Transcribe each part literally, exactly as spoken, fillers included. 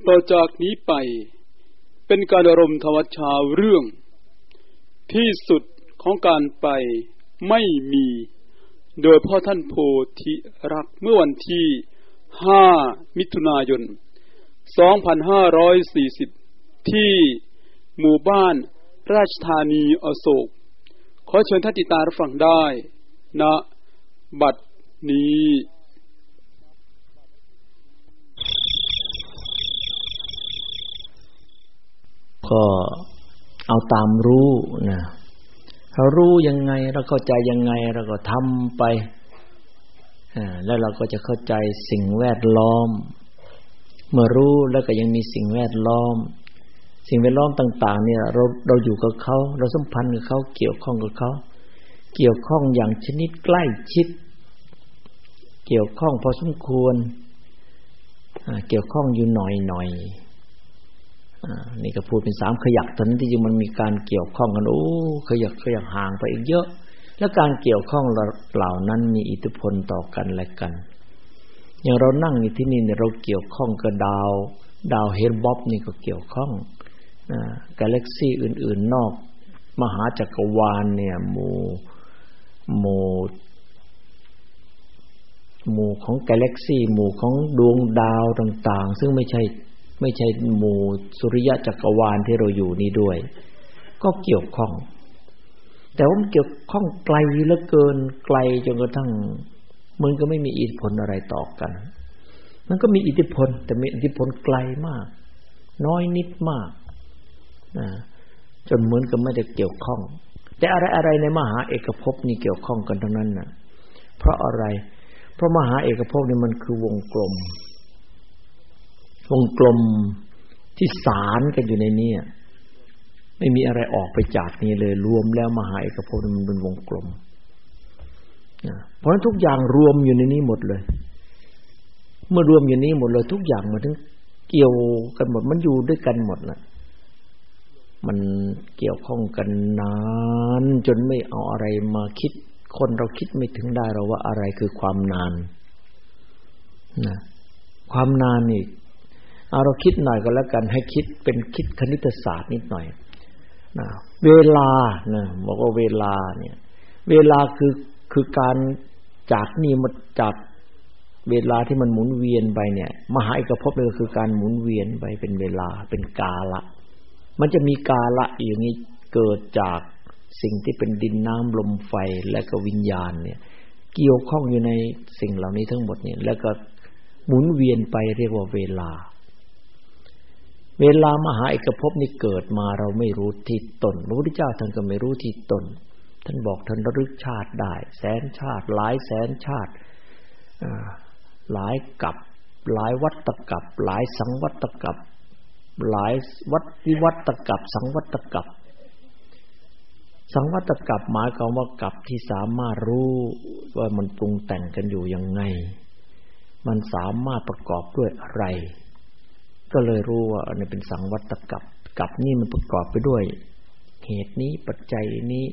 ต่อจากนี้ไปเป็นการอารมณ์ทวัชชาวเรื่องที่สุดของการไปไม่มีโดยพ่อท่านโพธิรักษ์เมื่อวันที่ห้ามิถุนายนสองพันห้าร้อยสี่สิบที่หมู่บ้านราชธานีอโศกขอเชิญท่านติดตามรับฟังได้ณบัดนี้ก็เอาตามรู้นะเรารู้ยังไงเราเข้าใจยังไงเราก็ทำไปอ่าแล้วเราก็จะเข้าใจสิ่งแวดล้อมเมื่อรู้แล้วก็ยังมีสิ่งแวดล้อมสิ่งแวดล้อมต่างๆเนี่ยเราเราอยู่กับเขาเราสัมพันธ์กับเขาเกี่ยวข้องกับเขาเกี่ยวข้องอย่างชนิดใกล้ชิดเกี่ยวข้องพอสมควรอ่าเกี่ยวข้องอยู่หน่อยๆอ่านี่ก็พูดเป็นสามขยักตอนนั้นที่จริงมันมีการเกี่ยวข้องกันโอ้ขยักขยักห่างไปอีกเยอะและการเกี่ยวข้องเหล่านั้นมีอิทธิพลต่อกันและกันอย่างเรานั่งอยู่ที่นี่เนี่ยเราเกี่ยวข้องกับดาวดาวเฮลบ็อบนี่ก็เกี่ยวข้องอ่ากาแล็กซี่อื่นๆนอกมหาจักรวาลเนี่ยหมู่หมู่หมู่ของกาแล็กซี่หมู่ของดวงดาวต่างๆซึ่งไม่ใช่ไม่ใช่หมู่สุริยะจักรวาลที่เราอยู่นี่ด้วยก็เกี่ยวข้องแต่ว่ามันเกี่ยวข้องไกลเหลือเกินไกลจนกระทั่งมันก็ไม่มีอิทธิพลอะไรต่อกันมันก็มีอิทธิพลแต่มีอิทธิพลไกลมากน้อยนิดมากนะจนเหมือนกับไม่ได้เกี่ยวข้องแต่อะไรๆในมหาเอกภพนี่เกี่ยวข้องกันทั้งนั้นน่ะเพราะอะไรเพราะมหาเอกภพนี่มันคือวงกลมวงกลมที่สารกันอยู่ในนี้ไม่มีอะไรออกไปจากนี้เลยรวมแล้วมหาเอกภพมันเป็นวงกลมนะเพราะฉะนั้นทุกอย่างรวมอยู่ในนี้หมดเลยเมื่อรวมอยู่นี้หมดเลยทุกอย่างมันถึงเกี่ยวกันหมดมันอยู่ด้วยกันหมดน่ะมันเกี่ยวข้องกันนานจนไม่เอาอะไรมาคิดคนเราคิดไม่ถึงได้เราว่าอะไรคือความนานนะความนานนี่เอาเราคิดหน่อยก็แล้วกันให้คิดเป็นคิดคณิตศาสตร์นิดหน่อยนะเวลานะบอกว่าเวลาเนี่ยเวลาคือคือการจากนี่มาจากเวลาที่มันหมุนเวียนไปเนี่ยมหาเอกภพนี่ก็คือการหมุนเวียนไปเป็นเวลาเป็นกาละมันจะมีกาละอย่างนี้เกิดจากสิ่งที่เป็นดินน้ำลมไฟและก็วิญญาณเนี่ยเกี่ยวข้องอยู่ในสิ่งเหล่านี้ทั้งหมดเนี่ยแล้วก็หมุนเวียนไปเรียกว่าเวลาเวลามหาเอกภพนี้เกิดมาเราไม่รู้ที่ต้นพระพุทธเจ้าท่านก็ไม่รู้ที่ต้นท่านบอกท่านระลึกชาติได้แสนชาติหลายแสนชาติหลายกัปหลายวัฏกัปหลายสังวัฏกัปหลายวัฏวิวัฏกัปสังวัฏกัปสังวัฏกัปหมายความว่ากัปที่สามารถรู้ว่ามันปรุงแต่งกันอยู่ยังไงมันสามารถประกอบด้วยอะไรก็เลยรู้ว่าอันนี้เป็นสังวัฏกัปกัปนี่มันประกอบไปด้วยเหตุนี้ปัจจัยนี้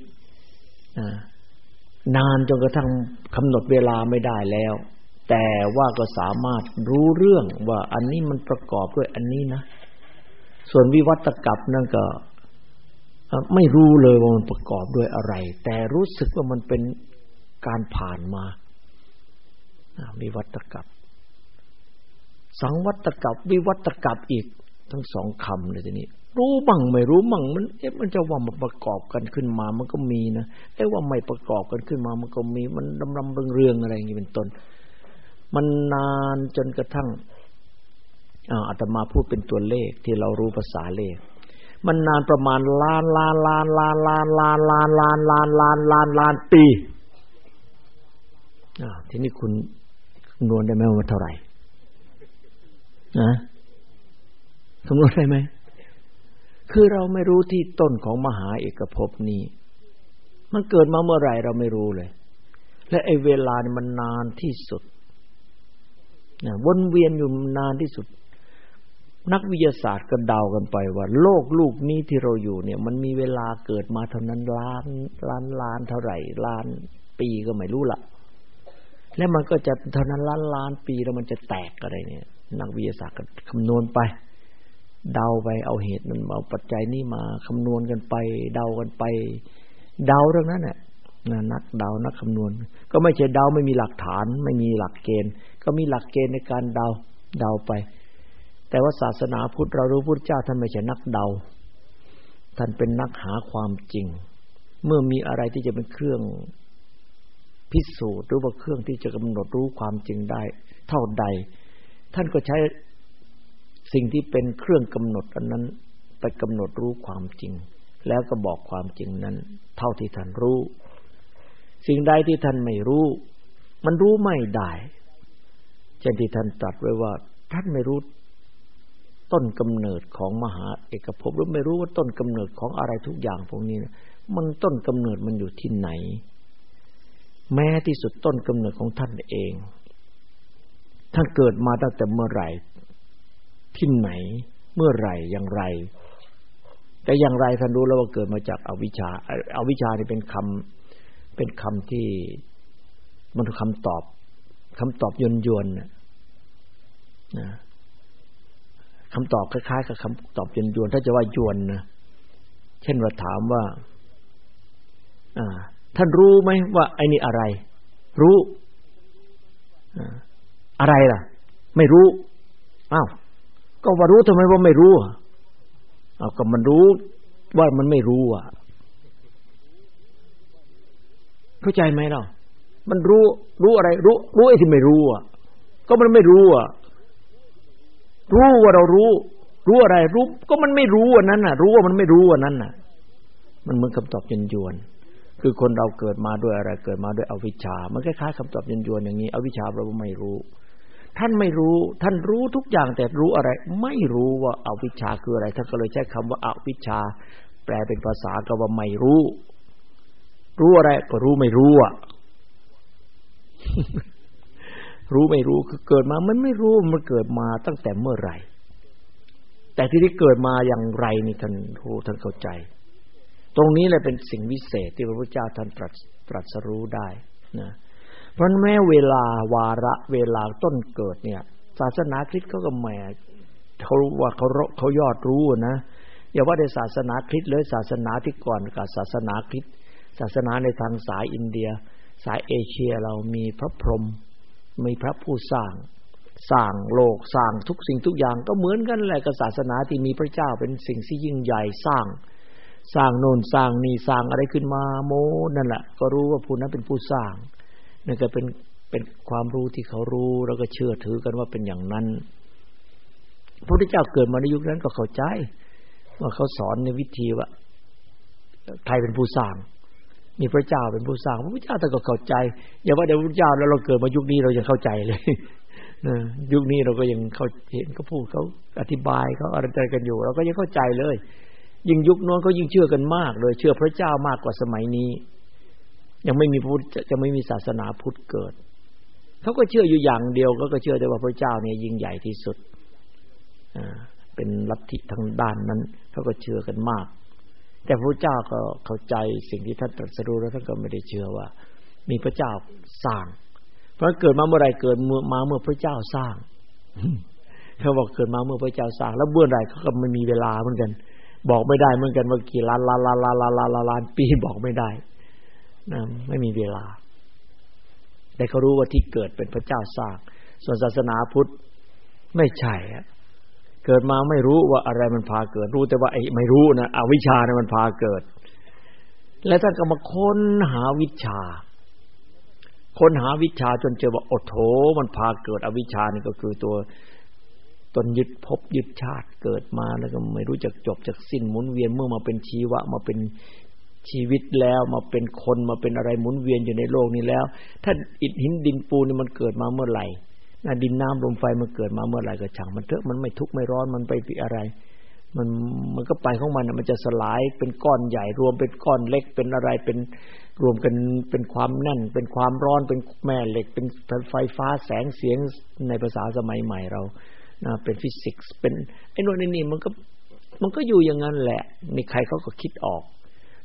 นานจนกระทั่งกำหนดเวลาไม่ได้แล้วแต่ว่าก็สามารถรู้เรื่องว่าอันนี้มันประกอบด้วยอันนี้นะส่วนวิวัตกัปนั่นก็ไม่รู้เลยว่ามันประกอบด้วยอะไรแต่รู้สึกว่ามันเป็นการผ่านมาวิวัตกัปสังวัตกัปวิวัตกัปอีกทั้งสองคำเลยทีนี้รู้มั่งไม่รู้มั่งมันเอ๊ะมันจะว่ามันประกอบกันขึ้นมามันก็มีนะเอ๊ะว่าไม่ประกอบกันขึ้นมามันก็มีมันดำๆเรืองๆอะไรอย่างนี้เป็นต้นมันนานจนกระทั่งอ่าอาตมาพูดเป็นตัวเลขที่เรารู้ภาษาเลขมันนานประมาณล้านล้านล้านล้านล้านล้านล้านล้านล้านล้านล้านล้านปีอ่าทีนี้คุณคำนวณได้ไหมว่าเท่าไหร่นะคำนวณได้ไหมคือเราไม่รู้ที่ต้นของมหาเอกภพนี้มันเกิดมาเมื่อไหร่เราไม่รู้เลยและไอ้เวลานี่มันนานที่สุดนะวนเวียนอยู่นานที่สุดนักวิทยาศาสตร์ก็เดากันไปว่าโลกลูกนี้ที่เราอยู่เนี่ยมันมีเวลาเกิดมาเท่านั้นล้านล้านล้านเท่าไหร่ล้านปีก็ไม่รู้ละแล้วมันก็จะเท่านั้นล้านล้านปีแล้วมันจะแตกอะไรเนี่ยนักวิทยาศาสตร์ก็คำนวณไป เเดาไปเอาเหตุนั้นเอาปัจจัยนี้มาคำนวณกันไปเดากันไปเดาเรื่องนั้นน่ะนักเดานักคำนวณก็ไม่ใช่เดาไม่มีหลักฐานไม่มีหลักเกณฑ์ก็มีหลักเกณฑ์ในการเดาเดาไปแต่ว่าศาสนาพุทธเรารู้พุทธเจ้าท่านไม่ใช่นักเดาท่านเป็นนักหาความจริงเมื่อมีอะไรที่จะเป็นเครื่องพิสูจน์หรือว่าเครื่องที่จะกำหนดรู้ความจริงได้เท่าใดท่านก็ใช้สิ่งที่เป็นเครื่องกำหนดอันนั้นไปกำหนดรู้ความจริงแล้วก็บอกความจริงนั้นเท่าที่ท่านรู้สิ่งใดที่ท่านไม่รู้มันรู้ไม่ได้เช่นที่ท่านตรัสไว้ว่าท่านไม่รู้ต้นกำเนิดของมหาเอกภพหรือไม่รู้ว่าต้นกำเนิดของอะไรทุกอย่างพวกนี้นะมันต้นกำเนิดมันอยู่ที่ไหนแม้ที่สุดต้นกำเนิดของท่านเองท่านเกิดมาตั้งแต่เมื่อไหร่ที่ไหนเมื่อไหร่อย่างไรแต่อย่างไรท่านรู้แล้วว่าเกิดมาจากอวิชชาอวิชชานี่เป็นคำเป็นคำที่มันคำตอบคำตอบยวนๆนะคำตอบคล้ายๆกับคำตอบยวนๆถ้าจะว่ายวนนะเช่นว่าถามว่าอ่าท่านรู้ไหมว่าไอ้นี่อะไรรู้อ่าอะไรล่ะไม่รู้อ้าวก็ว่ารู้ทำไมว่าไม่รู้อ้าวก็มันรู้ว่ามันไม่รู้อ่ะเข้าใจไหมเรามันรู้รู้อะไรรู้รู้ไอ้ที่ไม่รู้อ่ะก็มันไม่รู้อ่ะรู้ว่าเรารู้รู้อะไรรู้ก็มันไม่รู้อันนั้นน่ะรู้ว่ามันไม่รู้อันนั้นน่ะมันเหมือนคำตอบยวนๆคือคนเราเกิดมาด้วยอะไรเกิดมาด้วยอวิชชามันคล้ายๆคำตอบยวนๆอย่างนี้อวิชชาเราไม่รู้ท่านไม่รู้ท่านรู้ทุกอย่างแต่รู้อะไรไม่รู้ว่าอวิชชาคืออะไรท่านก็เลยใช้คำว่าอวิชชาแปลเป็นภาษาก็ว่าไม่รู้รู้อะไรก็รู้ไม่รู้อ่ะ รู้ไม่รู้คือเกิดมามันไม่รู้มันเกิดมาตั้งแต่เมื่อไหร่แต่ที่ที่เกิดมาอย่างไรนี่ท่านรู้ท่านเข้าใจตรงนี้แหละเป็นสิ่งวิเศษที่พระพุทธเจ้าท่านตรัสตรัสรู้ได้นะเพราะแม้เวลาวาระเวลาต้นเกิดเนี่ยศาสนาคริสต์เขาก็แหมเขาว่าเขาเขายอดรู้นะอย่าว่าแต่ศาสนาคริสต์เลยศาสนาที่ก่อนกับศาสนาคริสต์ศาสนาในทางสายอินเดียสายเอเชียเรามีพระพรหมมีพระผู้สร้างสร้างโลกสร้างทุกสิ่งทุกอย่างก็เหมือนกันแหละกับศาสนาที่มีพระเจ้าเป็นสิ่งที่ยิ่งใหญ่สร้างสร้างโน่นสร้างนี่สร้างอะไรขึ้นมาโมนั่นแหละก็รู้ว่าผู้นั้นเป็นผู้สร้างนั่นก็เป็นเป็นความรู้ที่เขารู้แล้วก็เชื่อถือกันว่าเป็นอย่างนั้นพระพุทธเจ้าเกิดมาในยุคนั้นก็เข้าใจว่าเขาสอนในวิธีว่าใครเป็นผู้สร้างมีพระเจ้าเป็นผู้สร้างพระพุทธเจ้าท่านก็เข้าใจอย่าว่าแต่พระพุทธเจ้าแล้วเราเกิดมายุคนี้เรายังเข้าใจเลยนะยุคนี้เราก็ยังเขาเห็นเขาพูดเขาอธิบายเขาอะไรกันอยู่เราก็ยังเข้าใจเลยยิ่งยุคโน้นเขายิ่งเชื่อกันมากเลยเชื่อพระเจ้ามากกว่าสมัยนี้ยังไม่มีพุทธจะไม่มีศาสนาพุทธเกิดเขาก็เชื่ออยู่อย่างเดียวก็เชื่อได้ว่าพระเจ้าเนี่ยยิ่งใหญ่ที่สุดอ่าเป็นลัทธิทางด้านนั้นเขาก็เชื่อกันมากแต่พระเจ้าก็เข้าใจสิ่งที่ท่านตรัสรู้แล้วท่านก็ไม่ได้เชื่อว่ามีพระเจ้าสร้างเพราะเกิดมาเมื่อไรเกิดมาเมื่อพระเจ้าสร้างเขาบอกเกิดมาเมื่อพระเจ้าสร้างแล้วเมื่อไรเขาก็ไม่มีเวลาเหมือนกันบอกไม่ได้เหมือนกันว่ากี่ล้านล้านล้านล้านล้านล้านล้านปีบอกไม่ได้นะไม่มีเวลาแต่เขารู้ว่าที่เกิดเป็นพระเจ้าสร้างส่วนศาสนาพุทธไม่ใช่อะเกิดมาไม่รู้ว่าอะไรมันพาเกิดรู้แต่ว่าไอ้ไม่รู้นะอวิชชาเนี่ยมันพาเกิดแล้วท่านก็มาค้นหาวิชาค้นหาวิชาจนเจอว่าโอ้โถมันพาเกิดอวิชชานี่ก็คือตัวตนยึดภพยึดชาติเกิดมาแล้วก็ไม่รู้จักจบจักสิ้นหมุนเวียนเมื่อมาเป็นชีวะมาเป็นชีวิตแล้วมาเป็นคนมาเป็นอะไรหมุนเวียนอยู่ในโลกนี้แล้วถ้าอิฐหินดินปูนนี่มันเกิดมาเมื่อไหร่ดินน้ำลมไฟมันเกิดมาเมื่อไหร่ก็ช่างมันเถอะมันไม่ทุกข์ไม่ร้อนมันไปอะไรมันมันก็ไปของมันมันจะสลายเป็นก้อนใหญ่รวมเป็นก้อนเล็กเป็นอะไรเป็นรวมกันเป็นความแน่นเป็นความร้อนเป็นแม่เหล็กเป็นไฟฟ้าแสงเสียงในภาษาสมัยใหม่เรานะเป็นฟิสิกส์เป็นไอ้โน่นไอ้นี่มันก็มันก็อยู่อย่างนั้นแหละนี่ใครเขาก็คิดออก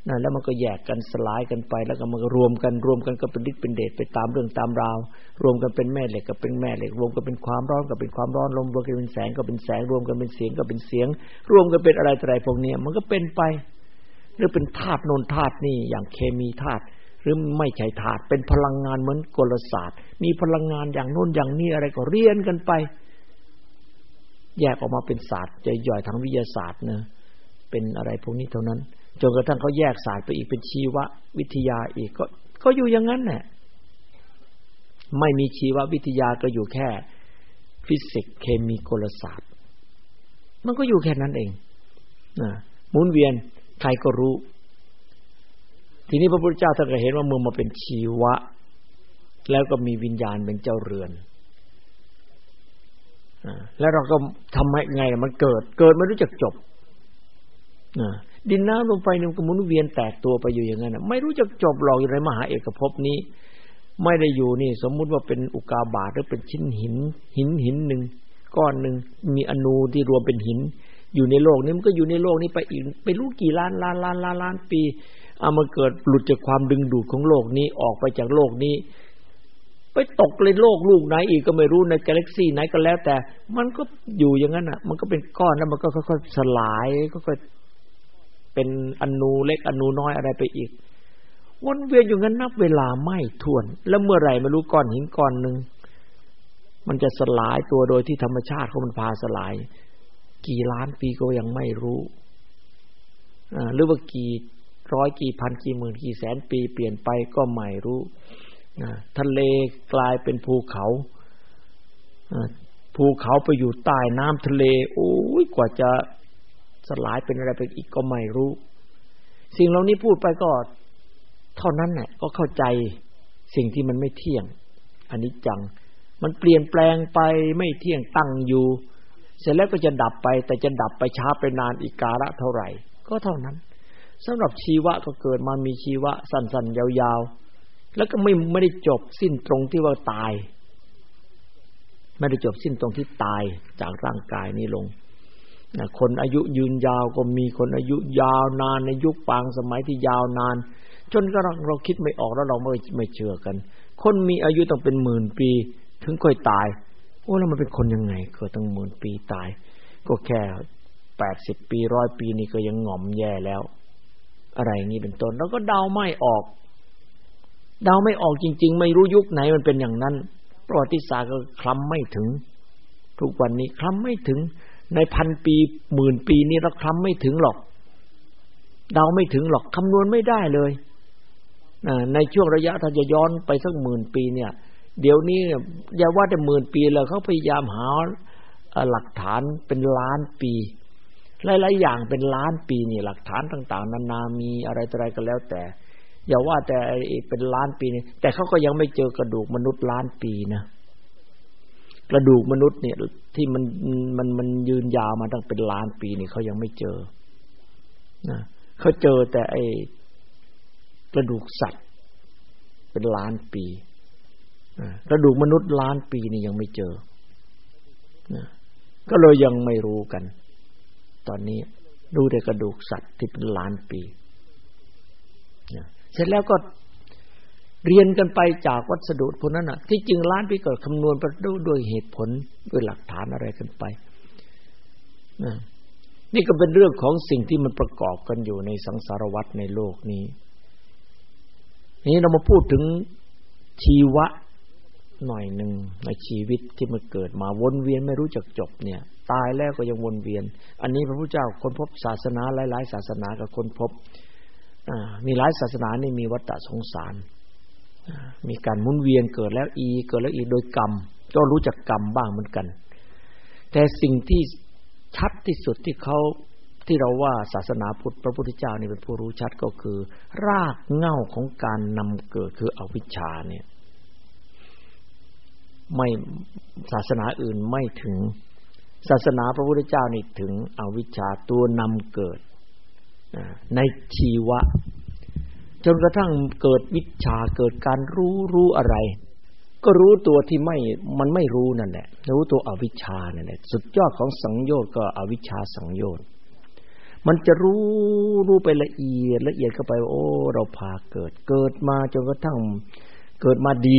นั่นแล้วมันก็แยกกันสลายกันไปแล้วก็มันก็รวมกันรวมกันก็เป็นฤทธิ์เป็นเดชไปตามเรื่องตามราวรวมกันเป็นแม่เหล็กก็เป็นแม่เหล็กรวมกันเป็นความร้อนก็เป็นความร้อนรวมกันเป็นแสงก็เป็นแสงรวมกันเป็นเสียงก็เป็นเสียงรวมกันเป็นอะไรต่ออะไรพวกนี้มันก็เป็นไปหรือเป็นธาตุโน่นธาตุนี่อย่างเคมีธาตุหรือไม่ใช่ธาตุเป็นพลังงานเหมือนกลศาสตร์มีพลังงานอย่างโน้นอย่างนี้อะไรก็เรียนกันไปแยกออกมาเป็นศาสตร์ย่อยๆทางวิทยาศาสตร์นะเป็นอะไรพวกนี้เท่านั้นจนกระทั่งเขาแยกศาสตร์ไปอีกเป็นชีววิทยาอีกก็ก็อยู่อย่างนั้นแหละไม่มีชีววิทยาก็อยู่แค่ฟิสิกส์เคมีกลศาสตร์มันก็อยู่แค่นั้นเองนะหมุนเวียนใครก็รู้ทีนี้พระพุทธเจ้าท่านก็เห็นว่าเมื่อมาเป็นชีวะแล้วก็มีวิญญาณเป็นเจ้าเรือนแล้วเราก็ทำให้ไงมันเกิดเกิดไม่รู้จักจบดินน้ำลมไฟมันก็หมุนเวียนแตกตัวไปอยู่อย่างนั้นไม่รู้จักจบหรอกอยู่ในมหาเอกภพนี้ไม่ได้อยู่นี่สมมุติว่าเป็นอุกาบาตหรือเป็นชิ้นหินหินหินหนึ่งก้อนหนึ่งมีอนูที่รวมเป็นหินอยู่ในโลกนี้มันก็อยู่ในโลกนี้ไปอีกไปรู้กี่ล้านล้านล้านล้านล้านปีเอามาเกิดหลุดจากความดึงดูดของโลกนี้ออกไปจากโลกนี้ไปตกในโลกลูกไหนอีกก็ไม่รู้ในกาแล็กซี่ไหนก็แล้วแต่มันก็อยู่อย่างนั้นน่ะมันก็เป็นก้อนแล้วมันก็ค่อยๆสลายค่อยๆเป็นอนูเล็กอนูน้อยอะไรไปอีกวนเวียนอยู่งั้นนับเวลาไม่ถ้วนแล้วเมื่อไหร่ไม่รู้ก้อนหินก้อนนึงมันจะสลายตัวโดยที่ธรรมชาติเขามันพาสลายกี่ล้านปีก็ยังไม่รู้อ่าหรือว่ากี่ร้อยกี่พันกี่หมื่นกี่แสนปีเปลี่ยนไปก็ไม่รู้ทะเลกลายเป็นภูเขาภูเขาไปอยู่ใต้น้ำทะเลโอ้ยกว่าจะสลายเป็นอะไรไปอีกก็ไม่รู้สิ่งเหล่านี้พูดไปก็เท่านั้นแหละก็เข้าใจสิ่งที่มันไม่เที่ยงอนิจจังมันเปลี่ยนแปลงไปไม่เที่ยงตั้งอยู่เสร็จแล้วก็จะดับไปแต่จะดับไปช้าไปนานอีกกาละเท่าไหร่ก็เท่านั้นสำหรับชีวะก็เกิดมามีชีวะสั้นๆยาวๆแล้วก็ไม่ไม่ได้จบสิ้นตรงที่ว่าตายไม่ได้จบสิ้นตรงที่ตายจากร่างกายนี้ลงนะคนอายุยืนยาวก็มีคนอายุยาวนานในยุคปางสมัยที่ยาวนานจนกระทั่งเราคิดไม่ออกแล้วเราไม่ไม่เชื่อกันคนมีอายุต้องเป็นหมื่นปีถึงค่อยตายโอ้แล้วมันเป็นคนยังไงเกิดตั้งหมื่นปีตายก็แค่แปดสิบปีร้อยปีนี่ก็ยังหง่อมแย่แล้วอะไรอย่างนี้เป็นต้นแล้วก็เดาไม่ออกเดาไม่ออกจริงๆไม่รู้ยุคไหนมันเป็นอย่างนั้นประวัติศาสตร์ก็คลำไม่ถึงทุกวันนี้คลำไม่ถึงในพันปีหมื่นปีนี้เราคลำไม่ถึงหรอกเดาไม่ถึงหรอกคำนวณไม่ได้เลยในช่วงระยะถ้าจะย้อนไปสักหมื่นปีเนี่ยเดี๋ยวนี้อย่าว่าแต่หมื่นปีเลยเขาพยายามหาหลักฐานเป็นล้านปีหลายๆอย่างเป็นล้านปีนี่หลักฐานต่างๆนานามีอะไรต่ออะไรก็แล้วแต่อย่าว่าแต่เป็นล้านปีนี่แต่เขาก็ยังไม่เจอกระดูกมนุษย์ล้านปีนะกระดูกมนุษย์เนี่ยที่มันมันมันยืนยาวมาตั้งเป็นล้านปีนี่เขายังไม่เจอนะเขาเจอแต่ไอ้กระดูกสัตว์เป็นล้านปีกระดูกมนุษย์ล้านปีนี่ยังไม่เจอนะก็เลยยังไม่รู้กันตอนนี้ดูแต่กระดูกสัตว์ที่เป็นล้านปีนะเสร็จแล้วก็เรียนกันไปจากวัสดุพวกนั้นน่ะที่จริงล้านปีก็คำนวณไปด้วยเหตุผลด้วยหลักฐานอะไรกันไปนะนี่ก็เป็นเรื่องของสิ่งที่มันประกอบกันอยู่ในสังสารวัฏในโลกนี้นี้เรามาพูดถึงชีวะหน่อยหนึ่งในชีวิตที่มันเกิดมาวนเวียนไม่รู้จักจบเนี่ยตายแล้วก็ยังวนเวียนอันนี้พระพุทธเจ้าค้นพบศาสนาหลายๆศาสนาก็ค้นพบมีหลายศาสนานี่มีวัฏสงสารมีการหมุนเวียนเกิดแล้วอีเกิดแล้วอีโดยกรรมก็รู้จักกรรมบ้างเหมือนกันแต่สิ่งที่ชัดที่สุดที่เขาที่เราว่าศาสนาพุทธพระพุทธเจ้านี่เป็นผู้รู้ชัดก็คือรากเหง้าของการนำเกิดคืออวิชชาเนี่ยไม่ศาสนาอื่นไม่ถึงศาสนาพระพุทธเจ้านี่ถึงอวิชชาตัวนำเกิดในชีวะจนกระทั่งเกิดวิชชาเกิดการรู้รู้อะไรก็รู้ตัวที่ไม่มันไม่รู้นั่นแหละรู้ตัวอวิชชานั่นแหละสุดยอดของสังโยชน์ก็อวิชชาสังโยชน์มันจะรู้รู้ไปละเอียดละเอียดเข้าไปโอ้เราพาเกิดเกิดมาจนกระทั่งเกิดมาดี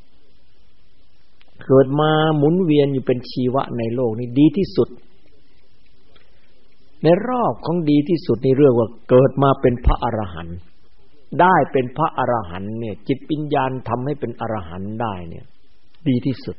เกิดมาหมุนเวียนอยู่เป็นชีวะในโลกนี้ดีที่สุดในรอบของดีที่สุดนี่เรียกว่าเกิดมาเป็นพระอรหันต์ได้เป็นพระอรหันต์เนี่ยจิตวิญญาณทำให้เป็นอรหันต์ได้เนี่ยดีที่สุด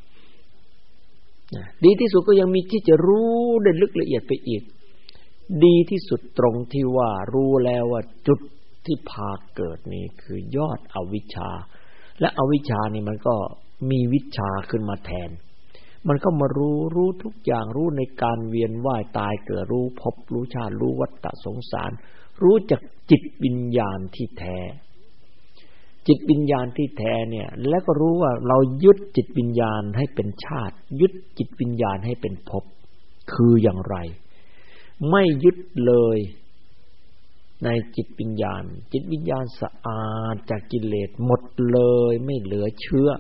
ดีที่สุดก็ยังมีที่จะรู้ได้ลึกละเอียดไปอีกดีที่สุดตรงที่ว่ารู้แล้วว่าจุดที่พาเกิดนี่คือยอดอวิชชาและอวิชชานี่มันก็มีวิชชาขึ้นมาแทนมันก็มารู้รู้ทุกอย่างรู้ในการเวียนว่ายตายเกิดรู้ภพรู้ชาติรู้วัฏฏะสงสารรู้จักจิตวิญญาณที่แท้จิตวิญญาณที่แท้เนี่ยแล้วก็รู้ว่าเรายึดจิตวิญญาณให้เป็นชาติยึดจิตวิญญาณให้เป็นภพคืออย่างไรไม่ยึดเลยในจิตวิญญาณจิตวิญญาณสะอาดจากกิเลสหมดเลยไม่เหลือเชื้อ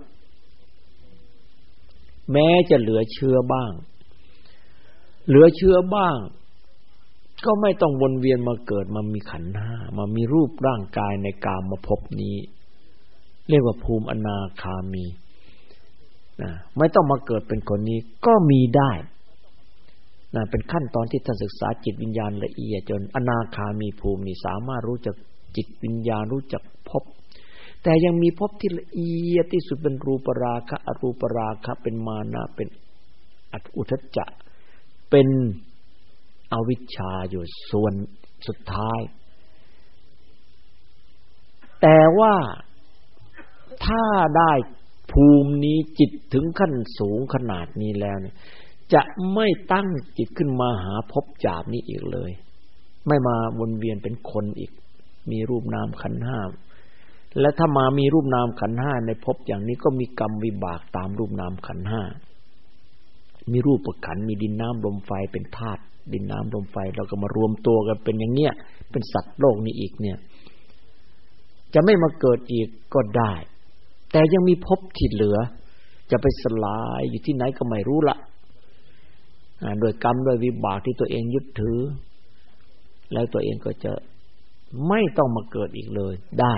แม้จะเหลือเชื้อบ้างเหลือเชื้อบ้างก็ไม่ต้องวนเวียนมาเกิดมามีขันธ์ห้ามามีรูปร่างกายในกามภพนี้เรียกว่าภูมิอนาคามีนะไม่ต้องมาเกิดเป็นคนนี้ก็มีได้นะเป็นขั้นตอนที่ท่านศึกษาจิตวิญญาณละเอียดจนอนาคามีภูมินี่สามารถรู้จักจิตวิญญาณรู้จักภพแต่ยังมีภพที่ละเอียดที่สุดเป็นรูปราคะอรูปราคะเป็นมานะเป็นอุทธัจจะเป็นอวิชชาอยู่ส่วนสุดท้ายแต่ว่าถ้าได้ภูมินี้จิตถึงขั้นสูงขนาดนี้แล้วเนี่ยจะไม่ตั้งจิตขึ้นมาหาภพจาบนี้อีกเลยไม่มาวนเวียนเป็นคนอีกมีรูปนามขันธ์ห้าและถ้ามามีรูปนามขันธ์ห้าในภพอย่างนี้ก็มีกรรมวิบากตามรูปนามขันธ์ห้ามีรูปขันธ์มีดินน้ำลมไฟเป็นธาตุดินน้ำลมไฟเราก็มารวมตัวกันเป็นอย่างเนี้ยเป็นสัตว์โลกนี้อีกเนี่ยจะไม่มาเกิดอีกก็ได้แต่ยังมีภพที่เหลือจะไปสลายอยู่ที่ไหนก็ไม่รู้ละโดยกรรมโดยวิบากที่ตัวเองยึดถือแล้วตัวเองก็จะไม่ต้องมาเกิดอีกเลยได้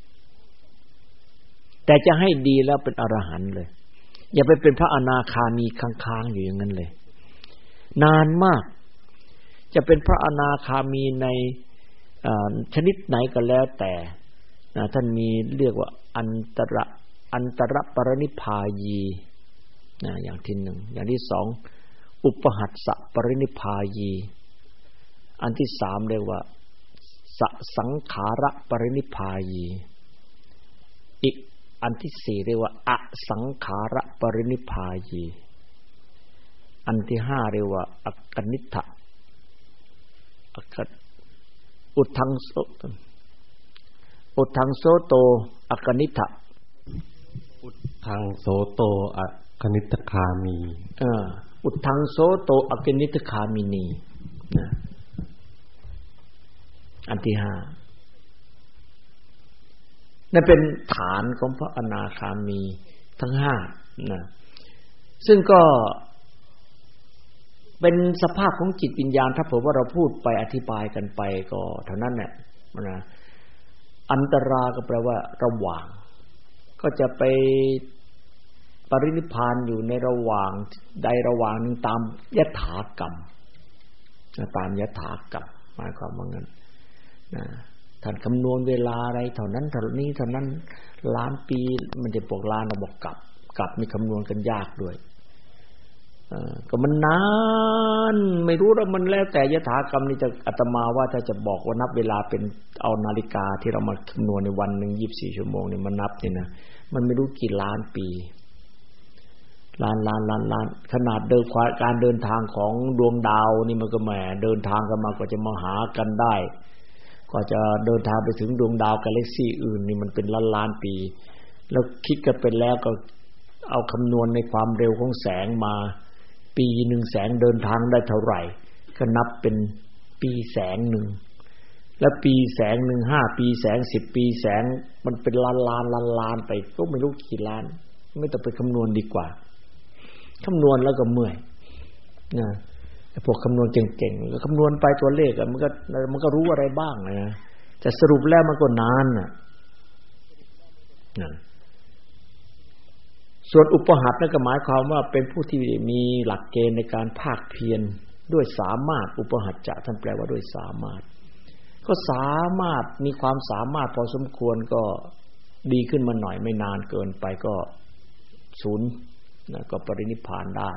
แต่จะให้ดีแล้วเป็นอรหันต์เลยอย่าไปเป็นพระอนาคามีค้างๆอยู่อย่างนั้นเลยนานมากจะเป็นพระอนาคามีในชนิดไหนก็แล้วแต่ท่านมีเรียกว่าอันตระอันตรปรินิพพายีนะอย่างที่หนึ่งอย่างที่สองอุปหัสสะปรินิพพายีอันที่สามเรียกว่าสสังขาระปรินิพพายีอีกอันที่สี่เรียกว่าอสังขาระปรินิพพายีอันที่ห้าเรียกว่าอกนิทะอุทังโสอุทังโสโตอกนิทะอุทังโสโตอกนิทคามีเอออุทังโสโตอกนิทคามินีนะอันที่ห้านั่นเป็นฐานของพระอนาคามีทั้งห้านะซึ่งก็เป็นสภาพของจิตวิญญาณถ้าเผื่อว่าเราพูดไปอธิบายกันไปก็เท่านั้นแหละนะอันตราก็แปลว่าระหว่างก็จะไปปรินิพพานอยู่ในระหว่างใดระหว่างนึงตามยถากรรมตามยถากรรมหมายความว่างั้นนะท่านคำนวณเวลาอะไรเท่านั้นเท่านี้เท่านั้นล้านปีมันจะบอกล้านเราบอกกลับกลับมีคำนวณกันยากด้วยเออก็มันนานไม่รู้แล้วมันแล้วแต่ยถากรรมนี่จะอาตมาว่าถ้าจะบอกว่านับเวลาเป็นเอานาฬิกาที่เรามาคำนวณในวันนึงยี่สิบสี่ชั่วโมงนี่มานับนี่นะมันไม่รู้กี่ล้านปีล้านล้านล้านล้านขนาดเดินการเดินทางของดวงดาวนี่มันก็แหมเดินทางกันมากว่าจะมาหากันได้กว่าจะเดินทางไปถึงดวงดาวกาแล็กซี่อื่นนี่มันเป็นล้านล้านปีแล้วคิดกันไปแล้วก็เอาคำนวณในความเร็วของแสงมาปีหนึ่งแสงเดินทางได้เท่าไหร่ก็นับเป็นปีแสงหนึ่งแล้วปีแสงหนึ่งห้าปีแสงสิบปีแสงมันเป็นล้านล้านล้านล้านไปก็ไม่รู้กี่ล้านไม่ต้องไปคำนวณดีกว่าคำนวณแล้วก็เมื่อยนะพวกคำนวณเก่งๆก็คำนวณไปตัวเลขมันก็มันก็รู้อะไรบ้างนะแต่สรุปแล้วมันก็นานน่ะนะส่วนอุปหัตถ์นั่นก็หมายความว่าเป็นผู้ที่มีหลักเกณฑ์ในการภาคเพียรด้วยสามารถอุปหัตจะท่านแปลว่าด้วยสามารถก็สามารถมีความสามารถพอสมควรก็ดีขึ้นมาหน่อยไม่นานเกินไปก็ศูนย์นะก็ปรินิพพานได้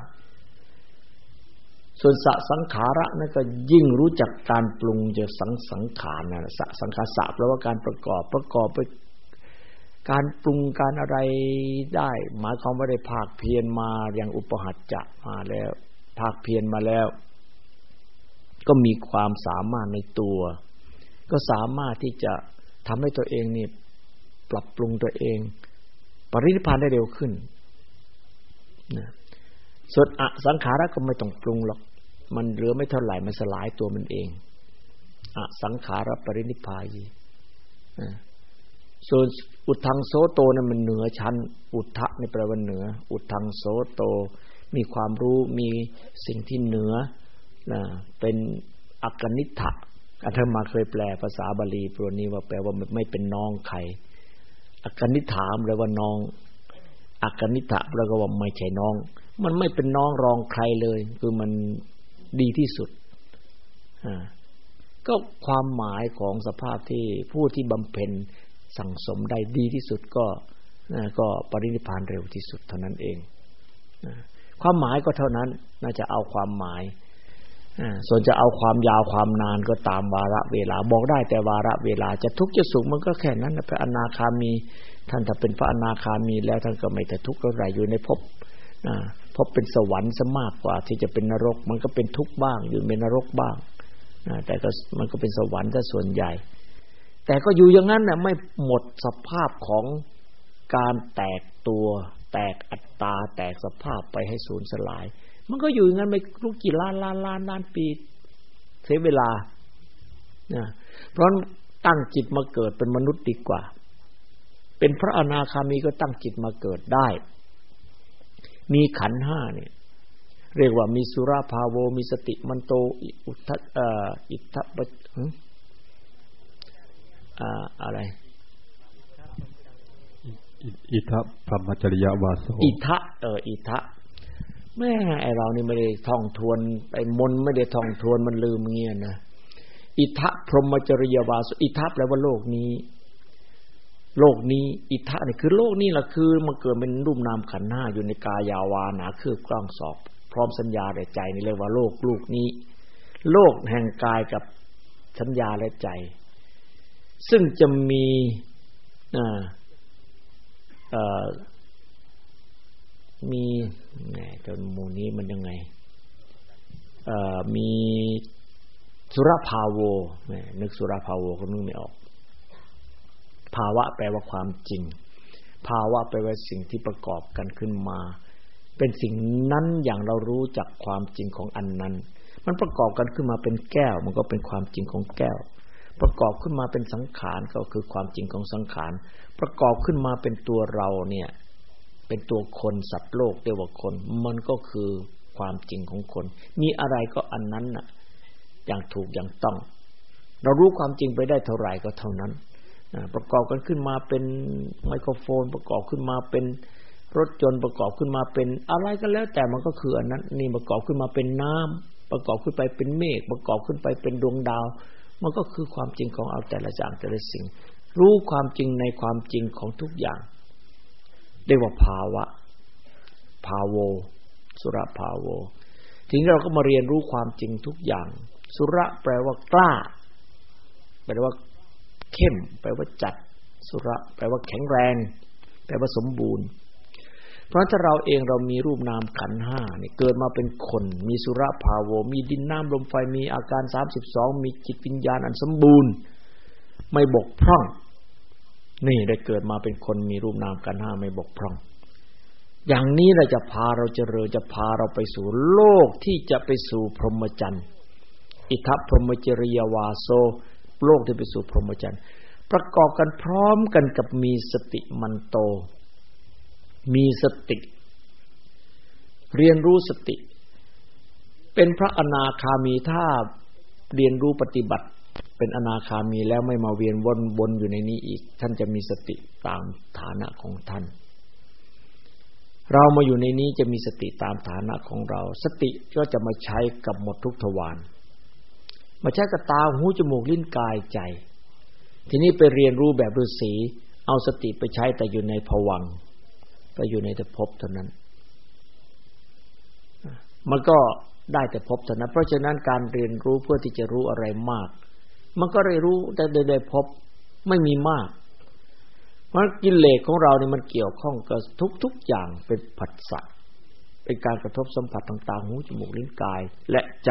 ส่วนสสังขาระนั่นก็ยิ่งรู้จักการปรุงจากสังสังขารนะสสังขารสะแปลว่าการประกอบประกอบไปการปรุงการอะไรได้หมายความว่าได้ภาคเพียรมาอย่างอุปหัตจะมาแล้วภาคเพียรมาแล้วก็มีความสามารถในตัวก็สามารถที่จะทำให้ตัวเองนี่ปรับปรุงตัวเองปรินิพพานได้เร็วขึ้นนะส่วนอสังขาระก็ไม่ต้องปรุงหรอกมันเหลือไม่เท่าไหร่มันสลายตัวมันเองอสังขารปรินิพพายีนะส่วนอุทังโสโตนั้นมันเหนือชั้นอุทธะนี่แปลว่าเหนืออุทังโสโตมีความรู้มีสิ่งที่เหนือนะเป็นอกนิฏฐะอาตมาเคยแปลภาษาบาลีตัวนี้ว่าแปลว่าไม่เป็นน้องใครอกนิฏฐามแปลว่าน้องอกนิฏฐะแปลว่าไม่ใช่น้องมันไม่เป็นน้องรองใครเลยคือมันดีที่สุดอ่าก็ความหมายของสภาพที่ผู้ที่บำเพ็ญสั่งสมได้ดีที่สุดก็ก็ปรินิพพานเร็วที่สุดเท่านั้นเองความหมายก็เท่านั้นน่าจะเอาความหมายส่วนจะเอาความยาวความนานก็ตามวาระเวลาบอกได้แต่วาระเวลาจะทุกข์จะสุขมันก็แค่นั้นพระอนาคามีท่านถ้าเป็นพระอนาคามีแล้วท่านก็ไม่แต่ทุกข์เท่าไหร่อยู่ในภพภพเป็นสวรรค์ซะมากกว่าที่จะเป็นนรกมันก็เป็นทุกข์บ้างอยู่ในนรกบ้างแต่ก็มันก็เป็นสวรรค์ซะส่วนใหญ่แต่ก็อยู่อย่างนั้นน่ะไม่หมดสภาพของการแตกตัวแตกอัตตาแตกสภาพไปให้สูญสลายมันก็อยู่อย่างนั้นไม่รู้กี่ล้านล้านล้านล้านปีเสียเวลานะเพราะตั้งจิตมาเกิดเป็นมนุษย์ดีกว่าเป็นพระอนาคามีก็ตั้งจิตมาเกิดได้มีขันธ์ห้าเนี่ยเรียกว่ามีสุราภาโวมีสติมันโตอุทธะเอ่ออิทธะอ่าอะไรอิทธะพรหมจริยวาโสอิทธะเอออิทธะแม่ไอเรานี่ไม่ได้ท่องทวนไอ้มนไม่ได้ท่องทวนมันลืมเงี้ยนะอิทธะพรหมจริยวาโสอิทธะแปลว่าโลกนี้โลกนี้อิทธะนี่คือโลกนี้ล่ะคือมันเกิดเป็นรูปนามขันธ์ห้าอยู่ในกายาวานาคือกล้องสอบพร้อมสัญญาและใจนี่เรียกว่าโลกลูกนี้โลกแห่งกายกับสัญญาและใจซึ่งจะมีอ่าเอ่อมีแหมจนหมู่นี้มันยังไงเอ่อมีสุรภาโวแหมนึกสุรภาโวก็นึกไม่ออกภาวะแปลว่าความจริงภาวะแปลว่าสิ่งที่ประกอบกันขึ้นมาเป็นสิ่งนั้นอย่างเรารู้จักความจริงของอันนั้นมันประกอบกันขึ้นมาเป็นแก้วมันก็เป็นความจริงของแก้วประกอบขึ้นมาเป็นสังขารก็คือความจริงของสังขารประกอบขึ้นมาเป็นตัวเราเนี่ยเป็นตัวคนสัตว์โลกเรียกว่าคนมันก็คือความจริงของคนมีอะไรก็อันนั้นน่ะอย่างถูกอย่างต้องเรารู้ความจริงไปได้เท่าไหร่ก็เท่านั้นประกอบกันขึ้นมาเป็นไมโครโฟนประกอบขึ้นมาเป็นรถยนต์ประกอบขึ้นมาเป็นอะไรก็แล้วแต่มันก็คืออันนั้นนี่ประกอบขึ้นมาเป็นน้ำประกอบขึ้นไปเป็นเมฆประกอบขึ้นไปเป็นดวงดาวมันก็คือความจริงของเอาแต่ละอย่างแต่ละสิ่งรู้ความจริงในความจริงของทุกอย่างเรียกว่าภาวะภาโวสุรภาโวทีนี้เราก็มาเรียนรู้ความจริงทุกอย่างสุระแปลว่ากล้าแปลว่าเข้มแปลว่าจัดสุระแปลว่าแข็งแรงแปลว่าสมบูรณ์เพราะถ้าเราเองเรามีรูปนามขันธ์ห้าเนี่ยเกิดมาเป็นคนมีสุระภาโวมีดินน้ำลมไฟมีอาการสามสิบสองมีจิตวิญญาณอันสมบูรณ์ไม่บกพร่องนี่ได้เกิดมาเป็นคนมีรูปนามขันธ์ห้าไม่บกพร่องอย่างนี้เราจะพาเราเจริญจะพาเราไปสู่โลกที่จะไปสู่พรหมจรรย์อิทธพรหมจริยวาโสโลกที่ไปสู่พรหมจรรย์ประกอบกันพร้อมกันกับมีสติมันโตมีสติเรียนรู้สติเป็นพระอนาคามีถ้าเรียนรู้ปฏิบัติเป็นอนาคามีแล้วไม่มาเวียนวนวนอยู่ในนี้อีกท่านจะมีสติตามฐานะของท่านเรามาอยู่ในนี้จะมีสติตามฐานะของเราสติก็จะมาใช้กับหมดทุกทวารมาใช้กับตาหูจมูกลิ้นกายใจทีนี้ไปเรียนรู้แบบฤาษีเอาสติไปใช้แต่อยู่ในภวังค์ไปอยู่ในแต่ภพเท่านั้นมันก็ได้แต่ภพเท่านั้นเพราะฉะนั้นการเรียนรู้เพื่อที่จะรู้อะไรมากมันก็ได้รู้แต่ได้ภพไม่มีมากเพราะกิเลสของเราเนี่ยมันเกี่ยวข้องกับทุกๆอย่างเป็นผัสสะเป็นการกระทบสัมผัสต่างๆหูจมูกลิ้นกายและใจ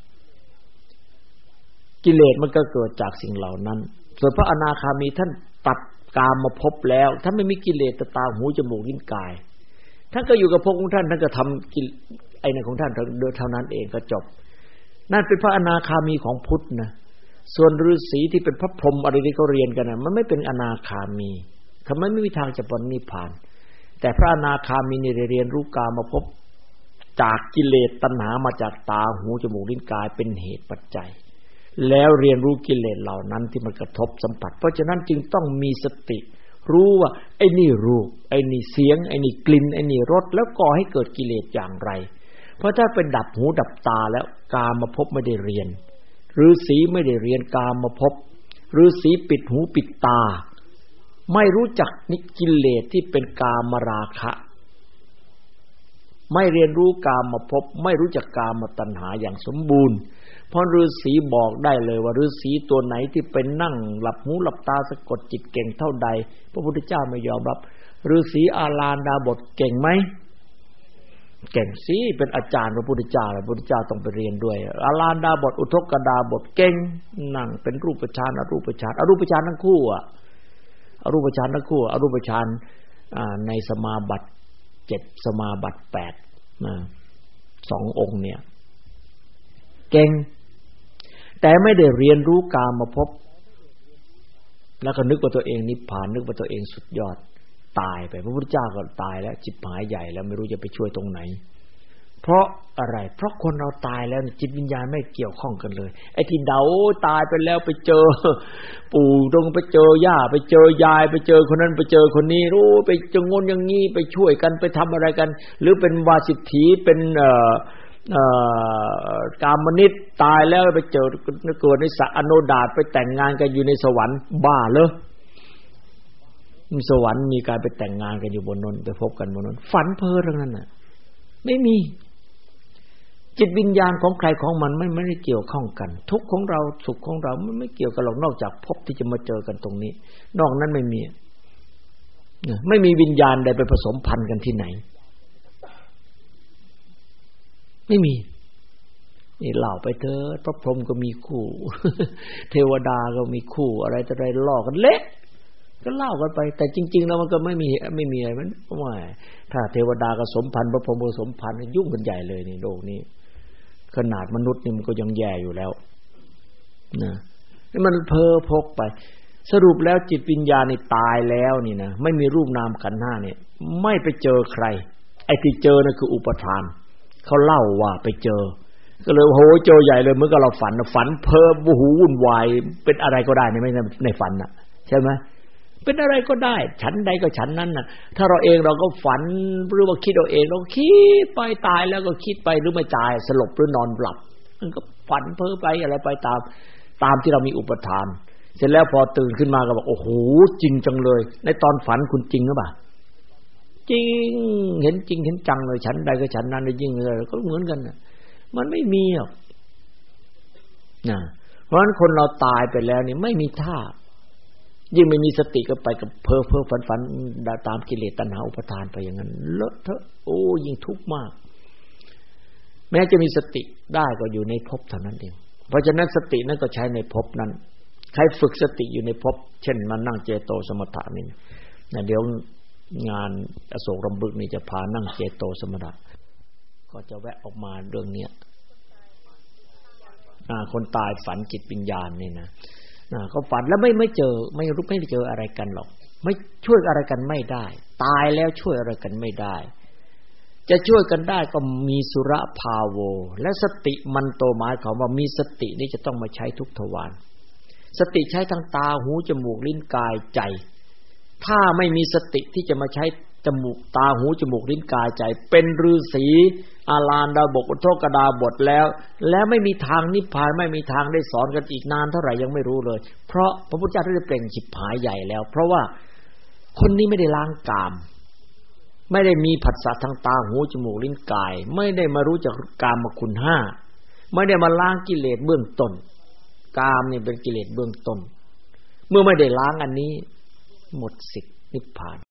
กิเลสมันก็เกิดจากสิ่งเหล่านั้นส่วนพระอนาคามีท่านตัดกามมาพบแล้วท่านไม่มีกิเลสตาหูจมูกลิ้นกายท่านก็อยู่กับภพของท่านท่านก็ทำกิไอ้นั่นของท่านเท่านั้นเองก็จบนั่นเป็นพระอนาคามีของพุทธนะส่วนฤาษีที่เป็นพระพรหมอะไรที่เขาเรียนกันน่ะมันไม่เป็นอนาคามีเขาไม่มีทางจะพ้นนิพพานแต่พระอนาคามีนี่ได้เรียนรู้กามมาพบจากกิเลสตัณหามาจากตาหูจมูกลิ้นกายเป็นเหตุปัจจัยแล้วเรียนรู้กิเลสเหล่านั้นที่มันกระทบสัมผัสเพราะฉะนั้นจึงต้องมีสติรู้ว่าไอ้นี่รูปไอ้นี่เสียงไอ้นี่กลิ่นไอ้นี่รสแล้วก่อให้เกิดกิเลสอย่างไรเพราะถ้าเป็นดับหูดับตาแล้วกามมาพบไม่ได้เรียนฤาษีไม่ได้เรียนกามมาพบฤาษีปิดหูปิดตาไม่รู้จักนิกิเลสที่เป็นกามราคะไม่เรียนรู้กามมาพบไม่รู้จักกามตัณหาอย่างสมบูรณ์เพราะฤาษีบอกได้เลยว่าฤาษีตัวไหนที่เป็นนั่งหลับหูหลับตาสะกดจิตเก่งเท่าใดพระพุทธเจ้าไม่ยอมรับฤาษีอาลานดาบทเก่งไหมเก่งสิเป็นอาจารย์พระพุทธเจ้าพระพุทธเจ้าต้องไปเรียนด้วยอาลานดาบทอุทกดาบทเก่งนั่งเป็นรูปฌานอรูปฌานอรูปฌานทั้งคู่อ่ะอรูปฌานทั้งคู่อรูปฌานในสมาบัติเจ็ดสมาบัติแปดนะสององค์เนี่ยเก่งแต่ไม่ได้เรียนรู้กามมาพบแล้วก็นึกว่าตัวเองนิพพานนึกว่าตัวเองสุดยอดตายไปพระพุทธเจ้าก็ตายแล้วจิตหายใหญ่แล้วไม่รู้จะไปช่วยตรงไหนเพราะอะไรเพราะคนเราตายแล้วจิตวิญญาณไม่เกี่ยวข้องกันเลยไอ้ที่เดาตายไปแล้วไปเจอปู่ตรงไปเจอย่าไปเจอยายไปเจอคนนั้นไปเจอคนนี้รู้ไปจงงอย่างงี้ไปช่วยกันไปทำอะไรกันหรือเป็นวาสิทธิเป็นเอ่อเอ่อกามนิตตายแล้วไปเจอเกิดในสอโนดาตไปแต่งงานกันอยู่ในสวรรค์บ้าเหรอมีสวรรค์มีการไปแต่งงานกันอยู่บนนั้นไปพบกันบนนั้นฝันเพ้อทั้งนั้นน่ะไม่มีจิตวิญญาณของใครของมันไม่ไม่ได้เกี่ยวข้องกันทุกข์ของเราสุขของเรามันไม่เกี่ยวกันหรอกนอกจากพบที่จะมาเจอกันตรงนี้นอกนั้นไม่มีไม่มีวิญญาณใดไปผสมพันธุ์กันที่ไหนไม่มีนี่เล่าไปเถอะพระพรหมก็มีคู่เทวดาก็มีคู่อะไรจะได้ล่อกันเละก็เล่ากันไปแต่จริงๆแล้วมันก็ไม่มีไม่มีอะไรมันว่าถ้าเทวดาก็สมพันธ์พระพรหมก็สมพันธ์ยุ่งกันใหญ่เลยในโลกนี้ขนาดมนุษย์นี่มันก็ยังแย่อยู่แล้วนะนี่มันเพ้อพกไปสรุปแล้วจิตวิญญาณนี่ตายแล้วนี่นะไม่มีรูปนามขันธ์ห้าเนี่ยไม่ไปเจอใครไอ้ที่เจอนั่นคืออุปทานเขาเล่าว่าไปเจอก็เลยโหเจอใหญ่เลยเหมือนกับเราฝันฝันเพ้อบูหูวุ่นวายเป็นอะไรก็ได้ในไม่ในฝันน่ะใช่ไหมเป็นอะไรก็ได้ฉันใดก็ฉันนั้นน่ะถ้าเราเองเราก็ฝันหรือว่าคิดเอาเองเราคิดไปตายแล้วก็คิดไปหรือไม่ตายสลบหรือนอนหลับมันก็ฝันเพ้อไปอะไรไปตามตามที่เรามีอุปทานเสร็จแล้วพอตื่นขึ้นมาก็บอกโอ้โหจริงจังเลยในตอนฝันคุณจริงหรือเปล่าจริงเห็นจริงเห็นจังเลยฉันใดก็ฉันนั้นยิ่งเลยก็เหมือนกันน่ะมันไม่มีหรอกนะเพราะฉะนั้นคนเราตายไปแล้วนี่ไม่มีท่ายิ่งไม่มีสติก็ไปกับเพ้อเพ้อฝันฝันตามกิเลสตัณหาอุปทานไปอย่างนั้นเลอะเทอะโอ้ยิ่งทุกข์มากแม้จะมีสติได้ก็อยู่ในภพเท่านั้นเองเพราะฉะนั้นสตินั้นก็ใช้ในภพนั้นใครฝึกสติอยู่ในภพเช่นมานั่งเจโตสมถะนี่นะเดี๋ยวงานอโศกรำบึกนี่จะพานั่งเจโตสมถะก็จะแวะออกมาเรื่องนี้อ่าคนตายฝันจิตวิญญาณนี่นะอ่าก็ฝันแล้วไม่ไม่เจอไม่รู้ไม่เจออะไรกันหรอกไม่ช่วยอะไรกันไม่ได้ตายแล้วช่วยอะไรกันไม่ได้จะช่วยกันได้ก็มีสุรภาโวและสติมันโตหมายความว่ามีสตินี่จะต้องมาใช้ทุกทวารสติใช้ทางตาหูจมูกลิ้นกายใจถ้าไม่มีสติที่จะมาใช้จมูกตาหูจมูกลิ้นกายใจเป็นฤาษีอาลานดาบกอุทกดาบทแล้วแล้วไม่มีทางนิพพานไม่มีทางได้สอนกันอีกนานเท่าไหร่ยังไม่รู้เลยเพราะพระพุทธเจ้าได้เปล่งฉิบหายใหญ่แล้วเพราะว่าคนนี้ไม่ได้ล้างกามไม่ได้มีผัสสะทางตาหูจมูกลิ้นกายไม่ได้มารู้จักกามคุณห้าไม่ได้มาล้างกิเลสเบื้องต้นกามนี่เป็นกิเลสเบื้องต้นเมื่อไม่ได้ล้างอันนี้หมดสิทธินิพพาน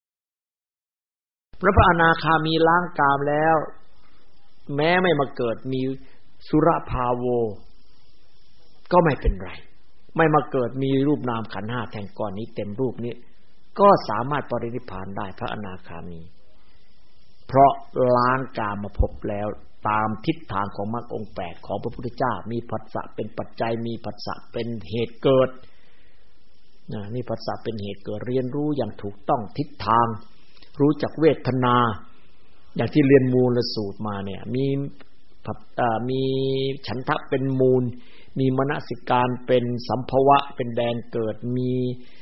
พระพระอนาคามีล้างกามแล้วแม้ไม่มาเกิดมีสุรภาโวก็ไม่เป็นไรไม่มาเกิดมีรูปนามขันธ์ห้าแทงก่อนนี้เต็มรูปนี้ก็สามารถปรินิพพานได้พระอนาคามีเพราะล้างกามมาพบแล้วตามทิศทางของมรรคองค์แปดของพระพุทธเจ้ามีผัสสะเป็นปัจจัยมีผัสสะเป็นเหตุเกิดนะมีผัสสะเป็นเหตุเกิดเรียนรู้อย่างถูกต้องทิศทางรู้จักเวทนาอย่างที่เรียนมูลสูตรมาเนี่ยมีมีฉันทะเป็นมูลมีมนสิการเป็นสัมภวะเป็นแดนเกิดมี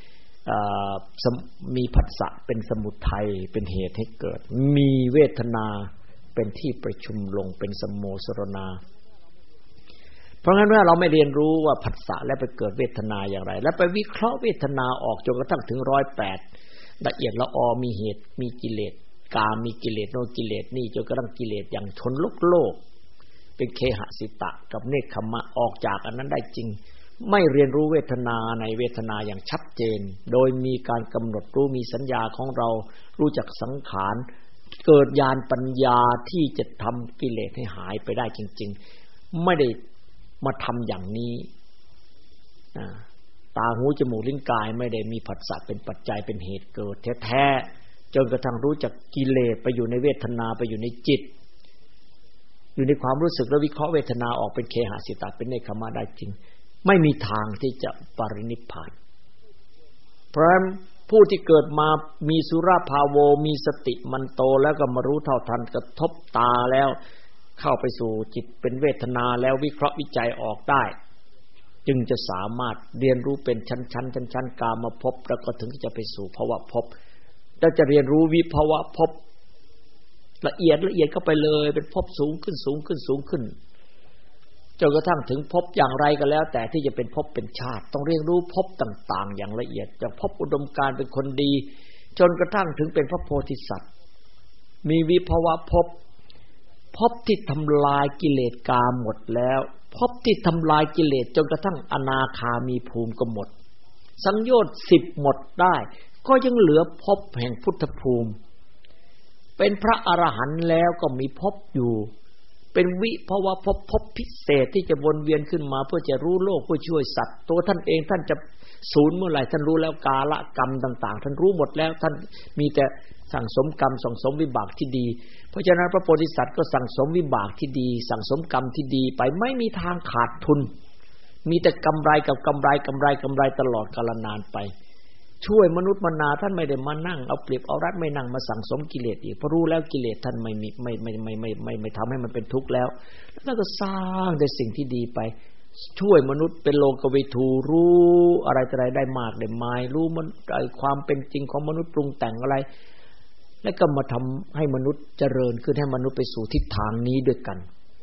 มีผัสสะเป็นสมุทัยเป็นเหตุให้เกิดมีเวทนาเป็นที่ประชุมลงเป็นสมโมสรณาเพราะงั้นว่าเราไม่เรียนรู้ว่าผัสสะแล้วไปเกิดเวทนาอย่างไรแล้วไปวิเคราะห์เวทนาออกจนกระทั่งถึงหนึ่งร้อยแปดละเอียดละออมีเหตุมีกิเลสกามมีกิเลสโนกิเลสนี่จนกระทั่งกิเลสอย่างชนโลกโลกเป็นเคหสิตะกับเนคขมะออกจากอันนั้นได้จริงไม่เรียนรู้เวทนาในเวทนาอย่างชัดเจนโดยมีการกำหนดรู้มีสัญญาของเรารู้จักสังขารเกิดญาณปัญญาที่จะทำกิเลสให้หายไปได้จริงๆไม่ได้มาทำอย่างนี้ตาหูจมูกลิ้นกายไม่ได้มีผัสสะเป็นปัจจัยเป็นเหตุเกิดแท้ๆจนกระทั่งรู้จักกิเลสไปอยู่ในเวทนาไปอยู่ในจิตอยู่ในความรู้สึกแล้ววิเคราะห์เวทนาออกเป็นเคหสิตะเป็นเนคขมะได้จริงไม่มีทางที่จะปรินิพพานเพราะฉะนั้นผู้ที่เกิดมามีสุรภาโวมีสติมันโตแล้วก็มารู้เท่าทันกระทบตาแล้วเข้าไปสู่จิตเป็นเวทนาแล้ววิเคราะห์วิจัยออกได้จึงจะสามารถเรียนรู้เป็นชั้นๆชั้นๆกามภพแล้วก็ถึงจะไปสู่ภวภพแล้วจะเรียนรู้วิภวภพละเอียดละเอียดเข้าไปเลยเป็นภพสูงขึ้นสูงขึ้นสูงขึ้นจนกระทั่งถึงภพอย่างไรก็แล้วแต่ที่จะเป็นภพเป็นชาติต้องเรียนรู้ภพต่างๆอย่างละเอียดจากภพอุดมการณ์เป็นคนดีจนกระทั่งถึงเป็นพระโพธิสัตว์มีวิภวภพภพที่ทำลายกิเลสกามหมดแล้วภพที่ทำลายกิเลสจนกระทั่งอนาคามีภูมิก็หมดสังโยชน์สิบหมดได้ก็ยังเหลือภพแห่งพุทธภูมิเป็นพระอรหันต์แล้วก็มีภพอยู่เป็นวิภวภพภพพิเศษที่จะวนเวียนขึ้นมาเพื่อจะรู้โลกเพื่อช่วยสัตว์ตัวท่านเองท่านจะสูญเมื่อไหร่ท่านรู้แล้วกาลกรรมต่างๆท่านรู้หมดแล้วท่านมีแต่สั่งสมกรรมสั่งสมวิบากที่ดีเพราะฉะนั้นพระโพธิสัตว์ก็สั่งสมวิบากที่ดีสั่งสมกรรมที่ดีไปไม่มีทางขาดทุนมีแต่กำไรกับกำไรกำไรกำไรตลอดกาลนานไปช่วยมนุษย์มนาท่านไม่ได้มานั่งเอาเปรียบเอารัดไม่นั่งมาสั่งสมกิเลสอีกเพราะรู้แล้วกิเลสท่านไม่มีไม่ไม่ไม่ไม่ไม่ไม่ทำให้มันเป็นทุกข์แล้วแล้วก็สร้างแต่สิ่งที่ดีไปช่วยมนุษย์เป็นโลกวิทูรู้อะไรอะไรได้มากได้มายรู้มันความเป็นจริงของมนุษย์ปรุงแต่งอะไรแล้วก็มาทำให้มนุษย์เจริญขึ้นให้มนุษย์ไปสู่ทิศทางนี้ด้วยกัน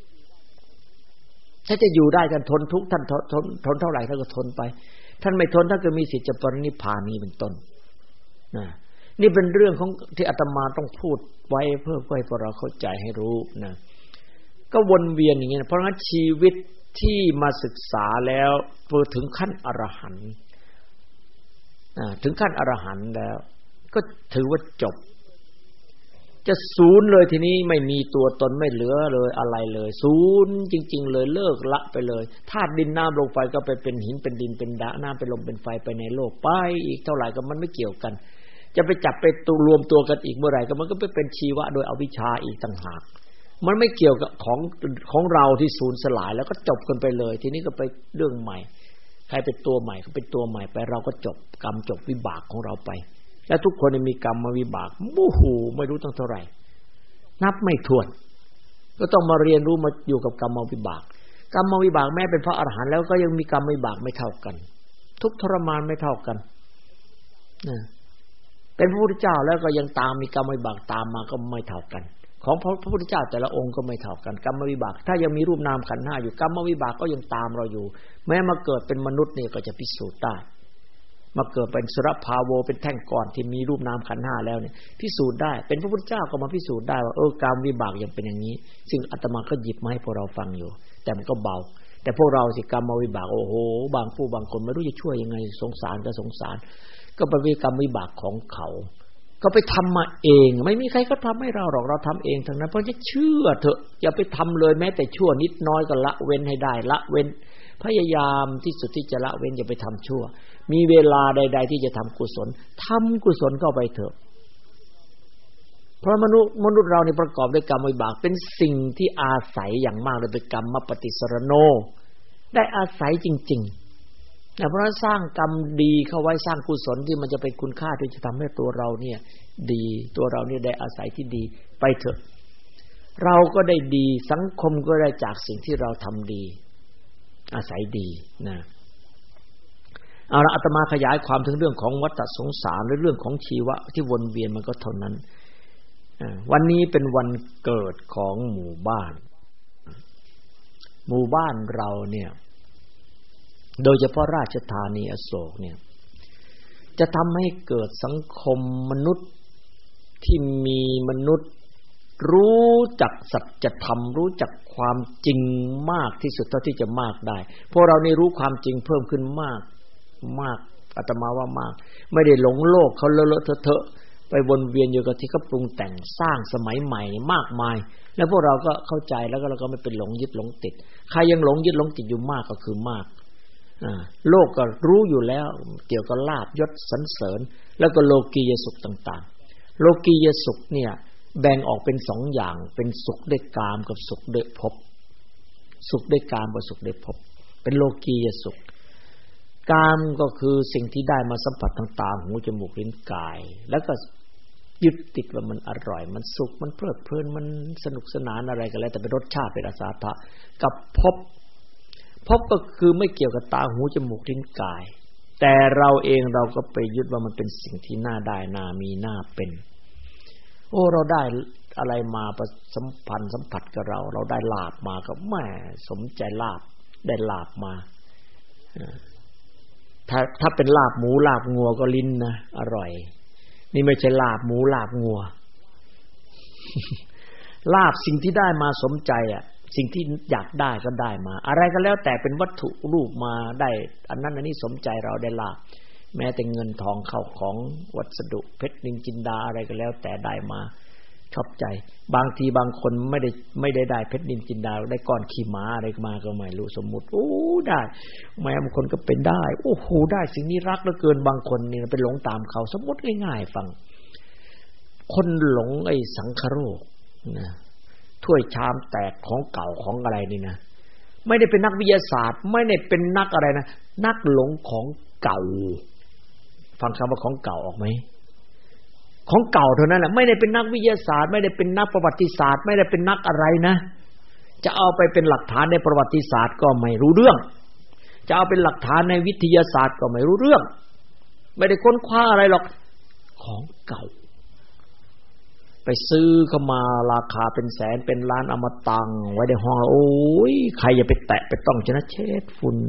ถ้าจะอยู่ได้ท่านทนทุกข์ท่านทนทนทนเท่าไหร่ท่านก็ทนไปท่านไม่ทนท่านก็มีสิทธิ์จะปรินิพพานนี้เป็นต้นนะนี่เป็นเรื่องของที่อาตมาต้องพูดไว้เพื่อให้พวกเราเข้าใจให้รู้นะก็วนเวียนอย่างนี้นะเพราะงั้นชีวิตที่มาศึกษาแล้วพอถึงขั้นอรหันต์ถึงขั้นอรหันต์แล้วก็ถือว่าจบจะศูนย์เลยทีนี้ไม่มีตัวตนไม่เหลือเลยอะไรเลยศูนย์จริงๆเลยเลิกละไปเลยธาตุดินน้ำลมไฟก็ไปเป็นหินเป็นดินเป็นน้ำเป็นลมเป็นไฟไปในโลกไปอีกเท่าไหร่ก็มันไม่เกี่ยวกันจะไปจับไปตัวรวมตัวกันอีกเมื่อไหร่ก็มันก็ไปเป็นชีวะโดยอวิชชาอีกต่างหากมันไม่เกี่ยวกับของของเราที่สูญสลายแล้วก็จบกันไปเลยทีนี้ก็ไปเรื่องใหม่ใครเป็นตัวใหม่ก็เป็นตัวใหม่ไปเราก็จบกรรมจบวิบากของเราไปและทุกคนมีกรรมมาวิบากโอ้โหไม่รู้ตั้งเท่าไหร่นับไม่ถ้วนก็ต้องมาเรียนรู้มาอยู่กับกรรมวิบากกรรมวิบากแม้เป็นพระอรหันต์แล้วก็ยังมีกรรมวิบากไม่เท่ากันทุกทรมานไม่เท่ากันนะเป็นพระพุทธเจ้าแล้วก็ยังตามมีกรรมวิบากตามมาก็ไม่เท่ากันของพระพุทธเจ้าแต่ละองค์ก็ไม่เท่ากันกรรมวิบากถ้ายังมีรูปนามขันธ์ห้าอยู่กรรมวิบากก็ยังตามเราอยู่แม้มาเกิดเป็นมนุษย์นี่ก็จะพิสูจน์ได้มาเกิดเป็นสุรภาโวเป็นแท่งก้อนที่มีรูปนามขันธ์ห้าแล้วเนี่ยพิสูจน์ได้เป็นพระพุทธเจ้าก็มาพิสูจน์ได้ว่าเออกรรมวิบากยังเป็นอย่างนี้ซึ่งอาตมาก็หยิบมาให้พวกเราฟังอยู่แต่มันก็เบาแต่พวกเราสิกรรมวิบากโอ้โหบางผู้บางคนไม่รู้จะช่วยยังไงสงสารก็สงสารก็เป็นกรรมวิบากของเขาก็ไปทำมาเองไม่มีใครก็ทำให้เราหรอกเราทำเองทั้งนั้นเพราะจะเชื่อเถอะอย่าไปทำเลยแม้แต่ชั่วนิดน้อยก็ละเว้นให้ได้ละเว้นพยายามที่สุดที่จะละเว้นอย่าไปทำชั่วมีเวลาใดๆที่จะทำกุศลทำกุศลเข้าไปเถอะเพราะมนุษย์มนุษย์เราเนี่ยประกอบด้วยกรรมวิบากเป็นสิ่งที่อาศัยอย่างมากเลยเป็นกรรมปฏิสรโนได้อาศัยจริงๆแต่เพราะสร้างกรรมดีเข้าไว้สร้างกุศลที่มันจะเป็นคุณค่าที่จะทำให้ตัวเราเนี่ยดีตัวเราเนี่ยได้อาศัยที่ดีไปเถอะเราก็ได้ดีสังคมก็ได้จากสิ่งที่เราทำดีอาศัยดีนะเอาละอาตมาขยายความถึงเรื่องของวัฏสงสารหรือเรื่องของชีวะที่วนเวียนมันก็เท่านั้นวันนี้เป็นวันเกิดของหมู่บ้านหมู่บ้านเราเนี่ยโดยเฉพาะราชธานีอโศกเนี่ยจะทำให้เกิดสังคมมนุษย์ที่มีมนุษย์รู้จักสัจธรรมรู้จักความจริงมากที่สุดเท่าที่จะมากได้พวกเรานี่รู้ความจริงเพิ่มขึ้นมากมากอาตมาว่ามากไม่ได้หลงโลกเขาเลอะๆเทอะๆไปวนเวียนอยู่กับที่เขาปรุงแต่งสร้างสมัยใหม่มากมายแล้วพวกเราก็เข้าใจแล้วก็เราก็ไม่เป็นหลงยึดหลงติดใครยังหลงยึดหลงติดอยู่มากก็คือมากอ่าโลกก็รู้อยู่แล้วเกี่ยวกับลาภยศสรรเสริญแล้วก็โลกียสุขต่างๆโลกียสุขเนี่ยแบ่งออกเป็นสองอย่างเป็นสุขด้วยกามกับสุขด้วยภพสุขด้วยกามกับสุขด้วยภพเป็นโลกียสุขกามก็คือสิ่งที่ได้มาสัมผัสทางตาหูจมูกลิ้นกายแล้วก็ยึดติดว่ามันอร่อยมันสุขมันเพลิดเพลินมันสนุกสนานอะไรกันแล้วแต่เป็นรสชาติเป็นรสาทะกับภพภพก็คือไม่เกี่ยวกับตาหูจมูกลิ้นกายแต่เราเองเราก็ไปยึดว่ามันเป็นสิ่งที่น่าได้น่ามีน่าเป็นโอ้เราได้อะไรมาประสัมพันธ์สัมผัสกับเราเราได้ลาภมาก็แหมสมใจลาภได้ลาภมาถ้าถ้าเป็นลาบหมูลาบงัวก็ลิ้นนะอร่อยนี่ไม่ใช่ลาบหมูลาบงัวลาบสิ่งที่ได้มาสมใจอ่ะสิ่งที่อยากได้ก็ได้มาอะไรก็แล้วแต่เป็นวัตถุรูปมาได้อันนั้นอันนี้สมใจเราได้ลาบแม้แต่เงินทองเข้าของวัสดุเพชรนินจินดาอะไรก็แล้วแต่ได้มาชอบใจบางทีบางคนไม่ได้ไม่ได้ได้เพชรนินจินดาได้ก้อนขี้ม้าอะไรมาก็ไม่รู้สมมุติโอ้ได้แม้บางคนก็เป็นได้โอ้โหได้สิ่งนี้รักเหลือเกินบางคนนี่ไปหลงตามเขาสมมติง่ายๆฟังคนหลงไอ้สังคโรคนะถ้วยชามแตกของเก่าของอะไรนี่นะไม่ได้เป็นนักวิทยาศาสตร์ไม่ได้เป็นนักอะไรนะนักหลงของเก่าฟังคำว่าของเก่าออกไหมของเก่าเท่านั้นแหละไม่ได้เป็นนักวิทยาศาสตร์ไม่ได้เป็นนักประวัติศาสตร์ไม่ได้เป็นนักอะไรนะจะเอาไปเป็นหลักฐานในประวัติศาสตร์ก็ไม่รู้เรื่องจะเอาเป็นหลักฐานในวิทยาศาสตร์ก็ไม่รู้เรื่องไม่ได้ค้นคว้าอะไรหรอกของเก่าไปซื้อเข้ามาราคาเป็นแสนเป็นล้านเอามาตังไว้ในห้องโอ้ยใครอย่าไปแตะไปต้องจะนะเช็ดฝุ่น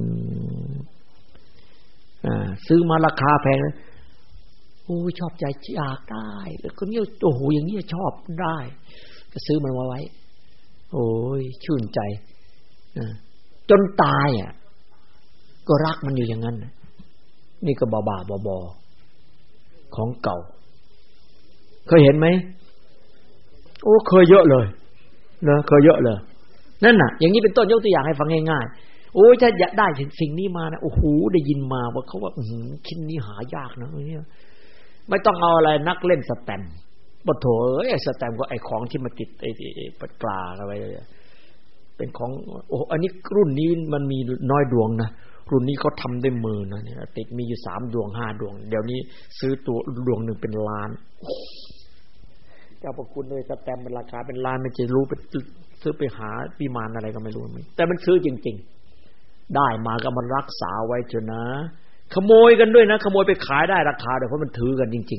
อ่าซื้อมาราคาแพงโอ้ยชอบใจอยากได้แล้วคนนี้โอ้โหอย่างนี้ชอบได้ก็ซื้อมันมาไว้โอ้ยชื่นใจจนตายอ่ะก็รักมันอยู่อย่างนั้นนี่ก็บ้าๆบอๆของเก่าเคยเห็นไหมโอ้เคยเยอะเลยนะเคยเยอะเลยนั่นน่ะอย่างนี้เป็นต้นยกตัวอย่างให้ฟังง่ายๆโอ้ยถ้าอยากได้สิ่งนี้มานะโอ้โหได้ยินมาว่าเขาว่าอื้อหือชิ้นนี้หายากนะเนี่ยไม่ต้องเอาอะไรนักเล่นสแตมป์บ่โถเอ้ยสแตมป์ก็ไอ้ของที่มาติดไอ้ปากกาอะไรเป็นของโอ้อันนี้รุ่นนี้มันมีน้อยดวงนะรุ่นนี้เขาทำด้วยมือนะเนี่ยติดมีอยู่สามดวงห้าดวงเดี๋ยวนี้ซื้อตัวดวงนึงเป็นล้านเจ้าพระคุณเลยสแตมป์เป็นราคาเป็นล้านมันจะรู้ไปซื้อไปหาวิมานอะไรก็ไม่รู้แต่มันซื้อจริงๆได้มาก็มันรักษาไว้เถอะนะขโมยกันด้วยนะขโมยไปขายได้ราคาเดี๋ยวเพราะมันถือกันจริง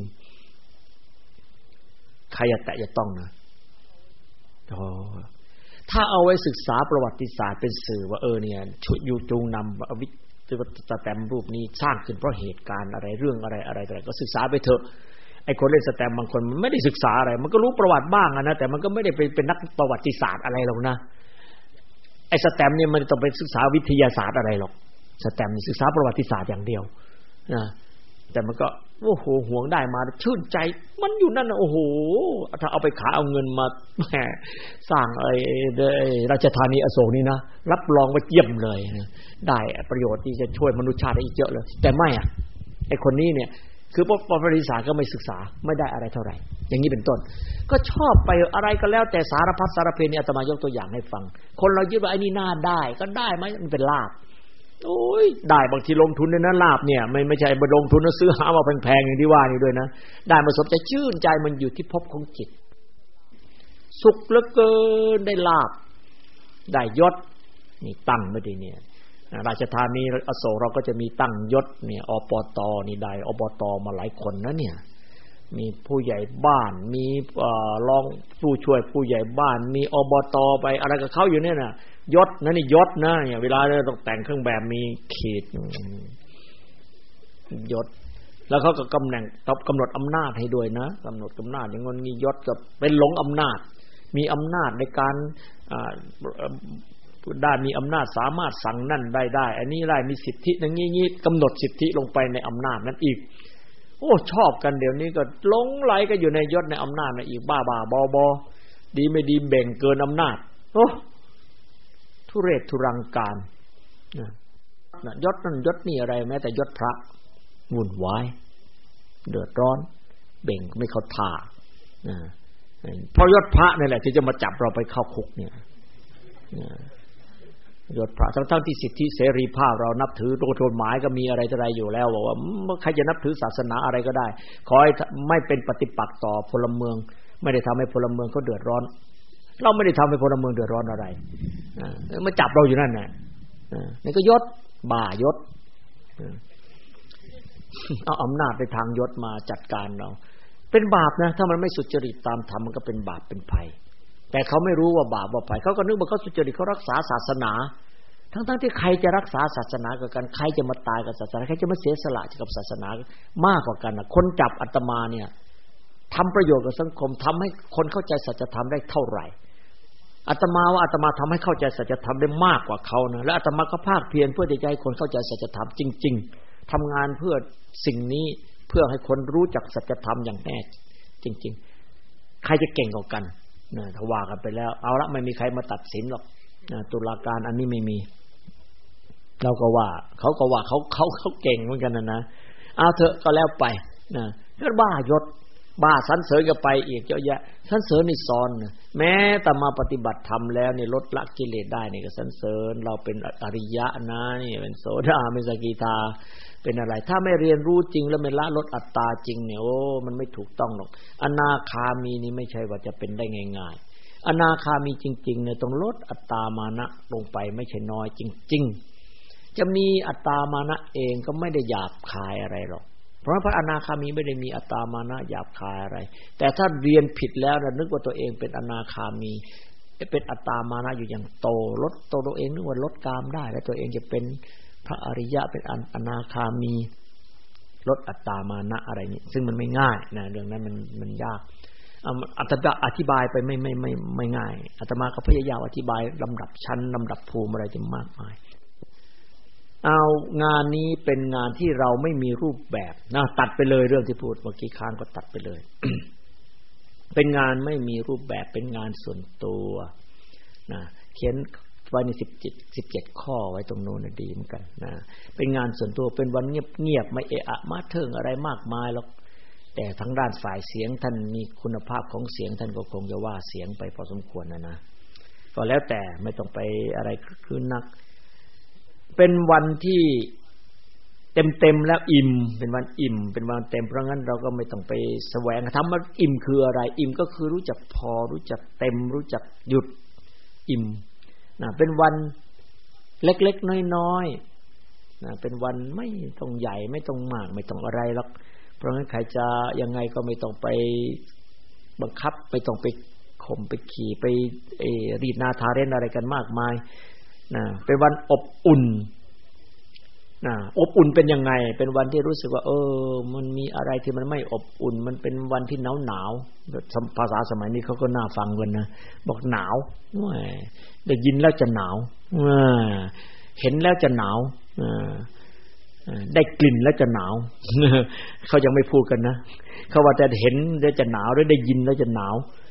ๆใครอย่าแตะอย่าต้องนะอ๋อถ้าเอาไว้ศึกษาประวัติศาสตร์เป็นสื่อว่าเออเนี่ยชุดอยู่จูงนำอวิสแตมป์รูปนี้สร้างขึ้นเพราะเหตุการณ์อะไรเรื่องอะไรอะไรอะไรก็ศึกษาไปเถอะไอ้คนเล่นสแตมป์บางคนมันไม่ได้ศึกษาอะไรมันก็รู้ประวัติบ้างนะแต่มันก็ไม่ได้เป็นเป็นนักประวัติศาสตร์อะไรหรอกนะไอ้สแตมป์เนี่ยมันต้องไปศึกษาวิทยาศาสตร์อะไรหรอกสแตมป์นี่ศึกษาประวัติศาสตร์อย่างเดียวนะแต่มันก็โอ้โหหวงได้มาชื่นใจมันอยู่นั่นนะโอ้โหถ้าเอาไปขายเอาเงินมาแหมสร้างไอ้ราชธานีอโศกนี่นะรับรองว่าเยี่ยมเลยนะได้ประโยชน์ที่จะช่วยมนุษยชาติได้อีกเยอะเลยแต่ไม่อ่ะไอ้คนนี้เนี่ยคือประวัติศาสตร์ก็ไม่ศึกษาไม่ได้อะไรเท่าไหร่อย่างนี้เป็นต้นก็ชอบไปอะไรก็แล้วแต่สารพัดสารเพนี่อาตมายกตัวอย่างให้ฟังคนเรายึดว่าไอ้นี่น่าได้ก็ได้ไหมมันเป็นลาภโอ้ยได้บางทีลงทุนในนั้นลาภเนี่ยไม่ไม่ใช่มาลงทุนแล้วซื้อหามาแพงๆอย่างที่ว่านี่ด้วยนะได้มาสมใจชื่นใจมันอยู่ที่ภพของจิตสุขเหลือเกินได้ลาภได้ยศนี่ตั้งไม่ได้เนี่ยราชธานีอโศกเราก็จะมีตั้งยศเนี่ยอปตนี่ได้อบตมาหลายคนนะเนี่ยมีผู้ใหญ่บ้านมีเอ่อรองผู้ช่วยผู้ใหญ่บ้านมีอบตไปอะไรกับเขาอยู่เนี่ยน่ะยศนะนี่ยศนะเนี่ยเวลาเราต้องแต่งเครื่องแบบมีขีดยศแล้วเขาก็กำแหน่งกำหนดอำนาจให้ด้วยนะกำหนดอำนาจอย่างงี้ยศก็เป็นหลงอำนาจมีอำนาจในการอ่าได้มีอำนาจสามารถสั่งนั่นได้ได้อันนี้ได้มีสิทธิอย่างงี้ๆกำหนดสิทธิลงไปในอำนาจนั้นอีกโอ้ชอบกันเดี๋ยวนี้ก็หลงไหลก็อยู่ในยศในอำนาจนะอีกบ้าๆบอๆดีไม่ดีแบ่งเกินอำนาจโอ้ทุเรศทุรังการนะยศนั่นยศนี่อะไรแม้แต่ยศพระวุ่นวายเดือดร้อนเบ่งไม่เข้าท่านะเพราะยศพระนี่แหละที่จะมาจับเราไปเข้าคุกเนี่ยยศพระทั้งๆที่สิทธิเสรีภาพเรานับถือกฎหมายก็มีอะไรต่ออะไรอยู่แล้วบอกว่าใครจะนับถือศาสนาอะไรก็ได้ขอให้ไม่เป็นปฏิปักษ์ต่อพลเมืองไม่ได้ทำให้พลเมืองเขาเดือดร้อนเราไม่ได้ทำให้พลเมืองเดือดร้อนอะไรมาจับเราอยู่นั่นน่ะนี่ก็ยศบ่ายศเอาอำนาจในทางยศมาจัดการเราเป็นบาปนะถ้ามันไม่สุจริตตามธรรมมันก็เป็นบาปเป็นภัยแต่เขาไม่รู้ว่าบาปว่าภัยเขาก็นึกว่าเขาสุจริตเขารักษาศาสนาทั้งๆที่ใครจะรักษาศาสนากับกันใครจะมาตายกับศาสนาใครจะมาเสียสละกับศาสนามากกว่ากันนะคนจับอาตมาเนี่ยทำประโยชน์กับสังคมทำให้คนเข้าใจสัจธรรมได้เท่าไหร่อาตมาว่าอาตมาทำให้เข้าใจสัจธรรมได้มากกว่าเขานะและอาตมาก็ภาคเพียรเพื่อจะให้คนเข้าใจสัจธรรมจริงๆทำงานเพื่อสิ่งนี้เพื่อให้คนรู้จักสัจธรรมอย่างแน่จริงๆใครจะเก่งกว่ากันนะถ้าว่ากันไปแล้วเอาละไม่มีใครมาตัดสินหรอกนะตุลาการอันนี้ไม่มีเราก็ว่าเขาก็ว่าเขาเขาเขาเก่งเหมือนกันนะนะเอาเถอะก็แล้วไปนะก็บ้ายศบ้าสรรเสริญกันไปอีกเยอะแยะสรรเสริญนี่ซ้อนแม้แต่มาปฏิบัติธรรมแล้วนี่ลดละกิเลสได้นี่ก็สรรเสริญเราเป็นอริยะนะนี่เป็นโสดาเป็นสกิทาเป็นอะไรถ้าไม่เรียนรู้จริงแล้วไม่ละลดอัตตาจริงเนี่ยโอ้มันไม่ถูกต้องหรอกอนาคามีนี่ไม่ใช่ว่าจะเป็นได้ง่ายๆอนาคามีจริงๆเนี่ยต้องลดอัตตามานะลงไปไม่ใช่น้อยจริงๆจะมีอัตตามานะเองก็ไม่ได้หยาบคายอะไรหรอกเพราะพระอนาคามีไม่ได้มีอัตตามานะหยาบคายอะไรแต่ถ้าเรียนผิดแล้วนะนึกว่าตัวเองเป็นอนาคามีเป็นอัตตามานะอยู่อย่างโตลดตัวเองนึกว่าลดกามได้แล้วตัวเองจะเป็นพระอริยะเป็นอนาคามีลดอัตตามานะอะไรนี่ซึ่งมันไม่ง่ายนะเรื่องนั้นมันมันยากอาตมาอธิบายไปไม่ไม่ไม่ไม่ง่ายอาตมาก็พยายามอธิบายลำดับชั้นลำดับภูมิอะไรที่มากมายเอางานนี้เป็นงานที่เราไม่มีรูปแบบนะตัดไปเลยเรื่องที่พูดเมื่อกี้ค้างก็ตัดไปเลย เป็นงานไม่มีรูปแบบเป็นงานส่วนตัวนะเขียนไว้ในสิบเจ็ด สิบเจ็ดข้อไว้ตรงโน้นดีเหมือนกันนะเป็นงานส่วนตัวเป็นวันเงียบๆไม่เอะอะมาเถิงอะไรมากมายหรอกแต่ทางด้านฝ่ายเสียงท่านมีคุณภาพของเสียงท่านก็คงจะว่าเสียงไปพอสมควรนะนะก็แล้วแต่ไม่ต้องไปอะไรคือนักเป็นวันที่เต็มๆแล้วอิ่มเป็นวันอิ่มเป็นวันเต็มเพราะงั้นเราก็ไม่ต้องไปแสวงทำว่าอิ่มคืออะไรอิ่มก็คือรู้จักพอรู้จักเต็มรู้จักหยุดอิ่มนะเป็นวันเล็กๆน้อยๆนะเป็นวันไม่ต้องใหญ่ไม่ต้องมากไม่ต้องอะไรหรอกเพราะงั้นใครจะยังไงก็ไม่ต้องไปบังคับไม่ต้องไปข่มไปขี่ไปเอรีดนาทาเรนอะไรกันมากมายนะเป็นวันอบอุ่นนะอบอุ่นเป็นยังไงเป็นวันที่รู้สึกว่าเออมันมีอะไรที่มันไม่อบอุ่นมันเป็นวันที่หนาวหนาวภาษาสมัยนี้เขาก็น่าฟังกันนะบอกหนาวได้ยินแล้วจะหนาวเห็นแล้วจะหนาวได้กลิ่นแล้วจะหนาวเขายังไม่พูดกันนะเขาว่าแต่เห็นแล้วจะหนาวหรือได้ยินแล้วจะหนาว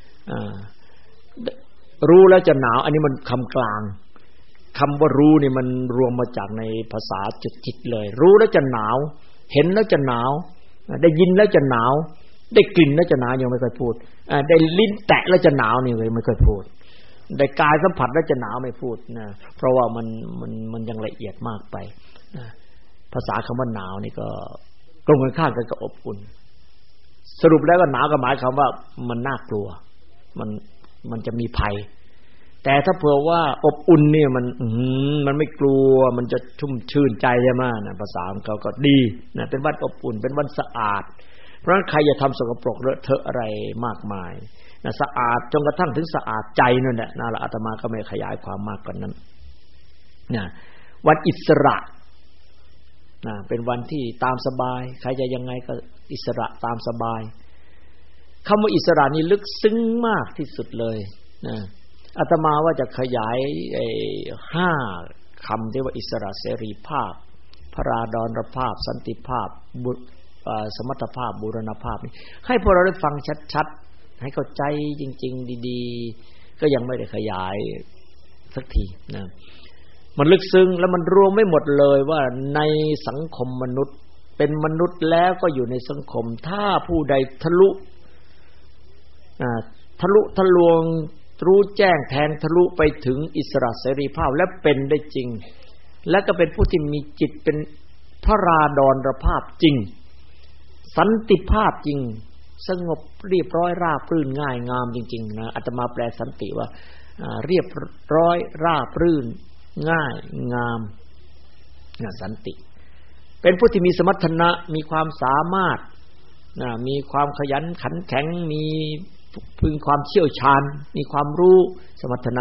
รู้แล้วจะหนาวอันนี้มันคำกลางคำว่ารู้นี่มันรวมมาจากในภาษาจิตๆเลยรู้แล้วจะหนาวเห็นแล้วจะหนาวได้ยินแล้วจะหนาวได้กลิ่นแล้วจะหนาวยังไม่ค่อยพูดได้ลิ้นแตะแล้วจะหนาวนี่เลยไม่ค่อยพูดได้กายสัมผัสแล้วจะหนาวไม่พูดนะเพราะว่ามันมันมันยังละเอียดมากไปนะภาษาคำว่าหนาวนี่ก็ตรงกันข้ามกันกับอบอุ่นสรุปแล้วก็หนาวก็หมายความว่ามันน่ากลัวมันมันจะมีภัยแต่ถ้าเผื่อว่าอบอุ่นเนี่ยมันอืมมันไม่กลัวมันจะชุ่มชื่นใจใช่ไหมนะภาษาของเขาก็ดีนะเป็นวันอบอุ่นเป็นวันสะอาดเพราะฉะนั้นใครอย่าทำสกปรกเลอะเทอะอะไรมากมายนะสะอาดจนกระทั่งถึงสะอาดใจนั่นแหละนะละอาตมาก็ไม่ขยายความมากกว่านั้นนะวันอิสระนะเป็นวันที่ตามสบายใครจะยังไงก็อิสระตามสบายคำว่าอิสระนี่ลึกซึ้งมากที่สุดเลยนะอาตมาว่าจะขยายไอ้ห้าคำที่ว่าอิสระเสรีภาพพระราดรภาพสันติภาพสมรรถภาพบูรณภาพนี่ให้พวกเราได้ฟังชัดๆให้เข้าใจจริงๆดีๆก็ยังไม่ได้ขยายสักทีนะมันลึกซึ้งแล้วมันรวมไม่หมดเลยว่าในสังคมมนุษย์เป็นมนุษย์แล้วก็อยู่ในสังคมถ้าผู้ใดทะลุอ่าทะลุทะลวงรู้แจ้งแทงทะลุไปถึงอิสระเสรีภาพและเป็นได้จริงและก็เป็นผู้ที่มีจิตเป็นพระราดรภาพจริงสันติภาพจริงสงบเรียบร้อยราบรื่นง่ายงามจริงๆนะอาตมาแปลสันติว่าเรียบร้อยราบรื่นง่ายงามนะสันติเป็นผู้ที่มีสมรรถนะมีความสามารถนะมีความขยันขันแข็งมีพึงความเชี่ยวชาญมีความรู้สมรรถนะ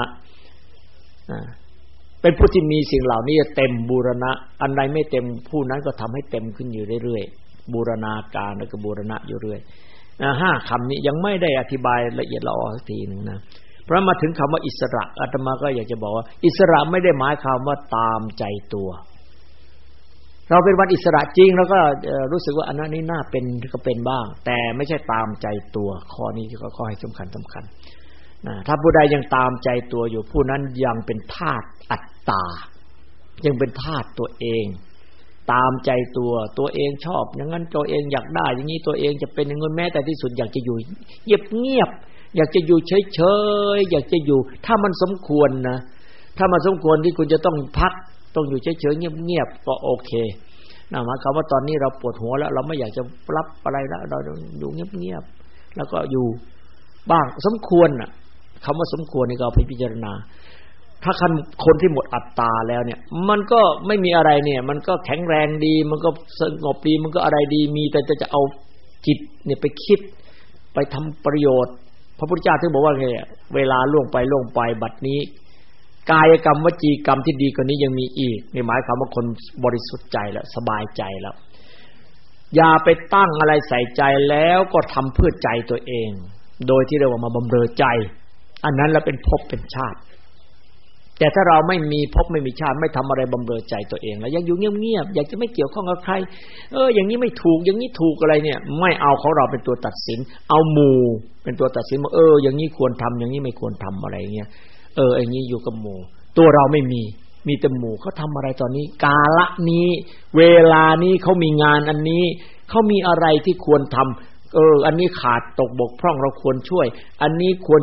เป็นผู้ที่มีสิ่งเหล่านี้เต็มบูรณะอันใดไม่เต็มผู้นั้นก็ทำให้เต็มขึ้นอยู่เรื่อยๆบูรณาการแล้วก็บูรณะอยู่เรื่อยห้าคำนี้ยังไม่ได้อธิบายละเอียดละออสักทีนึงนะเพราะมาถึงคำว่าอิสระอาตมาก็อยากจะบอกว่าอิสระไม่ได้หมายความว่าตามใจตัวเราเป็นวันอิสระจริงแล้วก็รู้สึกว่าอันนั้นนี่น่าเป็นก็เป็นบ้างแต่ไม่ใช่ตามใจตัวข้อนี้ก็ข้อให้สำคัญสำคัญนะถ้าผู้ใดยังตามใจตัวอยู่ผู้นั้นยังเป็นทาสอัตตายังเป็นทาสตัวเองตามใจตัวตัวเองชอบอย่างนั้นตัวเองอยากได้อย่างนี้ตัวเองจะเป็นอย่างนั้นแม้แต่ที่สุดอยากจะอยู่เงียบเงียบอยากจะอยู่เฉยๆอยากจะอยู่ถ้ามันสมควรนะถ้ามันสมควรที่คุณจะต้องพักต้องอยู่เฉยๆเงียบๆก็โอเคนะหมายความว่าตอนนี้เราปวดหัวแล้วเราไม่อยากจะรับอะไรแล้วเราอยู่เงียบๆแล้วก็อยู่บ้างสมควรน่ะคำว่าสมควรนี่ก็เอาไปพิจารณาถ้าคันคนที่หมดอัตตาแล้วเนี่ยมันก็ไม่มีอะไรเนี่ยมันก็แข็งแรงดีมันก็สงบดีมันก็อะไรดีมีแต่จะเอาจิตเนี่ยไปคิดไปทำประโยชน์พระพุทธเจ้าถึงบอกว่าไงเวลาล่วงไปล่วงไปบัดนี้กายกรรมวจีกรรมที่ดีกว่านี้ยังมีอีกนี่หมายความว่าคนบริสุทธิ์ใจแล้วสบายใจแล้วอย่าไปตั้งอะไรใส่ใจแล้วก็ทำเพื่อใจตัวเองโดยที่เรียกว่ามาบำเรอใจอันนั้นแล้วเป็นภพเป็นชาติแต่ถ้าเราไม่มีภพไม่มีชาติไม่ทำอะไรบำเรอใจตัวเองแล้วยังอยู่เงียบๆอยากจะไม่เกี่ยวข้องกับใครเอออย่างนี้ไม่ถูกอย่างนี้ถูกอะไรเนี่ยไม่เอาของเราเป็นตัวตัดสินเอาหมู่เป็นตัวตัดสินว่าเอออย่างนี้ควรทำอย่างนี้ไม่ควรทำอะไรเงี้ยเอออย่างนี้อยู่กับหมู่ตัวเราไม่มีมีแต่หมู่เขาทำอะไรตอนนี้กาละนี้เวลานี้เขามีงานอันนี้เขามีอะไรที่ควรทำเอออันนี้ขาดตกบกพร่องเราควรช่วยอันนี้ควรจะ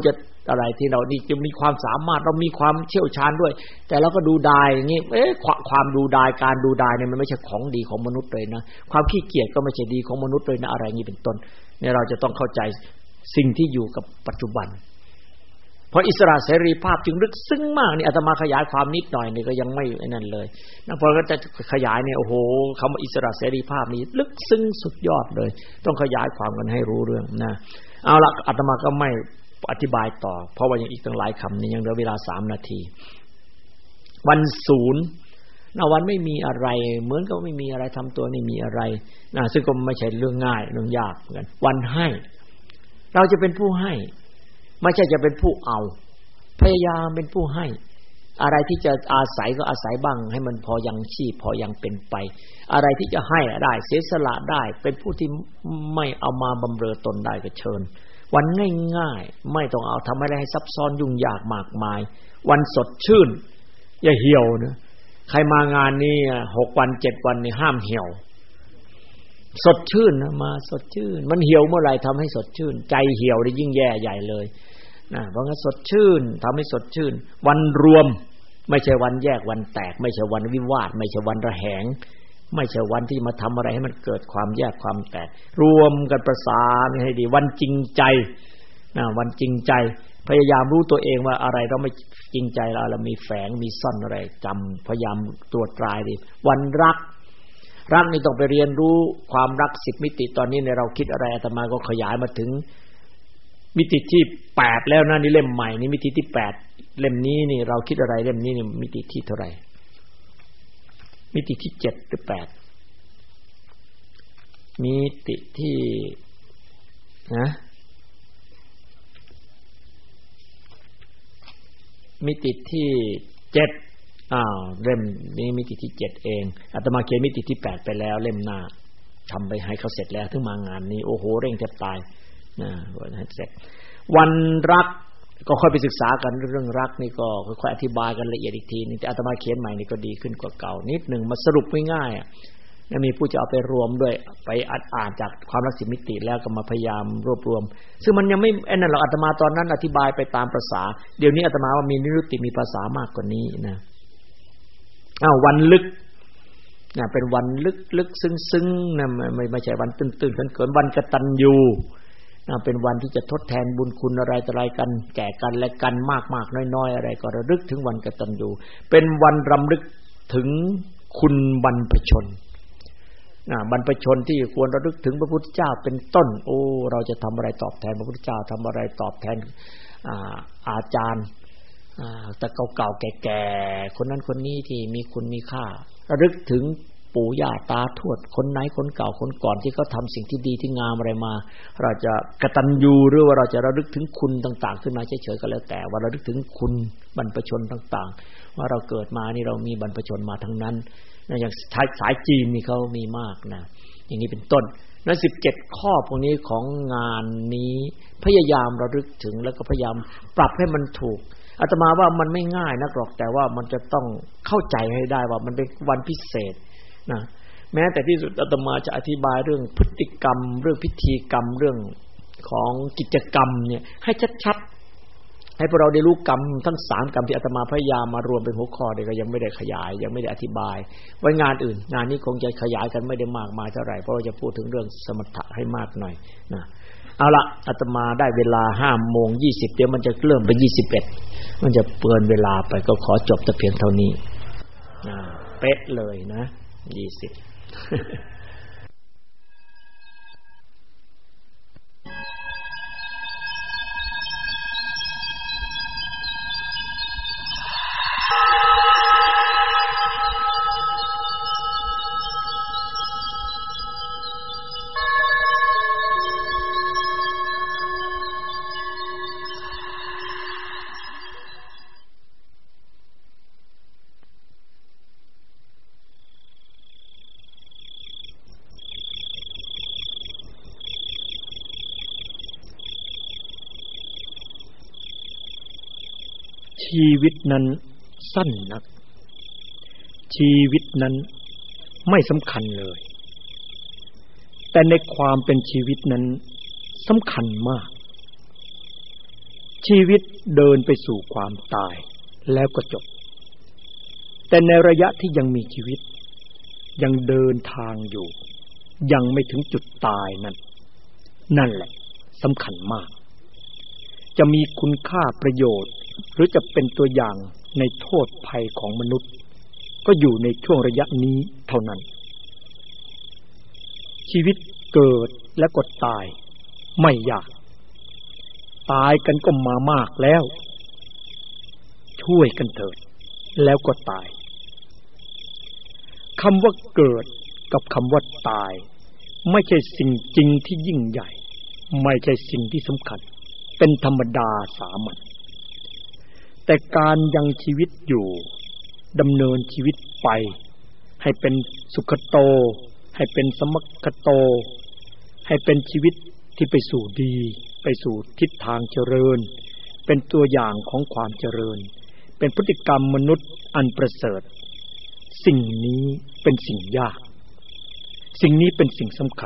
อะไรที่เรานี่จะมีความสามารถเรามีความเชี่ยวชาญด้วยแต่เราก็ดูดายอย่างงี้เอ๊ะความดูดายการดูดายเนี่ยมันไม่ใช่ของดีของมนุษย์เลยนะความขี้เกียจก็ไม่ใช่ดีของมนุษย์เลยนะอะไรอย่างนี้เป็นต้นเนี่ยเราจะต้องเข้าใจสิ่งที่อยู่กับปัจจุบันเพราะอิสระเสรีภาพจึงลึกซึ้งมากนี่อาตมาขยายความนิดหน่อยนี่ก็ยังไม่ไอ้นั่นเลยนะพอก็จะขยายเนี่ยโอ้โหคำว่าอิสระเสรีภาพนี่ลึกซึ้งสุดยอดเลยต้องขยายความกันให้รู้เรื่องนะเอาละอาตมาก็ไม่อธิบายต่อเพราะว่ายังอีกตั้งหลายคำนี่ยังเหลือเวลาสามนาทีวันศูนย์นะวันไม่มีอะไรเหมือนกับไม่มีอะไรทำตัวไม่มีอะไรนะซึ่งก็ไม่ใช่เรื่องง่ายเรื่องยากเหมือนกันวันให้เราจะเป็นผู้ให้ไม่ใช่จะเป็นผู้เอาพยายามเป็นผู้ให้อะไรที่จะอาศัยก็อาศัยบ้างให้มันพอยังชีพพอยังเป็นไปอะไรที่จะให้ได้เสียสละได้เป็นผู้ที่ไม่เอามาบำเรอตนได้ก็เชิญวันง่ายๆไม่ต้องเอาทำอะไรให้ซับซ้อนยุ่งยากมากมายวันสดชื่นอย่าเหี่ยวนะใครมางานนี้หกวันเจ็ดวันนี่ห้ามเหี่ยวสดชื่นนะมาสดชื่นมันเหี่ยวเมื่อไหร่ทำให้สดชื่นใจเหี่ยวได้ยิ่งแย่ใหญ่เลยนะเพราะงั้นสดชื่นทำให้สดชื่นวันรวมไม่ใช่วันแยกวันแตกไม่ใช่วันวิวาทไม่ใช่วันระแหงไม่ใช่วันที่มาทำอะไรให้มันเกิดความแยกความแตกรวมกันประสานให้ดีวันจริงใจนะวันจริงใจพยายามรู้ตัวเองว่าอะไรเราไม่จริงใจเราเรามีแฝงมีซ่อนอะไรจำพยายามตรวจตราดิวันรักรักนี่ต้องไปเรียนรู้ความรักสิบมิติตอนนี้ในเราคิดอะไรอาตมาก็ขยายมาถึงมิติที่แปดแล้วนะนี่เล่มใหม่นี่มิติที่แปดเล่มนี้นี่เราคิดอะไรเล่มนี้นี่มิติที่เท่าไหร่มิติที่เจ็ดหรือแปดมิติที่นะมิติที่เจ็ดอ้าวเล่มนี้มิติที่เจ็ดเองอาตมาเขียนมิติที่แปดไปแล้วเล่มหน้าทำไปให้เขาเสร็จแล้วถึงมางานนี้โอ้โหเร่งแทบตายนะวันให้เสร็จวันรักก็ค่อยไปศึกษากันเรื่องรักนี่ก็ค่อยๆอธิบายกันละเอียดอีกทีนึงแต่อาตมาเขียนใหม่นี่ก็ดีขึ้นกว่าเก่านิดนึงมาสรุปง่ายๆอ่ะแล้วมีผู้จะเอาไปรวมด้วยไปอ่านจากความรักสิบมิติแล้วก็มาพยายามรวบรวมซึ่งมันยังไม่ไอ้นั่นหรอกอาตมาตอนนั้นอธิบายไปตามภาษาเดี๋ยวนี้อาตมาว่ามีนิรุตติมีภาษามากกว่านี้นะอ้าววันลึกนะเป็นวันลึกลึกซึ้งๆนะไม่ไม่ใช่วันตื่นๆเกินๆวันกตัญญูนะเป็นวันที่จะทดแทนบุญคุณอะไรต่ออะไรกันแก่กันและกันมากๆน้อยๆอะไรก็ระลึกถึงวันกตัญญูเป็นวันรำลึกถึงคุณบรรพชนนะบรรพชนที่ควรระลึกถึงพระพุทธเจ้าเป็นต้นโอ้เราจะทำอะไรตอบแทนพระพุทธเจ้าทำอะไรตอบแทน อา, อาจารย์แต่เก่าๆแก่ๆคนนั้นคนนี้ที่มีคุณมีค่าระลึกถึงปู่ย่าตาทวดคนไหนคนเก่าคนก่อนที่เขาทำสิ่งที่ดีที่งามอะไรมาเราจะกตัญญูหรือว่าเราจะระลึกถึงคุณต่างๆขึ้นมาเฉยๆก็แล้วแต่ว่าระลึกถึงคุณบรรพชนต่างๆว่าเราเกิดมานี่เรามีบรรพชนมาทั้งนั้นอย่างสายจีนนี่เขามีมากนะอย่างนี้เป็นต้นนั้นสิบเจ็ดข้อพวกนี้ของงานนี้พยายามระลึกถึงแล้วก็พยายามปรับให้มันถูกอาตมาว่ามันไม่ง่ายนักหรอกแต่ว่ามันจะต้องเข้าใจให้ได้ว่ามันเป็นวันพิเศษนะแม้แต่ที่สุดอาตมาจะอธิบายเรื่องพฤติกรรมเรื่องพิธีกรรมเรื่องของกิจกรรมเนี่ยให้ชัดๆให้พวกเราได้รู้กรรมทั้งสามกรรมที่อาตมาพยายามมารวมเป็นหัวข้อเดี๋ยวก็ยังไม่ได้ขยายยังไม่ได้อธิบายไว้งานอื่นงานนี้คงจะขยายกันไม่ได้มากมายเท่าไหร่เพราะเราจะพูดถึงเรื่องสมถะให้มากหน่อยนะเอาละอาตมาได้เวลา ห้าโมงยี่สิบ เดี๋ยวมันจะเริ่มเป็นยี่สิบเอ็ดมันจะเกินเวลาไปก็ขอจบแต่เพียงเท่านี้นะเป๊ะเลยนะยี่สิบ ชีวิตนั้นสั้นนักชีวิตนั้นไม่สำคัญเลยแต่ในความเป็นชีวิตนั้นสำคัญมากชีวิตเดินไปสู่ความตายแล้วก็จบแต่ในระยะที่ยังมีชีวิตยังเดินทางอยู่ยังไม่ถึงจุดตายนั่นนั่นแหละสำคัญมากจะมีคุณค่าประโยชน์หรือจะเป็นตัวอย่างในโทษภัยของมนุษย์ก็อยู่ในช่วงระยะนี้เท่านั้นชีวิตเกิดและก็ตายไม่ยากตายกันก็มามากแล้วช่วยกันเถิดแล้วก็ตายคำว่าเกิดกับคำว่าตายไม่ใช่สิ่งจริงที่ยิ่งใหญ่ไม่ใช่สิ่งที่สำคัญเป็นธรรมดาสามัญแต่การยังชีวิตอยู่ดำเนินชีวิตไปให้เป็นสุขโตให้เป็นสมัคคโตให้เป็นชีวิตที่ไปสู่ดีไปสู่ทิศทางเจริญเป็นตัวอย่างของความเจริญเป็นพฤติกรรมมนุษย์อันประเสริฐสิ่งนี้เป็นสิ่งยากสิ่งนี้เป็นสิ่งสำคัญ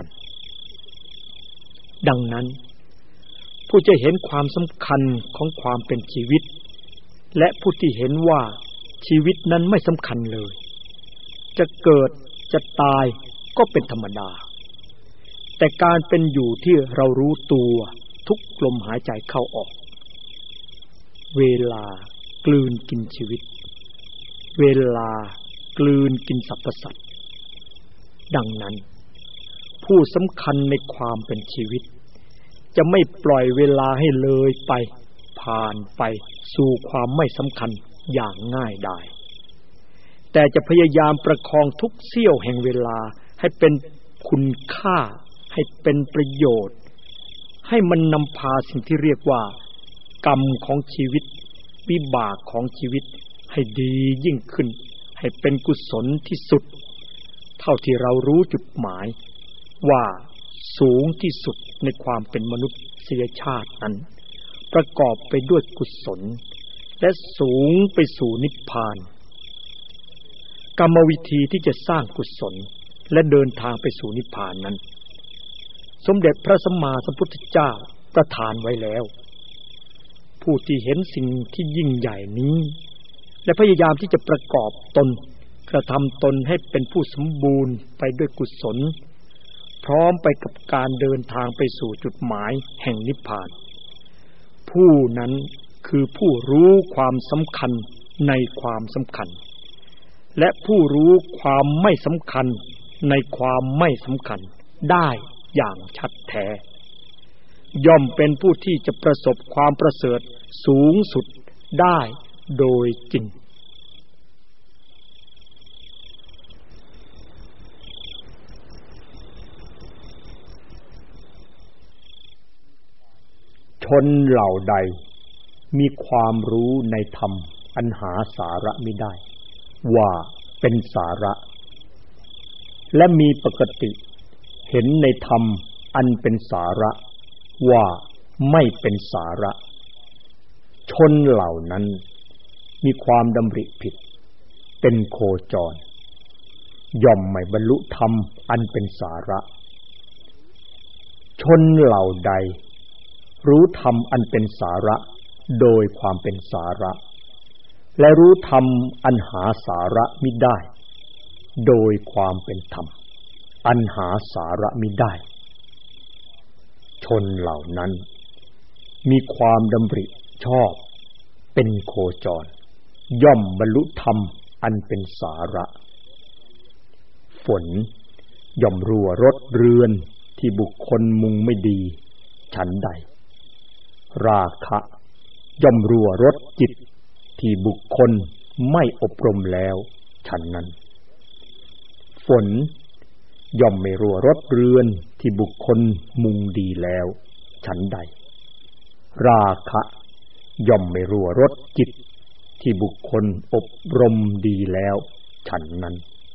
ดังนั้นผู้จะเห็นความสำคัญของความเป็นชีวิตและผู้ที่เห็นว่าชีวิตนั้นไม่สำคัญเลยจะเกิดจะตายก็เป็นธรรมดาแต่การเป็นอยู่ที่เรารู้ตัวทุกลมหายใจเข้าออกเวลากลืนกินชีวิตเวลากลืนกินสรรพสัตว์ดังนั้นผู้สำคัญในความเป็นชีวิตจะไม่ปล่อยเวลาให้เลยไปผ่านไปสู่ความไม่สำคัญอย่างง่ายดายแต่จะพยายามประคองทุกเสี้ยวแห่งเวลาให้เป็นคุณค่าให้เป็นประโยชน์ให้มันนำพาสิ่งที่เรียกว่ากรรมของชีวิตวิบากของชีวิตให้ดียิ่งขึ้นให้เป็นกุศลที่สุดเท่าที่เรารู้จุดหมายว่าสูงที่สุดในความเป็นมนุษยชาตินั้นประกอบไปด้วยกุศลและสูงไปสู่นิพพานกรรมวิธีที่จะสร้างกุศลและเดินทางไปสู่นิพพานนั้นสมเด็จพระสัมมาสัมพุทธเจ้าประทานไว้แล้วผู้ที่เห็นสิ่งที่ยิ่งใหญ่นี้และพยายามที่จะประกอบตนกระทำตนให้เป็นผู้สมบูรณ์ไปด้วยกุศลพร้อมไปกับการเดินทางไปสู่จุดหมายแห่งนิพพานผู้นั้นคือผู้รู้ความสำคัญในความสำคัญและผู้รู้ความไม่สำคัญในความไม่สำคัญได้อย่างชัดแท้ย่อมเป็นผู้ที่จะประสบความประเสริฐสูงสุดได้โดยจริงชนเหล่าใดมีความรู้ในธรรมอันหาสาระไม่ได้ว่าเป็นสาระและมีปกติเห็นในธรรมอันเป็นสาระว่าไม่เป็นสาระชนเหล่านั้นมีความดำริผิดเป็นโคจรย่อมไม่บรรลุธรรมอันเป็นสาระชนเหล่าใดรู้ธรรมอันเป็นสาระโดยความเป็นสาระและรู้ธรรมอันหาสาระมิได้โดยความเป็นธรรมอันหาสาระมิได้ชนเหล่านั้นมีความดำริชอบเป็นโคจรย่อมบรรลุธรรมอันเป็นสาระฝนย่อมรั่วรดเรือนที่บุคคลมุงไม่ดีฉันใดราคะย่อมรั่วรดจิตที่บุคคลไม่อบรมแล้วฉันนั้นฝนย่อมไม่รั่วรดเรือนที่บุคคลมุงดีแล้วฉันใดราคะย่อมไม่รั่วรดจิตที่บุคคลอบรมดีแล้วฉันนั้น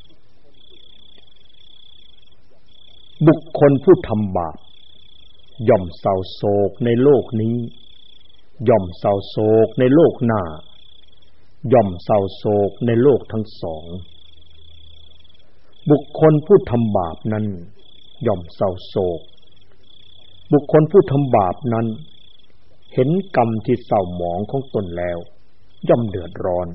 บุคคลผู้ทำบาปย่อมเศร้าโศกในโลกนี้ย่อมเศร้าโศกในโลกหน้าย่อมเศร้าโศกในโลกทั้งสองบุคคลผู้ทำบาปนั้นย่อมเศร้าโศกบุคคลผู้ทำบาปนั้นเห็นกรรมที่เศร้าหมองของตนแล้วย่อมเดือดร้อน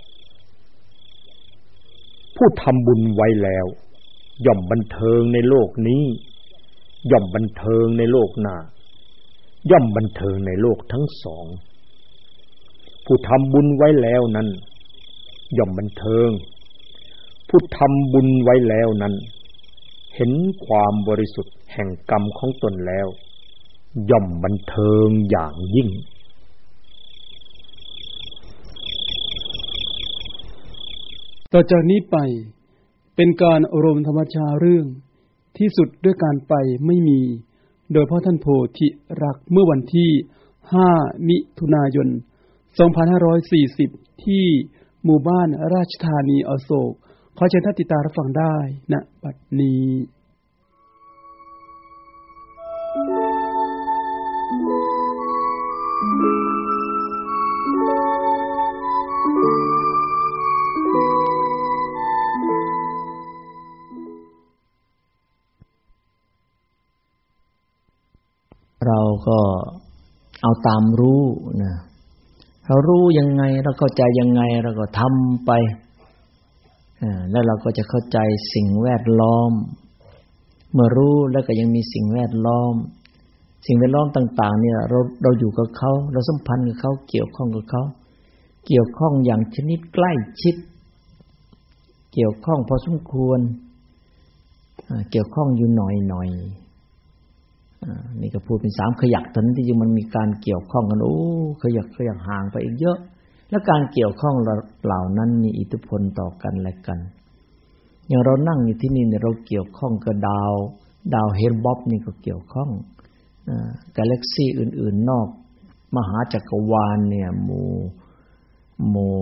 ผู้ทำบุญไว้แล้วย่อมบันเทิงในโลกนี้ย่อมบันเทิงในโลกหน้าย่อมบันเทิงในโลกทั้งสองผู้ทำบุญไว้แล้วนั้นย่อมบันเทิงผู้ทำบุญไว้แล้วนั้นเห็นความบริสุทธิ์แห่งกรรมของตนแล้วย่อมบันเทิงอย่างยิ่งต่อจากนี้ไปเป็นการอบรมธรรมชาเรื่องที่สุดด้วยการไปไม่มีโดยพ่อท่านโพธิรักษ์เมื่อวันที่ห้ามิถุนายนสองพันห้าร้อยสี่สิบที่หมู่บ้านราชธานีอโศกขอเชิญท่านติดตามรับฟังได้ณบัดนี้เราก็เอาตามรู้นะเรารู้ยังไงเราเข้าใจยังไงเราก็ทำไปแล้วเราก็จะเข้าใจสิ่งแวดล้อมเมื่อรู้แล้วก็ยังมีสิ่งแวดล้อมสิ่งแวดล้อมต่างๆเนี่ยเราเราอยู่กับเขาเราสัมพันธ์กับเขาเกี่ยวข้องกับเขาเกี่ยวข้องอย่างชนิดใกล้ชิดเกี่ยวข้องพอสมควรเกี่ยวข้องอยู่หน่อยๆนี่ก็พูดเป็นสามขยักตอนนั้นที่จริงมันมีการเกี่ยวข้องกันโอ้ขยักขยักห่างไปอีกเยอะและการเกี่ยวข้องเหล่านั้นมีอิทธิพลต่อกันและกันอย่างเรานั่งอยู่ที่นี่เนี่ยเราเกี่ยวข้องกับดาวดาวเฮลบ็อบนี่ก็เกี่ยวข้องกาแล็กซี่อื่นๆนอกมหาจักรวาลเนี่ยหมู่หมู่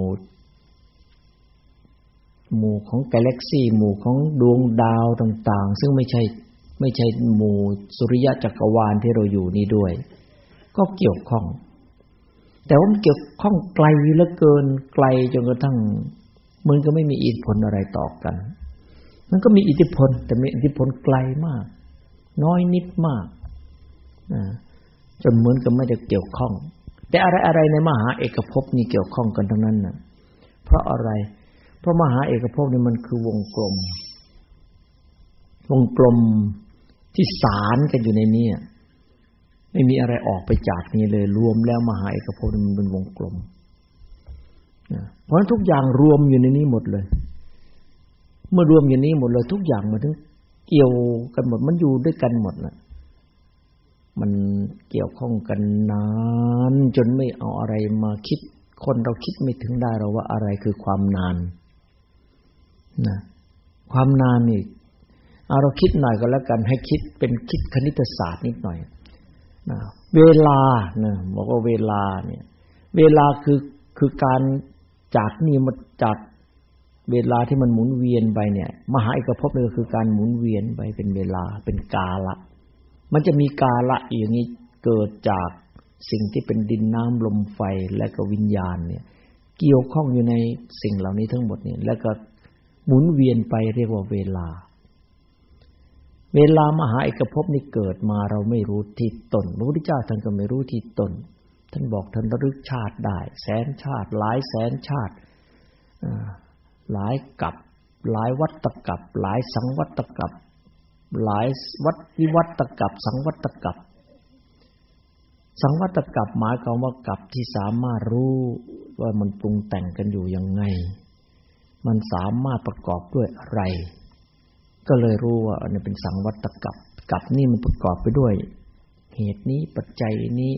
หมู่ของกาแล็กซี่หมู่ของดวงดาวต่างๆซึ่งไม่ใช่ไม่ใช่หมู่สุริยะจักรวาลที่เราอยู่นี้ด้วยก็เกี่ยวข้องแต่ว่ามันเกี่ยวข้องไกลเหลือเกินไกลจนกระทั่งมันก็ไม่มีอิทธิพลอะไรต่อกันมันก็มีอิทธิพลแต่มีอิทธิพลไกลมากน้อยนิดมากจนเหมือนกับไม่ได้เกี่ยวข้องแต่อะไรๆในมหาเอกภพนี่เกี่ยวข้องกันทั้งนั้นน่ะเพราะอะไรเพราะมหาเอกภพนี่มันคือวงกลมวงกลมที่สารกันอยู่ในนี้ไม่มีอะไรออกไปจากนี้เลยรวมแล้วมหาเอกภพมันเป็นวงกลมเพราะฉะนั้นทุกอย่างรวมอยู่ในนี้หมดเลยเมื่อรวมอยู่ในนี้หมดเลยทุกอย่างมันถึงเกี่ยวกันหมดมันอยู่ด้วยกันหมดน่ะมันเกี่ยวข้องกันนานจนไม่เอาอะไรมาคิดคนเราคิดไม่ถึงได้เราว่าอะไรคือความนานนะความนานนี่เอาเราคิดหน่อยก็แล้วกันให้คิดเป็นคิดคณิตศาสตร์นิดหน่อยนะเวลานะบอกว่าเวลาเนี่ยเวลาคือคือการจากนี่มาจากเวลาที่มันหมุนเวียนไปเนี่ยมหาเอกภพนี่ก็คือการหมุนเวียนไปเป็นเวลาเป็นกาละมันจะมีกาละอย่างนี้เกิดจากสิ่งที่เป็นดินน้ำลมไฟและก็วิญญาณเนี่ยเกี่ยวข้องอยู่ในสิ่งเหล่านี้ทั้งหมดเนี่ยแล้วก็หมุนเวียนไปเรียกว่าเวลาเวลามหาเอกภพนี่เกิดมาเราไม่รู้ที่ต้นพระพุทธเจ้าท่านก็ไม่รู้ที่ต้นท่านบอกท่านระลึกชาติได้แสนชาติหลายแสนชาติหลายกัปหลายวัฏกัปหลายสังวัฏกัปหลายวัฏวิวัฏกัปสังวัฏกัปสังวัฏกัปหมายความว่ากัปที่สามารถรู้ว่ามันปรุงแต่งกันอยู่ยังไงมันสามารถประกอบด้วยอะไรก็เลยรู้ว่าอันนี้เป็นสังวัฏกัปกัปนี่มันประกอบไปด้วยเหตุนี้ปัจจัยนี้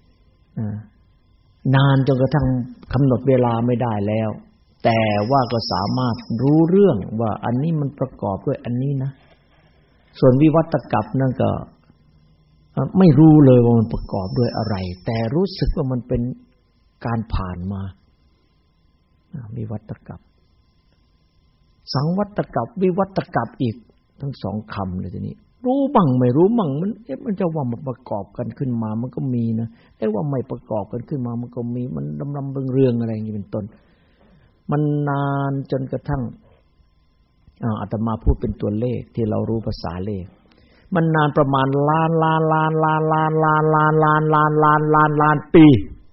นานจนกระทั่งกำหนดเวลาไม่ได้แล้วแต่ว่าก็สามารถรู้เรื่องว่าอันนี้มันประกอบด้วยอันนี้นะส่วนวิวัตกัปนั่นก็ไม่รู้เลยว่ามันประกอบด้วยอะไรแต่รู้สึกว่ามันเป็นการผ่านมาวิวัตกัปสังวัตกัปวิวัตกัปอีกทั้งสองคำเลยทีนี้รู้มั่งไม่รู้มั่งมันเอ๊ะมันจะว่ามันประกอบกันขึ้นมามันก็มีนะไอ้ว่าไม่ประกอบกันขึ้นมามันก็มีมันดำๆเรืองๆอะไรอย่างนี้เป็นต้นมันนานจนกระทั่งอ่าอาตมาพูดเป็นตัวเลขที่เรารู้ภาษาเลขมันนานประมาณล้านล้านล้านล้านล้านล้านล้านล้านล้านล้านล้านล้านปี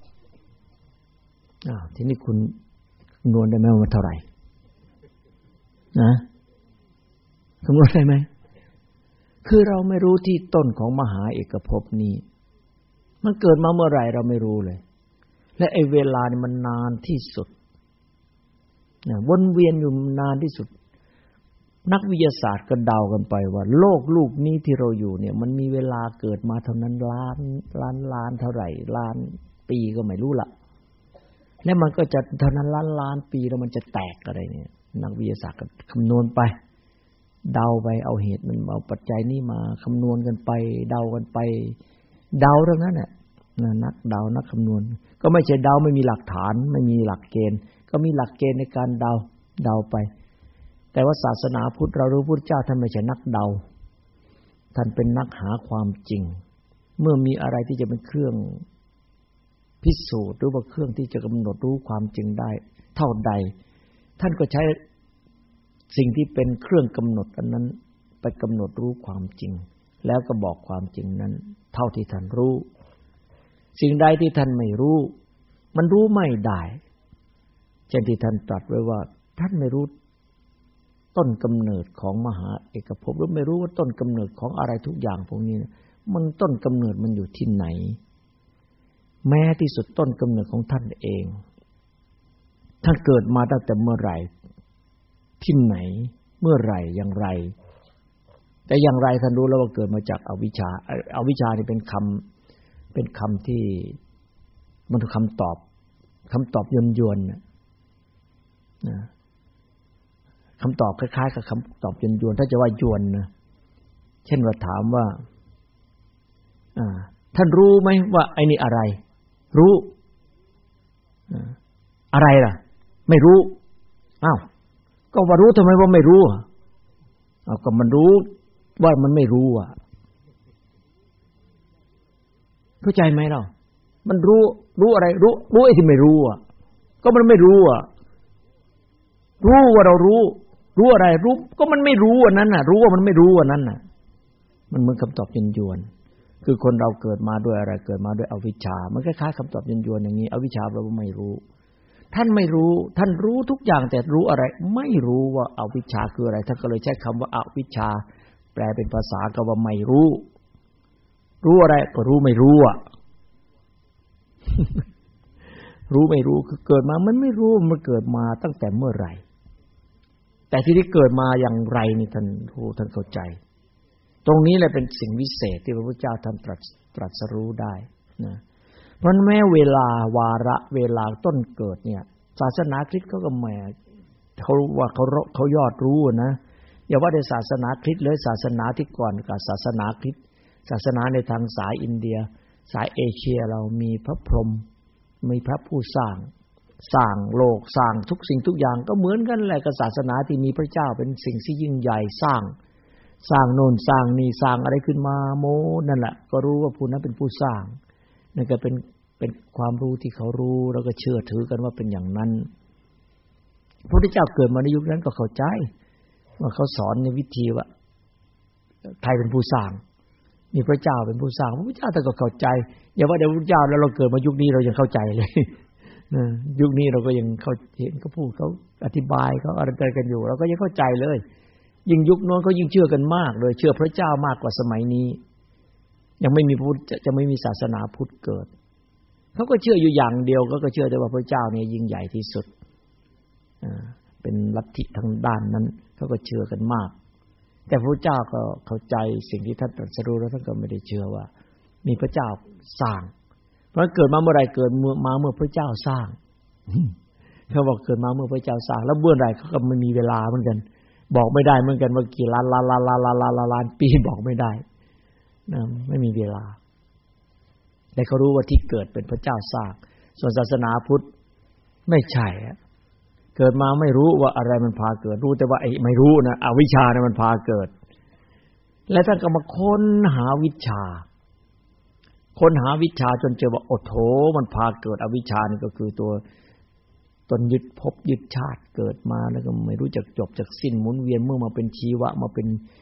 อ้าวทีนี้คุณคำนวณได้ไหมว่าเท่าไหร่นะคำนวณได้ไหมคือเราไม่รู้ที่ต้นของมหาเอกภพนี้มันเกิดมาเมื่อไหร่เราไม่รู้เลยและไอ้เวลานี่มันนานที่สุดนะวนเวียนอยู่นานที่สุดนักวิทยาศาสตร์ก็เดากันไปว่าโลกลูกนี้ที่เราอยู่เนี่ยมันมีเวลาเกิดมาเท่านั้นล้านล้านล้านเท่าไหร่ล้านปีก็ไม่รู้ละแล้วมันก็จะเท่านั้นล้านล้านปีแล้วมันจะแตกอะไรเนี่ยนักวิทยาศาสตร์ก็คำนวณไปเดาไปเอาเหตุมันเอาปัจจัยนี้มาคำนวณกันไปเดากันไปเดาเท่านั้นแหละนักเดานักคำนวณก็ไม่ใช่เดาไม่มีหลักฐานไม่มีหลักเกณฑ์ก็มีหลักเกณฑ์ในการเดาเดาไปแต่ว่าศาสนาพุทธเรารู้พุทธเจ้าท่านไม่ใช่นักเดาท่านเป็นนักหาความจริงเมื่อมีอะไรที่จะเป็นเครื่องพิสูจน์หรือว่าเครื่องที่จะกำหนดรู้ความจริงได้เท่าใดท่านก็ใช้สิ่งที่เป็นเครื่องกำหนดอันนั้นไปกำหนดรู้ความจริงแล้วก็บอกความจริงนั้นเท่าที่ท่านรู้สิ่งใดที่ท่านไม่รู้มันรู้ไม่ได้เช่นที่ท่านตรัสไว้ว่าท่านไม่รู้ต้นกำเนิดของมหาเอกภพหรือไม่รู้ว่าต้นกำเนิดของอะไรทุกอย่างพวกนี้นะมันต้นกำเนิดมันอยู่ที่ไหนแม้ที่สุดต้นกำเนิดของท่านเองท่านเกิดมาตั้งแต่เมื่อไหร่ที่ไหนเมื่อไหร่อย่างไรแต่อย่างไรท่านรู้แล้วว่าเกิดมาจากอวิชชาอวิชชานี่เป็นคำเป็นคำที่มันคือคำตอบคำตอบยวนๆนะคำตอบคล้ายๆกับคำตอบยวนๆถ้าจะว่ายวนนะเช่นว่าถามว่าท่านรู้ไหมว่าไอ้นี่อะไรรู้อะไรล่ะไม่รู้อ้าวก็ว่ารู้ทำไมว่าไม่รู้อ้าวก็มันรู้ว่ามันไม่รู้อ่ะเข้าใจไหมเรามันรู้รู้อะไรรู้รู้ไอ้ที่ไม่รู้อ่ะก็มันไม่รู้อ่ะรู้ว่าเรารู้รู้อะไรรู้ก็มันไม่รู้อันนั้นน่ะรู้ว่ามันไม่รู้อันนั้นน่ะมันเหมือนคำตอบยวนๆคือคนเราเกิดมาด้วยอะไรเกิดมาด้วยอวิชชามันคล้ายๆคำตอบยวนๆอย่างนี้อวิชชาเราไม่รู้ท่านไม่รู้ท่านรู้ทุกอย่างแต่รู้อะไรไม่รู้ว่าอวิชชาคืออะไรท่านก็เลยใช้คำว่าอวิชชาแปลเป็นภาษาก็ว่าไม่รู้รู้อะไรก็รู้ไม่รู้อ่ะ รู้ไม่รู้คือเกิดมามันไม่รู้มันเกิดมาตั้งแต่เมื่อไหร่แต่ที่ที่เกิดมาอย่างไรนี่ท่านรู้ท่านเข้าใจตรงนี้แหละเป็นสิ่งวิเศษที่พระพุทธเจ้าท่านตรัสตรัสรู้ได้นะเพราะแม้เวลาวาระเวลาต้นเกิดเนี่ยศาสนาคริสต์เขาก็แหมเขาว่าเขาเขายอดรู้นะอย่าว่าแต่ศาสนาคริสต์เลยศาสนาที่ก่อนกับศาสนาคริสต์ศาสนาในทางสายอินเดียสายเอเชียเรามีพระพรหมมีพระผู้สร้างสร้างโลกสร้างทุกสิ่งทุกอย่างก็เหมือนกันแหละกับศาสนาที่มีพระเจ้าเป็นสิ่งที่ยิ่งใหญ่สร้างสร้างโน่นสร้างนี่สร้างอะไรขึ้นมาโมนั่นแหละก็รู้ว่าผู้นั้นเป็นผู้สร้างนั่นก็เป็นเป็นความรู้ที่เขารู้แล้วก็เชื่อถือกันว่าเป็นอย่างนั้นพระพุทธเจ้าเกิดมาในยุคนั้นก็เข้าใจว่าเขาสอนในวิธีว่าใครเป็นผู้สร้างมีพระเจ้าเป็นผู้สร้างพระพุทธเจ้าท่านก็เข้าใจอย่าว่าแต่พระพุทธเจ้าแล้วเราเกิดมายุคนี้เรายังเข้าใจเลยนะยุคนี้เราก็ยังเข้าเห็นเขาพูดเขาอธิบายเขาอะไรกันอยู่เราก็ยังเข้าใจเลยยิ่งยุคโน้นเขายิ่งเชื่อกันมากเลยเชื่อพระเจ้ามากกว่าสมัยนี้ยังไม่มีพุทธจะไม่มีศาสนาพุทธเกิดเขาก็เชื่ออยู่อย่างเดียวก็เชื่อแต่ว่าพระเจ้าเนี่ยยิ่งใหญ่ที่สุดอ่าเป็นลัทธิทางด้านนั้นเขาก็เชื่อกันมากแต่พระเจ้าก็เข้าใจสิ่งที่ท่านตรัสรู้แล้วท่านก็ไม่ได้เชื่อว่ามีพระเจ้าสร้างเพราะเกิดมาเมื่อไรเกิดมาเมื่อพระเจ้าสร้างเขาบอกเกิดมาเมื่อพระเจ้าสร้างแล้วเมื่อไรเขาก็ไม่มีเวลาเหมือนกันบอกไม่ได้เหมือนกันว่ากี่ล้านล้านล้านล้านล้านล้านล้านปีบอกไม่ได้นะไม่มีเวลาแต่เขารู้ว่าที่เกิดเป็นพระเจ้าสร้างส่วนศาสนาพุทธไม่ใช่เกิดมาไม่รู้ว่าอะไรมันพาเกิดรู้แต่ว่าไอ้ไม่รู้นะอวิชชาเนี่ยมันพาเกิดและท่านก็มาค้นหาวิชาค้นหาวิชาจนเจอว่าโอ้โถมันพาเกิดอวิชชานี่ก็คือตัวตนยึดภพยึดชาติเกิดมาแล้วก็ไม่รู้จักจบจักสิ้นหมุนเวียนเมื่อมาเป็นชีวะมาเป็น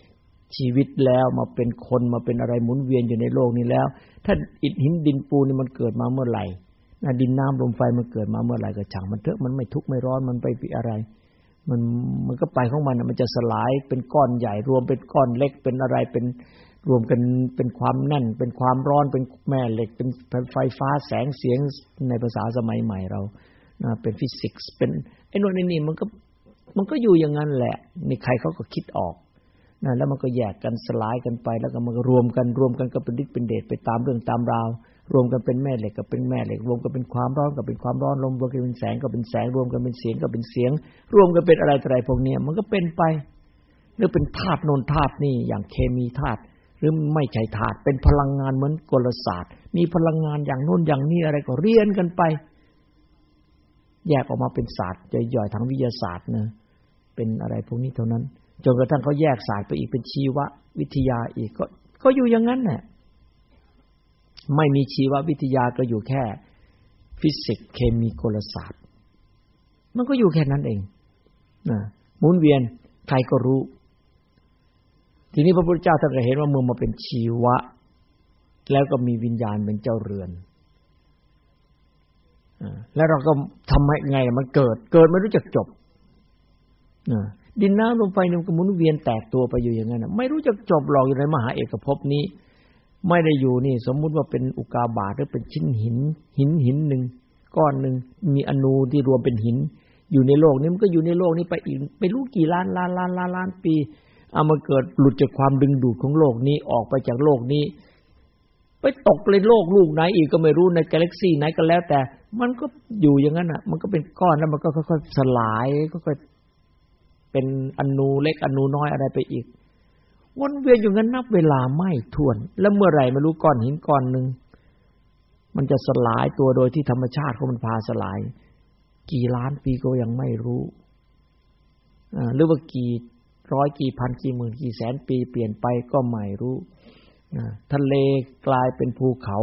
ชีวิตแล้วมาเป็นคนมาเป็นอะไรหมุนเวียนอยู่ในโลกนี้แล้วถ้าอิฐหินดินปูนนี่มันเกิดมาเมื่อไหร่นะดินน้ำลมไฟมันเกิดมาเมื่อไหร่ก็ช่างมันเถอะมันไม่ทุกข์ไม่ร้อนมันไปเป็นอะไรมันมันก็ไปของมันมันจะสลายเป็นก้อนใหญ่รวมเป็นก้อนเล็กเป็นอะไรเป็นรวมกันเป็นความแน่นเป็นความร้อนเป็นแม่เหล็กเป็นไฟฟ้าแสงเสียงในภาษาสมัยใหม่เรานะเป็นฟิสิกส์เป็นไอ้โน่นไอ้นี่มันก็มันก็อยู่อย่างนั้นแหละนี่ใครเขาก็คิดออกนะแล้วมันก็แยกกันสลายกันไปแล้วก็มันก็รวมกันรวมกันก็เป็นฤทธิ์เป็นเดชไปตามเรื่องตามราวรวมกันเป็นแม่เหล็กก็เป็นแม่เหล็กรวมกันเป็นความร้อนก็เป็นความร้อนรวมกันเป็นแสงก็เป็นแสงรวมกันเป็นเสียงก็เป็นเสียงรวมกันเป็นอะไรต่ออะไรพวกนี้มันก็เป็นไปหรือเป็นธาตุโน่นธาตุนี่อย่างเคมีธาตุหรือไม่ใช่ธาตุเป็นพลังงานเหมือนกลศาสตร์มีพลังงานอย่างโน้นอย่างนี้อะไรก็เรียนกันไปแยกออกมาเป็นศาสตร์ย่อยๆทางวิทยาศาสตร์นะเป็นอะไรพวกนี้เท่านั้นจนกระทั่งเขาแยกศาสตร์ไปอีกเป็นชีววิทยาอีกก็ก็อยู่อย่างนั้นแหละไม่มีชีววิทยาก็อยู่แค่ฟิสิกส์เคมีกลศาสตร์มันก็อยู่แค่นั้นเองนะหมุนเวียนใครก็รู้ทีนี้พระพุทธเจ้าท่านก็เห็นว่าเมื่อมาเป็นชีวะแล้วก็มีวิญญาณเป็นเจ้าเรือนแล้วเราก็ทำให้ไงมันเกิดเกิดไม่รู้จักจบดินน้ำลมไฟมันก็หมุนเวียนแตกตัวไปอยู่อย่างนั้นไม่รู้จักจบหรอกอยู่ในมหาเอกภพนี้ไม่ได้อยู่นี่สมมุติว่าเป็นอุกาบาตหรือเป็นชิ้นหินหินหินหนึ่งก้อนหนึ่งมีอนูที่รวมเป็นหินอยู่ในโลกนี้มันก็อยู่ในโลกนี้ไปอีกไม่รู้กี่ล้านล้านล้านล้านล้านปีเอามาเกิดหลุดจากความดึงดูดของโลกนี้ออกไปจากโลกนี้ไปตกในโลกลูกไหนอีกก็ไม่รู้ในกาแล็กซี่ไหนก็แล้วแต่มันก็อยู่อย่างนั้นน่ะมันก็เป็นก้อนแล้วมันก็ค่อยๆสลายค่อยๆเป็นอนูเล็กอนูน้อยอะไรไปอีกวนเวียนอยู่งั้นนับเวลาไม่ถ้วนแล้วเมื่อไหร่ไม่รู้ก้อนหินก้อนนึงมันจะสลายตัวโดยที่ธรรมชาติของมันพาสลายกี่ล้านปีก็ยังไม่รู้อ่าหรือว่ากี่ร้อยกี่พันกี่หมื่นกี่แสนปีเปลี่ยนไปก็ไม่รู้ทะเลกลายเป็นภูเขา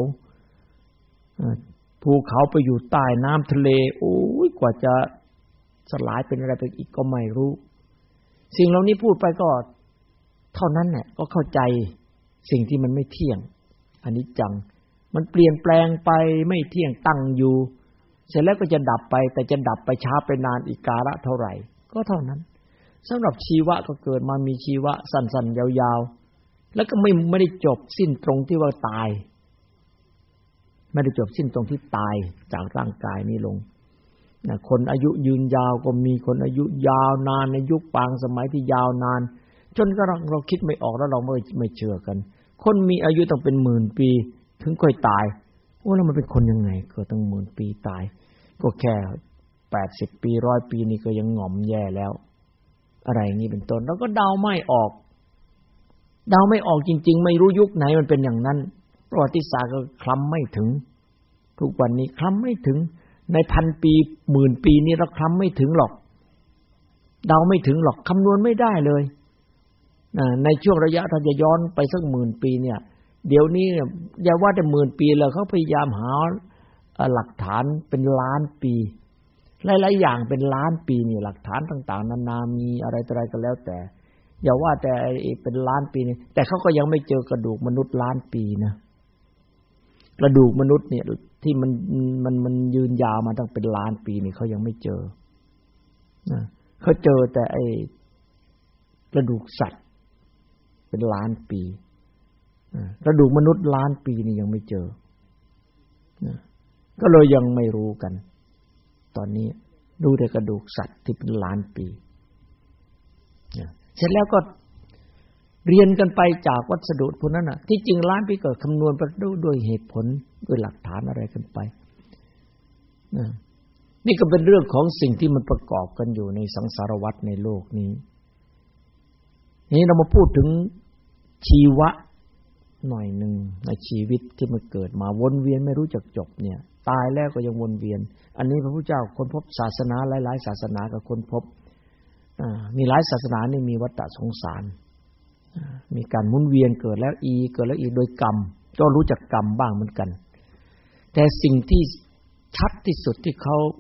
ภูเขาไปอยู่ใต้น้ำทะเลโอ้ยกว่าจะสลายเป็นอะไรไปอีกก็ไม่รู้สิ่งเหล่านี้พูดไปก็เท่านั้นแหละก็เข้าใจสิ่งที่มันไม่เที่ยงอนิจจังมันเปลี่ยนแปลงไปไม่เที่ยงตั้งอยู่เสร็จแล้วก็จะดับไปแต่จะดับไปช้าไปนานอีกกาลเท่าไหร่ก็เท่านั้นสำหรับชีวะก็เกิดมามีชีวะสั้นๆยาวๆแล้วก็ไม่ไม่ได้จบสิ้นตรงที่ว่าตายไม่ได้จบสิ้นตรงที่ตายจากร่างกายนี้ลงนะคนอายุยืนยาวก็มีคนอายุยาวนานในยุคปางสมัยที่ยาวนานจนกระทั่งเราคิดไม่ออกแล้วเราไม่ไม่เชื่อกันคนมีอายุต้องเป็นหมื่นปีถึงค่อยตายโอ้แล้วมันเป็นคนยังไงเกิดตั้งหมื่นปีตายก็แค่แปดสิบปีร้อยปีนี่ก็ยังหง่อมแย่แล้วอะไรอย่างนี้เป็นต้นแล้วก็เดาไม่ออกเดาไม่ออกจริงๆไม่รู้ยุคไหนมันเป็นอย่างนั้นประวัติศาสตร์ก็คลำไม่ถึงทุกวันนี้คลำไม่ถึงในพันปีหมื่นปีนี้เราคลำไม่ถึงหรอกเดาไม่ถึงหรอกคำนวณไม่ได้เลยในช่วงระยะถ้าจะย้อนไปสักหมื่นปีเนี่ยเดี๋ยวนี้อย่าว่าแต่หมื่นปีแล้วเขาพยายามหาหลักฐานเป็นล้านปีหลายๆอย่างเป็นล้านปีนี่หลักฐานต่างๆนานามีอะไรต่ออะไรก็แล้วแต่อย่าว่าแต่เป็นล้านปีนี่แต่เขาก็ยังไม่เจอกระดูกมนุษย์ล้านปีนะกระดูกมนุษย์เนี่ยที่มันมันมันยืนยาวมาตั้งเป็นล้านปีนี่เขายังไม่เจอนะเขาเจอแต่ไอ้กระดูกสัตว์เป็นล้านปีกระดูกมนุษย์ล้านปีนี่ยังไม่เจอนะก็เลยยังไม่รู้กันตอนนี้ดูแต่กระดูกสัตว์ที่เป็นล้านปีนะเสร็จแล้วก็เรียนกันไปจากวัสดุพวกนั้นน่ะที่จริงล้านปีก็คำนวณไปด้วยเหตุผลด้วยหลักฐานอะไรกันไปนะนี่ก็เป็นเรื่องของสิ่งที่มันประกอบกันอยู่ในสังสารวัฏในโลกนี้นี่เรามาพูดถึงชีวะหน่อยหนึ่งในชีวิตที่มันเกิดมาวนเวียนไม่รู้จักจบเนี่ยตายแล้วก็ยังวนเวียนอันนี้พระพุทธเจ้าค้นพบศาสนาหลายๆศาสนาก็ค้นพบมีหลายศาสนานี่มีวัฏสงสารมีการหมุนเวียนเกิดแล้วอีเกิดแล้วอีโดยกรรมก็รู้จักกรรมบ้างเหมือนกันแต่สิ่งที่ชัดที่สุดที่เขา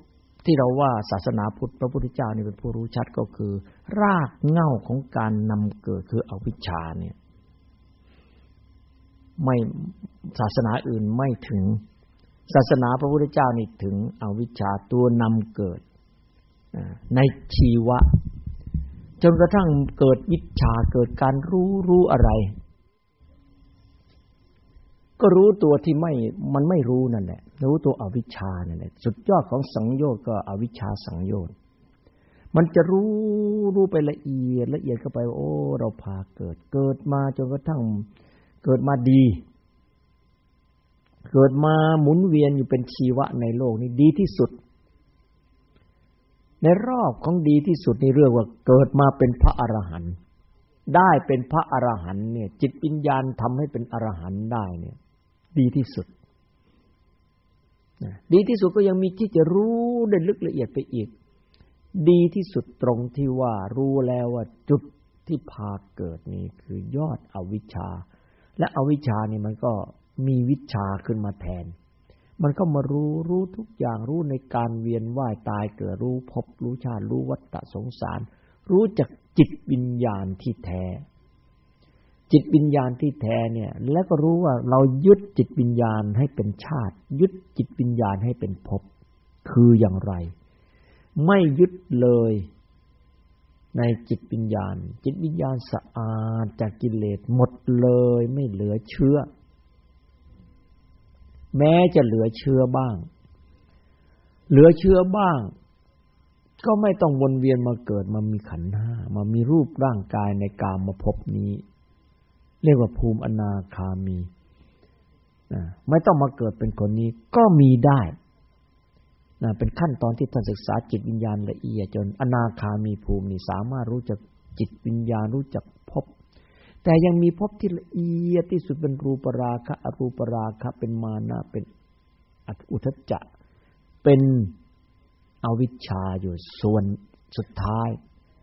ที่เราว่าศาสนาพุทธพระพุทธเจ้านี่เป็นผู้รู้ชัดก็คือรากเหง้าของการนำเกิดคืออวิชชาเนี่ยไม่ศาสนาอื่นไม่ถึงศาสนาพระพุทธเจ้านี่ถึงอวิชชาตัวนำเกิดในชีวะจนกระทั่งเกิดวิชชาเกิดการรู้รู้อะไรก็รู้ตัวที่ไม่มันไม่รู้นั่นแหละรู้ตัวอวิชชานั่นแหละสุดยอดของสังโยชน์ก็อวิชชาสังโยชน์มันจะรู้รู้ไปละเอียดละเอียดเข้าไปโอ้เราพาเกิดเกิดมาจนกระทั่งเกิดมาดีเกิดมาหมุนเวียนอยู่เป็นชีวะในโลกนี้ดีที่สุดในรอบของดีที่สุดนี่เรียกว่าเกิดมาเป็นพระอรหันต์ได้เป็นพระอรหันต์เนี่ยจิตวิญญาณทำให้เป็นอรหันต์ได้เนี่ยดีที่สุดดีที่สุดก็ยังมีที่จะรู้ได้ลึกละเอียดไปอีกดีที่สุดตรงที่ว่ารู้แล้วว่าจุดที่พาเกิดนี้คือยอดอวิชชาและอวิชชานี่มันก็มีวิชชาขึ้นมาแทนมันก็มารู้รู้ทุกอย่างรู้ในการเวียนว่ายตายเกิดรู้ภพรู้ชาติรู้วัฏสงสารรู้จักจิตวิญญาณที่แท้จิตวิญญาณที่แท้เนี่ยแล้วก็รู้ว่าเรายึดจิตวิญญาณให้เป็นชาติยึดจิตวิญญาณให้เป็นภพคืออย่างไรไม่ยึดเลยในจิตวิญญาณจิตวิญญาณสะอาดจากกิเลสหมดเลยไม่เหลือเชื้อแม้จะเหลือเชื้อบ้างเหลือเชื้อบ้างก็ไม่ต้องวนเวียนมาเกิดมามีขันธ์ห้ามามีรูปร่างกายในกามภพนี้เรียกว่าภูมิอนาคามีไม่ต้องมาเกิดเป็นคนนี้ก็มีได้เป็นขั้นตอนที่ท่านศึกษาจิตวิญญาณละเอียดจนอนาคามีภูมินี่สามารถรู้จักจิตวิญญาณรู้จักภพแต่ยังมีภพที่ละเอียดที่สุดเป็นรูปราคะอรูปราคะเป็นมานะเป็นอุทธัจจะเป็นอวิชชาอยู่ส่วนสุดท้าย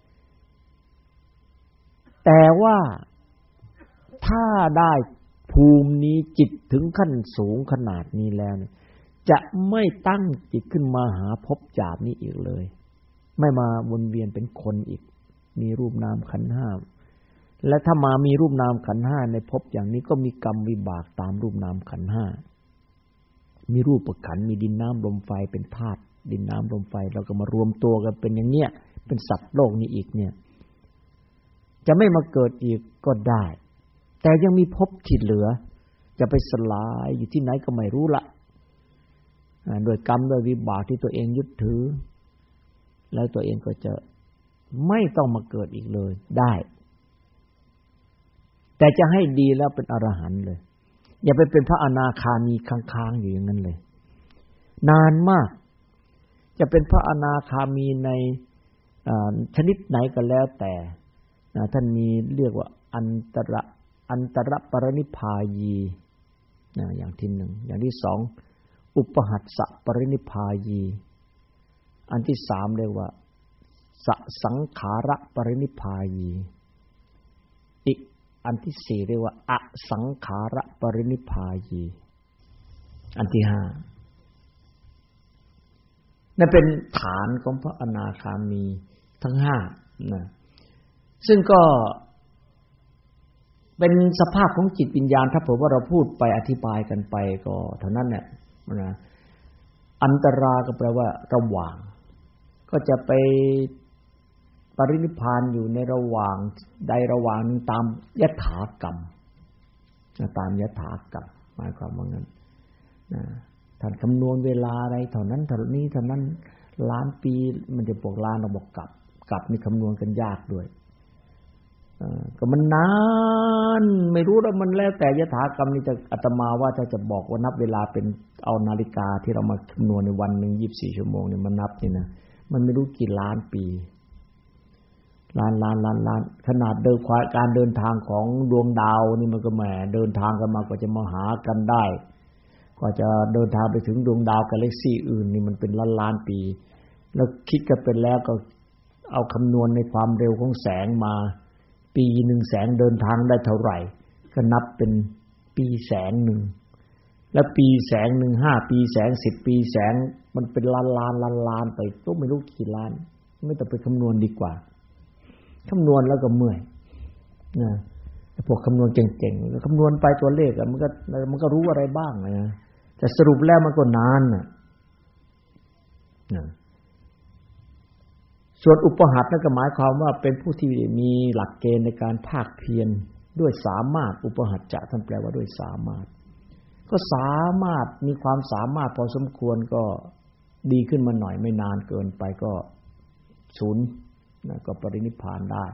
แต่ว่าถ้าได้ภูมินี้จิตถึงขั้นสูงขนาดนี้แล้วจะไม่ตั้งจิตขึ้นมาหาภพหยาบนี้อีกเลยไม่มาวนเวียนเป็นคนอีกมีรูปนามขันธ์ห้าและถ้ามามีรูปนามขันธ์ห้าในภพอย่างนี้ก็มีกรรมวิบากตามรูปนามขันธ์ห้ามีรูปขันธ์มีดินน้ำลมไฟเป็นธาตุดินน้ำลมไฟเราก็มารวมตัวกันเป็นอย่างเนี้ยเป็นสัตว์โลกนี้อีกเนี่ยจะไม่มาเกิดอีกก็ได้แต่ยังมีภพที่เหลือจะไปสลายอยู่ที่ไหนก็ไม่รู้ละโดยกรรมโดยวิบากที่ตัวเองยึดถือแล้วตัวเองก็จะไม่ต้องมาเกิดอีกเลยได้แต่จะให้ดีแล้วเป็นอรหันต์เลยอย่าไปเป็นพระอนาคามีค้างๆอยู่อย่างนั้นเลยนานมากจะเป็นพระอนาคามีในชนิดไหนก็แล้วแต่ท่านมีเรียกว่าอันตระอันตรปรินิพพายีอย่างที่หนึ่งอย่างที่สองอุปหัสสะปรินิพพายีอันที่สามเรียกว่าสสังขาระปรินิพพายีอีกอันที่สี่เรียกว่าอสังขาระปรินิพพายีอันที่ห้านั่นเป็นฐานของพระอนาคามีทั้งห้านะซึ่งก็เป็นสภาพของจิตวิญญาณถ้าเผื่อว่าเราพูดไปอธิบายกันไปก็เท่านั้นแหละนะอันตราก็แปลว่าระหว่างก็จะไปปรินิพพานอยู่ในระหว่างใดระหว่างตามยถากรรมตามยถากรรมหมายความว่างั้นนะท่านคำนวณเวลาอะไรเท่านั้นเท่านี้เท่านั้นล้านปีมันจะบอกล้านเราบอกกลับกลับนี่คำนวณกันยากด้วยก็มันนานไม่รู้แล้วมันแล้วแต่ยถากรรมนี่จะอาตมาว่าถ้าจะบอกว่านับเวลาเป็นเอานาฬิกาที่เรามาคำนวณในวันหนึ่งยี่สิบสี่ชั่วโมงนี่มันนับนี่นะมันไม่รู้กี่ล้านปีล้านล้านล้านล้านขนาดเดินการเดินทางของดวงดาวนี่มันก็แหมเดินทางกันมากว่าจะมาหากันได้กว่าจะเดินทางไปถึงดวงดาวกาแล็กซี่อื่นนี่มันเป็นล้านล้านปีแล้วคิดกันเป็นแล้วก็เอาคำนวณในความเร็วของแสงมาปีหนึ่งแสงเดินทางได้เท่าไหร่ก็นับเป็นปีแสงหนึ่งแล้วปีแสงหนึ่งห้าปีแสงสิบปีแสงมันเป็นล้านล้านล้านล้านไปก็ไม่รู้กี่ล้านไม่ต้องไปคำนวณดีกว่าคำนวณแล้วก็เมื่อยนะพวกคำนวณเก่งๆคำนวณไปตัวเลขมันก็มันก็รู้อะไรบ้างนะแต่สรุปแล้วมันก็นานนะนะส่วนอุปหัตถ์นั่นก็หมายความว่าเป็นผู้ที่มีหลักเกณฑ์ในการภาคเพียรด้วยสามารถอุปหัตถ์จะท่านแปลว่าด้วยสามารถก็สามารถมีความสามารถพอสมควรก็ดีขึ้นมาหน่อยไม่นานเกินไปก็ศูนย์นะก็ปรินิพพานได้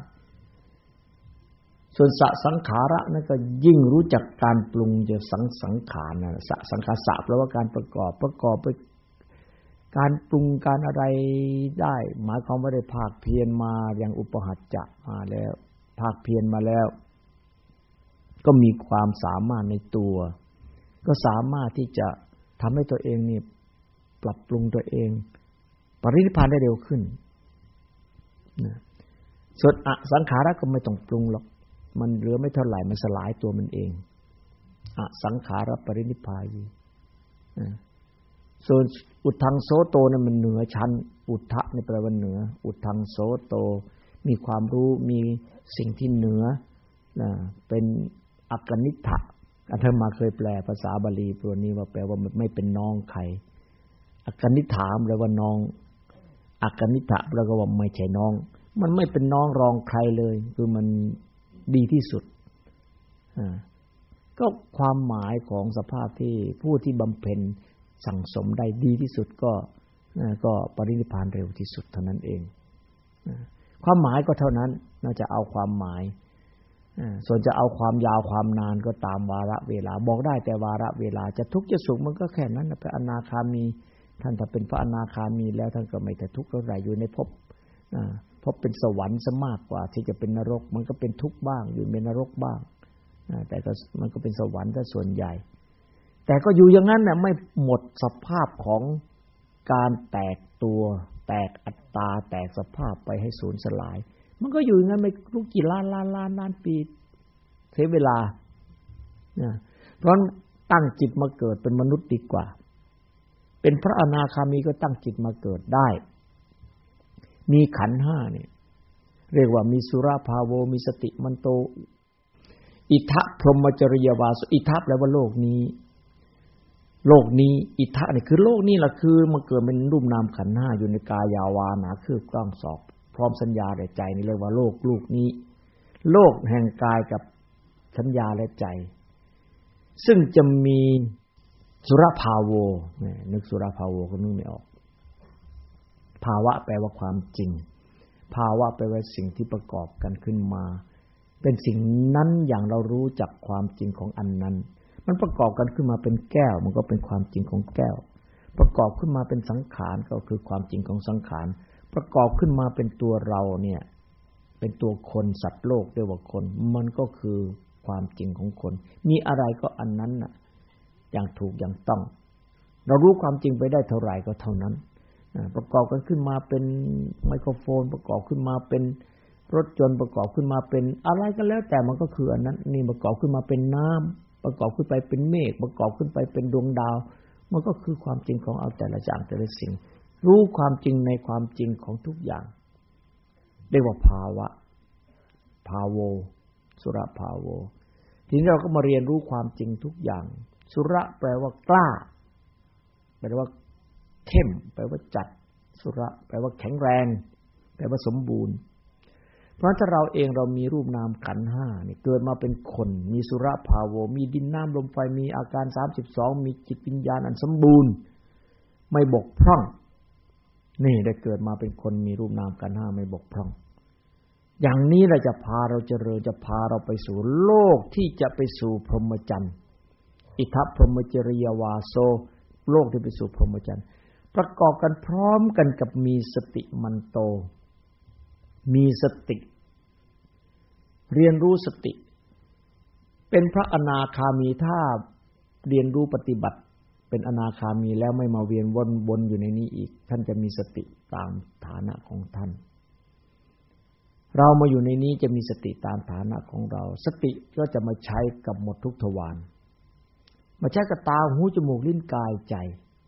ส่วนสสังขาระนั่นก็ยิ่งรู้จักการปรุงจะสังสังขารนะสสังขารสะแปลว่าการประกอบประกอบไปการปรุงการอะไรได้หมายความว่าได้ภาคเพียรมาอย่างอุปหัตถ์จะมาแล้วภาคเพียรมาแล้วก็มีความสามารถในตัวก็สามารถที่จะทำให้ตัวเองนี่ปรับปรุงตัวเองปรินิพพานได้เร็วขึ้นนะส่วนอสังขาระก็ไม่ต้องปรุงหรอกมันเหลือไม่เท่าไหร่มันสลายตัวมันเองอสังขารปรินิพพายีนะส่วนอุทธังโสโตนั้นมันเหนือชั้นอุทธะนี่แปลว่าเหนืออุทธังโสโตมีความรู้มีสิ่งที่เหนือนะเป็นอกนิฐะอาตมาเคยแปลภาษาบาลีตัวนี้ว่าแปลว่าไม่เป็นน้องใครอกนิฐามแปลว่าน้องอกนิฐะแปลว่าไม่ใช่น้องมันไม่เป็นน้องรองใครเลยคือมันดีที่สุดอ่าก็ความหมายของสภาพที่ผู้ที่บำเพ็ญสั่งสมได้ดีที่สุดก็ก็ปรินิพพานเร็วที่สุดเท่านั้นเองความหมายก็เท่านั้นน่าจะเอาความหมายส่วนจะเอาความยาวความนานก็ตามวาระเวลาบอกได้แต่วาระเวลาจะทุกข์จะสุขมันก็แค่นั้นพระอนาคามีท่านถ้าเป็นพระอนาคามีแล้วท่านก็ไม่แต่ทุกข์เท่าไหร่อยู่ในภพภพเป็นสวรรค์ซะมากกว่าที่จะเป็นนรกมันก็เป็นทุกข์บ้างอยู่ในนรกบ้างแต่ก็มันก็เป็นสวรรค์ซะส่วนใหญ่แต่ก็อยู่อย่างนั้นน่ะไม่หมดสภาพของการแตกตัวแตกอัตตาแตกสภาพไปให้สูญสลายมันก็อยู่อย่างนั้นไม่รู้กี่ล้านล้านล้านล้านปีเสียเวลานะเพราะตั้งจิตมาเกิดเป็นมนุษย์ดีกว่าเป็นพระอนาคามีก็ตั้งจิตมาเกิดได้มีขันธ์ห้าเนี่ยเรียกว่ามีสุราภาโวมีสติมันโตอิทะพรหมจริยวาสอิทะแปลว่าโลกนี้โลกนี้อิทะนี่คือโลกนี้แหละคือมันเกิดเป็นรูปนามขันธ์ห้าอยู่ในกายาวานาคือกล้องศอกพร้อมสัญญาและใจนี่เรียกว่าโลกลูกนี้โลกแห่งกายกับสัญญาและใจซึ่งจะมีสุรภาโวนึกสุรภาโวก็นึกไม่ออกภาวะแปลว่าความจริงภาวะแปลว่าสิ่งที่ประกอบกันขึ้นมาเป็นสิ่งนั้นอย่างเรารู้จักความจริงของอันนั้นมันประกอบกันขึ้นมาเป็นแก้วมันก็เป็นความจริงของแก้วประกอบขึ้นมาเป็นสังขารก็คือความจริงของสังขารประกอบขึ้นมาเป็นตัวเราเนี่ยเป็นตัวคนสัตว์โลกเรียกว่าคนมันก็คือความจริงของคนมีอะไรก็อันนั้นน่ะอย่างถูกอย่างต้องเรารู้ความจริงไปได้เท่าไหร่ก็เท่านั้นประกอบกันขึ้นมาเป็นไมโครโฟนประกอบขึ้นมาเป็นรถยนต์ประกอบขึ้นมาเป็นอะไรก็แล้วแต่มันก็คืออันนั้นนี่ประกอบขึ้นมาเป็นน้ำประกอบขึ้นไปเป็นเมฆประกอบขึ้นไปเป็นดวงดาวมันก็คือความจริงของเอาแต่ละอย่างแต่ละสิ่งรู้ความจริงในความจริงของทุกอย่างเรียกว่าภาวะภาโวสุรภาโวทีนี้เราก็มาเรียนรู้ความจริงทุกอย่างสุระแปลว่ากล้าแปลว่าเข้มแปลว่าจัดสุระแปลว่าแข็งแรงแปลว่าสมบูรณ์เพราะถ้าเราเองเรามีรูปนามขันธ์ห้านี่เกิดมาเป็นคนมีสุระภาโวมีดินน้ำลมไฟมีอาการสามสิบสองมีจิตวิญญาณอันสมบูรณ์ไม่บกพร่องนี่ได้เกิดมาเป็นคนมีรูปนามขันธ์ห้าไม่บกพร่องอย่างนี้เราจะพาเราเจริญจะพาเราไปสู่โลกที่จะไปสู่พรหมจรรย์อิทัพพรหมจริยวาโสโลกที่ไปสู่พรหมจรรย์ประกอบกันพร้อมกันกับมีสติมันโตมีสติเรียนรู้สติเป็นพระอนาคามีถ้าเรียนรู้ปฏิบัติเป็นอนาคามีแล้วไม่มาเวียนวนวนอยู่ในนี้อีกท่านจะมีสติตามฐานะของท่านเรามาอยู่ในนี้จะมีสติตามฐานะของเราสติก็จะมาใช้กับหมดทุกทวารมาใช้กับตาหูจมูกลิ้นกายใจ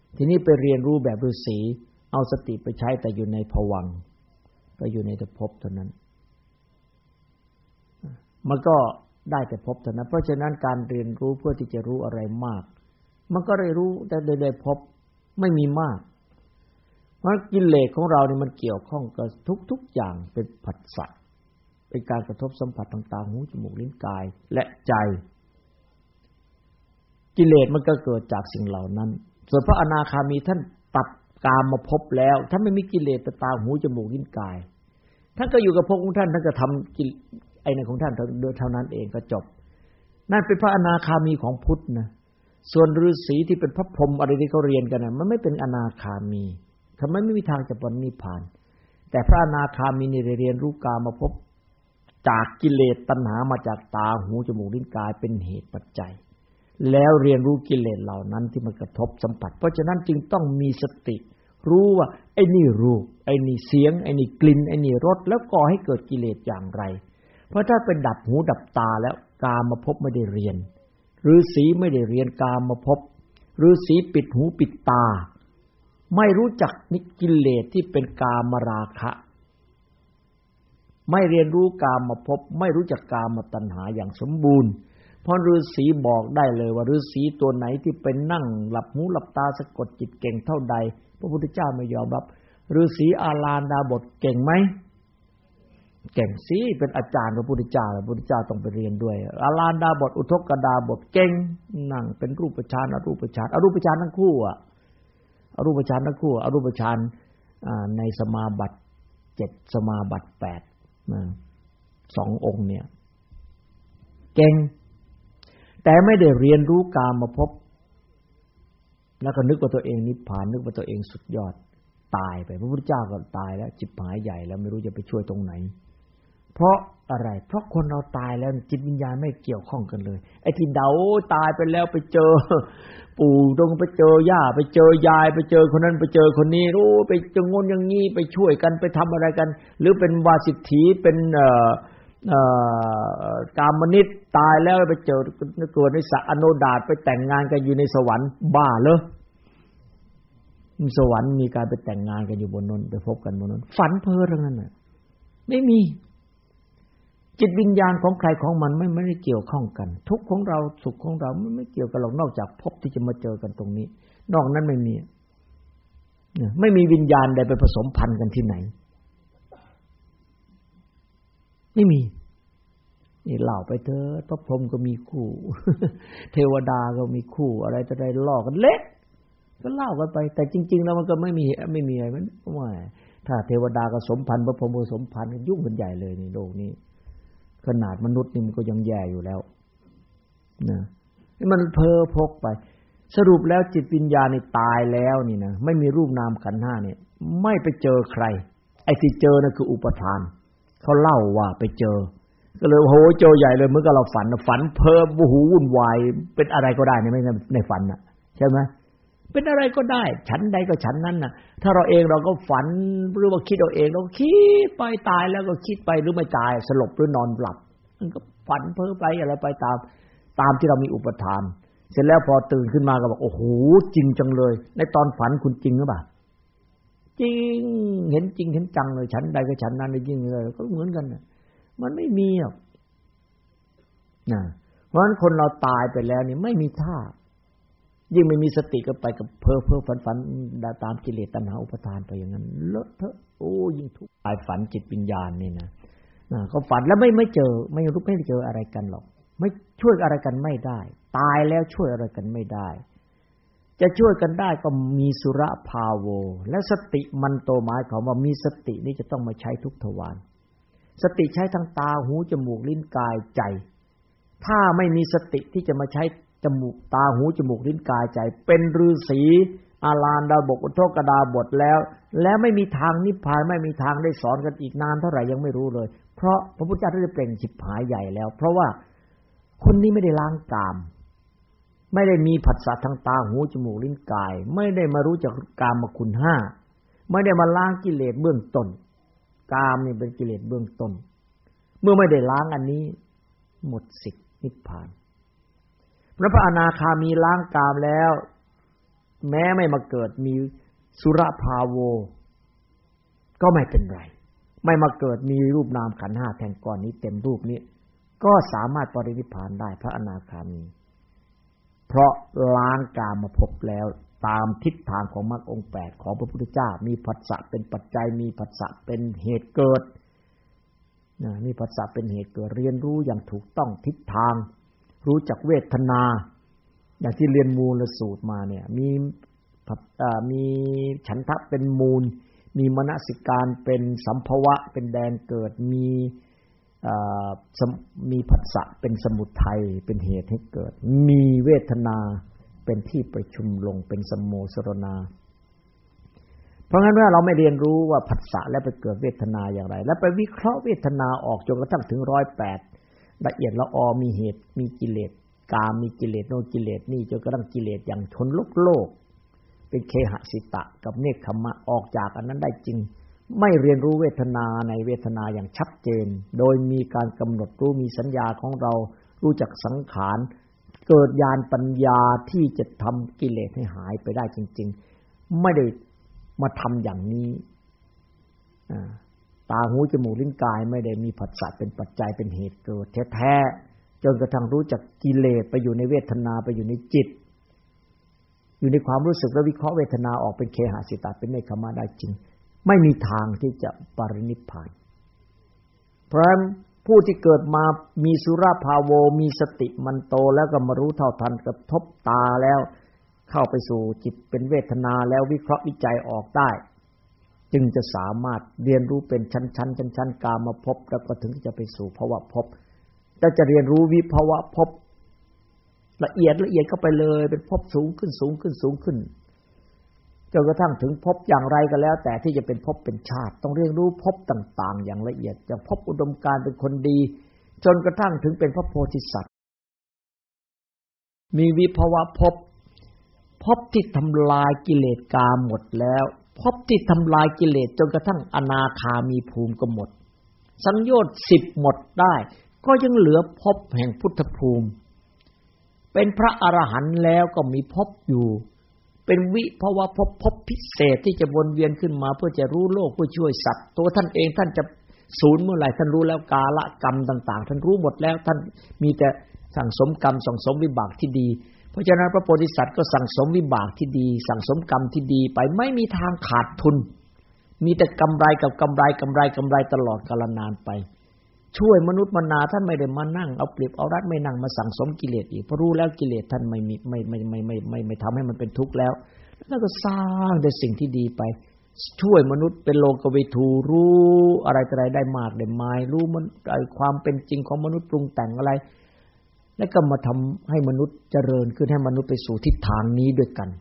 ทีนี้ไปเรียนรู้แบบฤาษีเอาสติไปใช้แต่อยู่ในภวังค์ก็อยู่ในแต่ภพเท่านั้นมันก็ได้แต่ภพเท่านั้นเพราะฉะนั้นการเรียนรู้เพื่อที่จะรู้อะไรมากมันก็ได้รู้แต่ได้ภพไม่มีมากเพราะกิเลสของเราเนี่ยมันเกี่ยวข้องกับทุกๆอย่างเป็นผัสสะเป็นการกระทบสัมผัสทางตาหูจมูกลิ้นกายและใจกิเลสมันก็เกิดจากสิ่งเหล่านั้นส่วนพระอนาคามีท่านตัดกามมาพบแล้วท่านไม่มีกิเลสตาหูจมูกลิ้นกายท่านก็อยู่กับภพของท่านท่านก็ทำกิไอ้นั่นของท่านเท่านั้นเองก็จบนั่นเป็นพระอนาคามีของพุทธนะส่วนฤาษีที่เป็นพระพรหมอะไรที่เขาเรียนกันนะมันไม่เป็นอนาคามีทำไมไม่มีทางจะบรรลุนิพพานแต่พระอนาคามีนี่เรียนรู้กามมาพบจากกิเลสตัณหามาจากตาหูจมูกลิ้นกายเป็นเหตุปัจจัยแล้วเรียนรู้กิเลสเหล่านั้นที่มันกระทบสัมผัสเพราะฉะนั้นจึงต้องมีสติรู้ว่าไอ้นี่รูปไอ้นี่เสียงไอ้นี่กลิ่นไอ้นี่รสแล้วก่อให้เกิดกิเลสอย่างไรเพราะถ้าเป็นดับหูดับตาแล้วกามมาพบไม่ได้เรียนฤาษีไม่ได้เรียนกามมาพบฤาษีปิดหูปิดตาไม่รู้จักนิกิเลสที่เป็นกามราคะไม่เรียนรู้กามมาพบไม่รู้จักกามตัณหาอย่างสมบูรณ์เพราะฤาษีบอกได้เลยว่าฤาษีตัวไหนที่เป็นนั่งหลับหูหลับตาสะกดจิตเก่งเท่าใดพระพุทธเจ้าไม่ยอมรับฤาษีอาลานดาบทเก่งไหมเก่งสิเป็นอาจารย์พระพุทธเจ้าพระพุทธเจ้าต้องไปเรียนด้วยอาลานดาบทอุทกดาบทเก่งนั่งเป็นรูปฌานอรูปฌานอรูปฌานทั้งคู่อ่ะอรูปฌานทั้งคู่อรูปฌานในสมาบัติเจ็ดสมาบัติแปดสององค์เนี่ยเก่งแต่ไม่ได้เรียนรู้กามมาพบแล้วก็นึกว่าตัวเองนิพพานนึกว่าตัวเองสุดยอดตายไปพระพุทธเจ้าก็ตายแล้วจิตหายใหญ่แล้วไม่รู้จะไปช่วยตรงไหนเพราะอะไรเพราะคนเราตายแล้วจิตวิญญาณไม่เกี่ยวข้องกันเลยไอ้ที่เดาตายไปแล้วไปเจอปู่ตรงไปเจอย่าไปเจอยายไปเจอคนนั้นไปเจอคนนี้รู้ไปจังงนอย่างงี้ไปช่วยกันไปทำอะไรกันหรือเป็นวาสิทธีเป็นเอ่อเอ่อกามนิตตายแล้วไปเจอตัวในสะอโนดาตไปแต่งงานกันอยู่ในสวรรค์บ้าเหรอสวรรค์มีการไปแต่งงานกันอยู่บนนั้นไปพบกันบนนั้นฝันเพ้อทั้งนั้นน่ะไม่มีจิตวิญญาณของใครของมันไม่ไม่ได้เกี่ยวข้องกันทุกข์ของเราสุขของเราไม่ไม่เกี่ยวกันหรอกนอกจากพบที่จะมาเจอกันตรงนี้นอกนั้นไม่มีไม่มีวิญญาณใดไปผสมพันธุ์กันที่ไหนไม่มีนี่เล่าไปเถอะพระพรหมก็มีคู่เทวดาก็มีคู่อะไรจะได้ล่อกันเละก็เล่ากันไปแต่จริงๆแล้วมันก็ไม่มีไม่มีอะไรมันว่าถ้าเทวดาก็สมพันธ์พระพรหมก็สมพันธ์กันยุ่งกันใหญ่เลยในโลกนี้ขนาดมนุษย์นี่มันก็ยังแย่อยู่แล้วนะนี่มันเพ้อพกไปสรุปแล้วจิตวิญญาณนี่ตายแล้วนี่นะไม่มีรูปนามขันธ์ห้าเนี่ยไม่ไปเจอใครไอ้ที่เจอนั่นคืออุปทานเขาเล่าว่าไปเจอก็เลยโหเจอใหญ่เลยเหมือนกับเราฝันฝันเพ้อบูหูวุ่นวายเป็นอะไรก็ได้ในในฝันน่ะใช่ไหมเป็นอะไรก็ได้ฉันใดก็ฉันนั้นน่ะถ้าเราเองเราก็ฝันหรือว่าคิดเอาเองเราคิดไปตายแล้วก็คิดไปหรือไม่ตายสลบหรือนอนหลับมันก็ฝันเพ้อไปอะไรไปตามตามที่เรามีอุปทานเสร็จแล้วพอตื่นขึ้นมาก็บอกโอ้โหจริงจังเลยในตอนฝันคุณจริงหรือเปล่าจริงเห็นจริงเห็นจังเลยฉันใดก็ฉันนั้นจริงเลยก็เหมือนกันน่ะมันไม่มีหรอกนะเพราะฉะนั้นคนเราตายไปแล้วนี่ไม่มีท่ายิ่งไม่มีสติก็ไปกับเพ้อเพ้อฝันฝันตามกิเลสตัณหาอุปทานไปอย่างนั้นเลอะเทอะโอ้ยิ่งทุกข์ตายฝันจิตวิญญาณนี่นะนะก็ฝันแล้วไม่ไม่เจอไม่รู้ไม่เจออะไรกันหรอกไม่ช่วยอะไรกันไม่ได้ตายแล้วช่วยอะไรกันไม่ได้จะช่วยกันได้ก็มีสุรภาโวและสติมันโตหมายความว่ามีสตินี่จะต้องมาใช้ทุกทวารสติใช้ทั้งตาหูจมูกลิ้นกายใจถ้าไม่มีสติที่จะมาใช้จมูกตาหูจมูกลิ้นกายใจเป็นฤาษีอาลานดาบทอุทกดาบทแล้วแล้วไม่มีทางนิพพานไม่มีทางได้สอนกันอีกนานเท่าไหร่ยังไม่รู้เลยเพราะพระพุทธเจ้าได้เปล่งฉิบหายใหญ่แล้วเพราะว่าคนนี้ไม่ได้ล้างกามไม่ได้มีผัสสะทางตาหูจมูกลิ้นกายไม่ได้มารู้จักกามคุณห้าไม่ได้มาล้างกิเลสเบื้องต้นกามนี่เป็นกิเลสเบื้องต้นเมื่อไม่ได้ล้างอันนี้หมดสิทธินิพพานพระอนาคามีล้างกามแล้วแม้ไม่มาเกิดมีสุรภาโวก็ไม่เป็นไรไม่มาเกิดมีรูปนามขันธ์ห้าแท่งก้อนนี้เต็มรูปนี้ก็สามารถปรินิพพานได้พระอนาคามีเพราะล้างกามภพแล้วตามทิศทางของมรรคองค์แปดของพระพุทธเจ้ามีผัสสะเป็นปัจจัยมีผัสสะเป็นเหตุเกิดนะมีผัสสะเป็นเหตุเกิดเรียนรู้อย่างถูกต้องทิศทางรู้จักเวทนาอย่างที่เรียนมูลสูตรมาเนี่ยมีมีฉันทะเป็นมูลมีมนสิการเป็นสัมภวะเป็นแดนเกิดมีมีผัสสะเป็นสมุทัยเป็นเหตุให้เกิดมีเวทนาเป็นที่ประชุมลงเป็นสมโมสรณาเพราะงั้นเมื่อเราไม่เรียนรู้ว่าผัสสะแล้วไปเกิดเวทนาอย่างไรแล้วไปวิเคราะห์เวทนาออกจนกระทั่งถึงหนึ่งร้อยแปดละเอียดละออมีเหตุมีกิเลสกามมีกิเลสโนกิเลสนี่จนกระทั่งกิเลสอย่างชนโลกโลกเป็นเคหสิตะกับเนคขมะออกจากอันนั้นได้จริงไม่เรียนรู้เวทนาในเวทนาอย่างชัดเจนโดยมีการกำหนดรู้มีสัญญาของเรารู้จักสังขารเกิดญาณปัญญาที่จะทำกิเลสให้หายไปได้จริงๆไม่ได้มาทำอย่างนี้ตาหูจมูกลิ้นกายไม่ได้มีผัสสะเป็นปัจจัยเป็นเหตุเกิดแท้ๆจนกระทั่งรู้จักกิเลสไปอยู่ในเวทนาไปอยู่ในจิตอยู่ในความรู้สึกและวิเคราะห์เวทนาออกเป็นเคหสิตะเป็นเนคขมะได้จริงไม่มีทางที่จะปรินิพพานเพราะฉะนั้นผู้ที่เกิดมามีสุรภาโวมีสติมันโตแล้วก็มารู้เท่าทันกระทบตาแล้วเข้าไปสู่จิตเป็นเวทนาแล้ววิเคราะห์วิจัยออกได้จึงจะสามารถเรียนรู้เป็นชั้นๆชั้นๆกามภพแล้วก็ถึงจะไปสู่ภวภพแต่จะเรียนรู้วิภวภพละเอียดละเอียดเข้าไปเลยเป็นภพสูงขึ้นสูงขึ้นสูงขึ้นจนกระทั่งถึงภพอย่างไรก็แล้วแต่ที่จะเป็นภพเป็นชาติต้องเรียนรู้ภพต่างๆอย่างละเอียดจากภพอุดมการณ์เป็นคนดีจนกระทั่งถึงเป็นพระโพธิสัตว์มีวิภวภพภพที่ทำลายกิเลสกามหมดแล้วภพที่ทำลายกิเลสจนกระทั่งอนาคามีภูมิก็หมดสังโยชน์สิบหมดได้ก็ยังเหลือภพแห่งพุทธภูมิเป็นพระอรหันต์แล้วก็มีภพอยู่เป็นวิภวภพภพพิเศษที่จะวนเวียนขึ้นมาเพื่อจะรู้โลกเพื่อช่วยสัตว์ตัวท่านเองท่านจะสูญเมื่อไหร่ท่านรู้แล้วกาละกรรมต่างๆท่านรู้หมดแล้วท่านมีแต่สั่งสมกรรมสั่งสมวิบากที่ดีเพราะฉะนั้นพระโพธิสัตว์ก็สั่งสมวิบากที่ดีสั่งสมกรรมที่ดีไปไม่มีทางขาดทุนมีแต่กำไรกับกำไรกำไรกำไรตลอดกาลนานไปช่วยมนุษย์มนาท่านไม่ได้มานั่งเอาเปรียบเอารัดไม่นั่งมาสั่งสมกิเลสอีกเพราะรู้แล้วกิเลสท่านไม่มีไม่ไม่ไม่ไม่ไม่ไม่ทำให้มันเป็นทุกข์แล้วแล้วก็สร้างแต่สิ่งที่ดีไปช่วยมนุษย์เป็นโลกวิทูรู้อะไรต่ออะไรได้มากได้มายรู้มันความเป็นจริงของมนุษย์ปรุงแต่งอะไรแล้วก็มาทำให้มนุษย์เจริญขึ้นให้มนุษย์ไปสู่ทิศทางนี้ด้วยกัน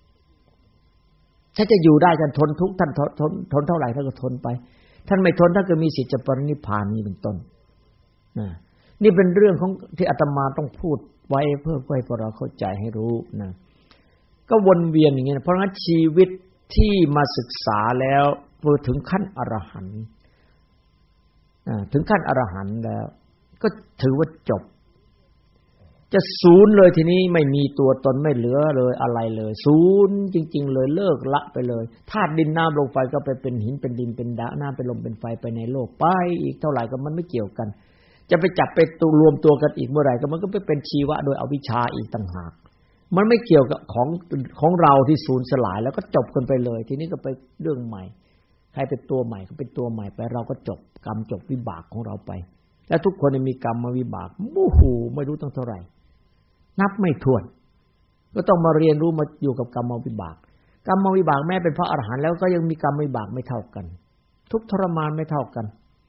ถ้าจะอยู่ได้ท่านทนทุกข์ท่านทนทนทนเท่าไหร่ท่านก็ทนไปท่านไม่ทนท่านก็มีสิทธิ์จะปรินิพพานนี้เป็นต้นนะนี่เป็นเรื่องของที่อาตมาต้องพูดไว้เพื่อให้พวกเราเข้าใจให้รู้นะก็วนเวียนอย่างนี้นะเพราะงั้นชีวิตที่มาศึกษาแล้วพอถึงขั้นอรหันต์ถึงขั้นอรหันต์แล้วก็ถือว่าจบจะศูนย์เลยทีนี้ไม่มีตัวตนไม่เหลือเลยอะไรเลยศูนย์จริงๆเลยเลิกละไปเลยธาตุดินน้ำลมไฟก็ไปเป็นหินเป็นดินเป็นน้ำเป็นลมเป็นไฟไปในโลกไปอีกเท่าไหร่ก็มันไม่เกี่ยวกันจะไปจับไปตัวรวมตัวกันอีกเมื่อไหร่ก็มันก็ไปเป็นชีวะโดยอวิชชาอีกต่างหากมันไม่เกี่ยวกับของของเราที่สูญสลายแล้วก็จบกันไปเลยทีนี้ก็ไปเรื่องใหม่ใครเป็นตัวใหม่ก็เป็นตัวใหม่ไปเราก็จบกรรมจบวิบากของเราไปและทุกคนมีกรรมมาวิบากโอ้โหไม่รู้ตั้งเท่าไหร่นับไม่ถ้วนก็ต้องมาเรียนรู้มาอยู่กับกรรมวิบากกรรมวิบากแม้เป็นพระอรหันต์แล้วก็ยังมีกรรมวิบากไม่เท่ากันทุกทรมานไม่เท่ากัน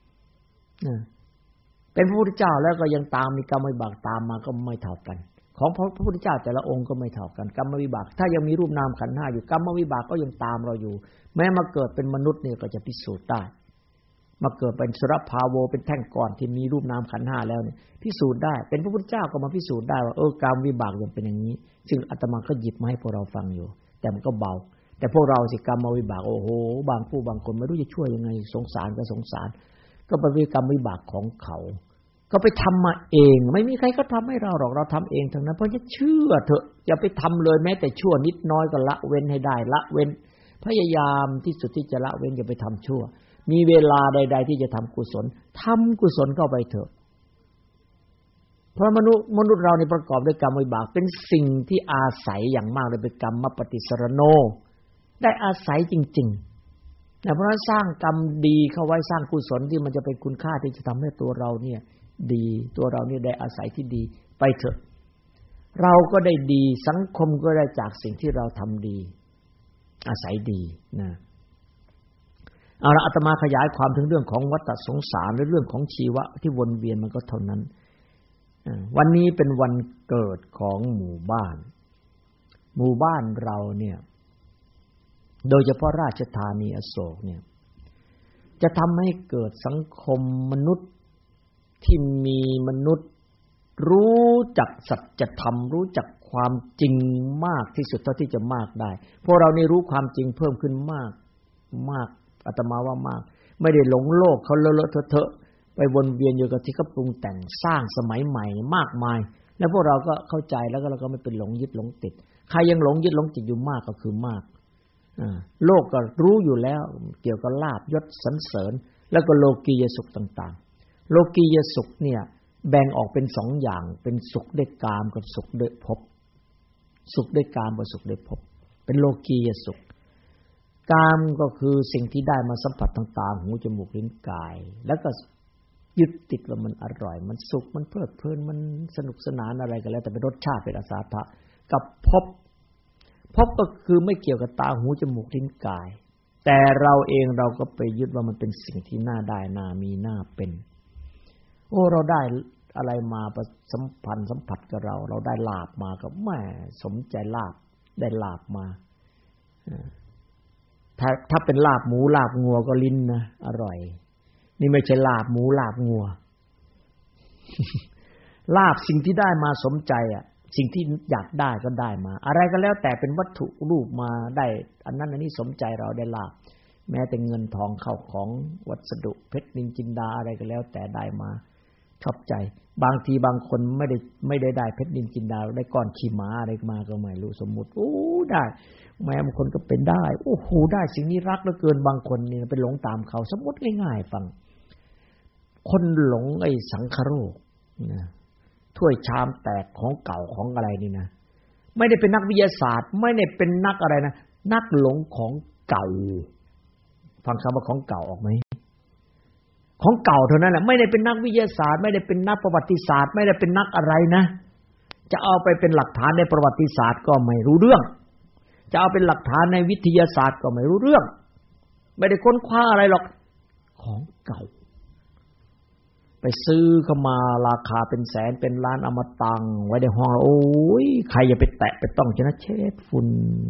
เป็นพระพุทธเจ้าแล้วก็ยังตามมีกรรมวิบากตามมาก็ไม่เท่ากันของพระพุทธเจ้าแต่ละองค์ก็ไม่เท่ากันกรรมวิบากถ้ายังมีรูปนามขันธ์ห้าอยู่กรรมวิบากก็ยังตามเราอยู่แม้มาเกิดเป็นมนุษย์นี่ก็จะพิสูจน์ได้มาเกิดเป็นสุรภาโวเป็นแท่งก้อนที่มีรูปนามขันธ์ห้าแล้วเนี่ยพิสูจน์ได้เป็นพระพุทธเจ้าก็มาพิสูจน์ได้ว่าเออกรรมวิบากยังเป็นอย่างนี้ซึ่งอาตมาก็หยิบมาให้พวกเราฟังอยู่แต่มันก็เบาแต่พวกเราสิกรรมวิบากโอ้โหบางผู้บางคนไม่รู้จะช่วยยังไงสงสารก็สงสารก็เป็นกรรมวิบากของเขาก็ไปทำมาเองไม่มีใครก็ทำให้เราหรอกเราทำเองทั้งนั้นเพราะฉะนั้นเชื่อเถอะอย่าไปทำเลยแม้แต่ชั่วนิดน้อยก็ละเว้นให้ได้ละเว้นพยายามที่สุดที่จะละเว้นอย่าไปทำชั่วมีเวลาใดๆที่จะทำกุศลทำกุศลเข้าไปเถอะเพราะมนุษย์มนุษย์เราในประกอบด้วยกรรมวิบากเป็นสิ่งที่อาศัยอย่างมากเลยเป็นกรรมปฏิสรโนได้อาศัยจริงๆเพราะฉะนั้นสร้างกรรมดีเข้าไว้สร้างกุศลที่มันจะเป็นคุณค่าที่จะทำให้ตัวเราเนี่ยดีตัวเราเนี่ยได้อาศัยที่ดีไปเถอะเราก็ได้ดีสังคมก็ได้จากสิ่งที่เราทำดีอาศัยดีนะเอาละอาตมาขยายความถึงเรื่องของวัฏสงสารและเรื่องของชีวะที่วนเวียนมันก็เท่านั้นวันนี้เป็นวันเกิดของหมู่บ้านหมู่บ้านเราเนี่ยโดยเฉพาะราชธานีอโศกเนี่ยจะทำให้เกิดสังคมมนุษย์ที่มีมนุษย์รู้จักสัจธรรมรู้จักความจริงมากที่สุดเท่าที่จะมากได้พวกเรานี่รู้ความจริงเพิ่มขึ้นมากมากอาตมาว่ามากไม่ได้หลงโลกเขาเลอะๆเทอะๆไปวนเวียนอยู่กับที่เขาปรุงแต่งสร้างสมัยใหม่มากมายแล้วพวกเราก็เข้าใจแล้วก็เราก็ไม่เป็นหลงยึดหลงติดใครยังหลงยึดหลงติดอยู่มากก็คือมากโลกก็รู้อยู่แล้วเกี่ยวกับลาภยศสรรเสริญแล้วก็โลกียสุขต่างๆโลกียสุขเนี่ยแบ่งออกเป็นสองอย่างเป็นสุขด้วยกามกับสุขด้วยภพสุขด้วยกามกับสุขด้วยภพเป็นโลกียสุขกามก็คือสิ่งที่ได้มาสัมผัสทางตาหูจมูกลิ้นกายแล้วก็ยึดติดว่ามันอร่อยมันสุขมันเพลิดเพลินมันสนุกสนานอะไรกันแล้วแต่เป็นรสชาติเป็นอาสาทะกับภพภพก็คือไม่เกี่ยวกับตาหูจมูกลิ้นกายแต่เราเองเราก็ไปยึดว่ามันเป็นสิ่งที่น่าได้น่ามีน่าเป็นโอ้เราได้อะไรมาประสัมพันธ์สัมผัสกับเราเราได้ลาภมาก็แหมสมใจลาภได้ลาภมาถ้าถ้าเป็นลาบหมูลาบงัวก็ลิ้นนะอร่อยนี่ไม่ใช่ลาบหมูลาบงัว ลาบสิ่งที่ได้มาสมใจอ่ะสิ่งที่อยากได้ก็ได้มาอะไรก็แล้วแต่เป็นวัตถุรูปมาได้อันนั้นอันนี้สมใจเราได้ลาบแม้แต่เงินทองเข้าของวัสดุเพชรนินจินดาอะไรก็แล้วแต่ได้มาชอบใจบางทีบางคนไม่ได้ไม่ได้ได้เพชรนินจินดาได้ก้อนขี้ม้าอะไรมาก็ไม่รู้สมมุติโอ้ได้แม้บางคนก็เป็นได้โอ้โหได้สิ่งนี้รักเหลือเกินบางคนนี่ไปหลงตามเขาสมมติง่ายๆฟังคนหลงไอ้สังคโรคนะถ้วยชามแตกของเก่าของอะไรนี่นะไม่ได้เป็นนักวิทยาศาสตร์ไม่ได้เป็นนักอะไรนะนักหลงของเก่าฟังคำว่าของเก่าออกไหมของเก่าเท่านั้นแหละไม่ได้เป็นนักวิทยาศาสตร์ไม่ได้เป็นนักประวัติศาสตร์ไม่ได้เป็นนักอะไรนะจะเอาไปเป็นหลักฐานในประวัติศาสตร์ก็ไม่รู้เรื่องจะเอาเป็นหลักฐานในวิทยาศาสตร์ก็ไม่รู้เรื่องไม่ได้ค้นคว้าอะไรหรอกของเก่าไปซื้อเข้ามาราคาเป็นแสนเป็นล้านเอามาตังไว้ในห้องโอ้ยใครอย่าไปแตะไปต้องจะนะเช็ดฝุ่น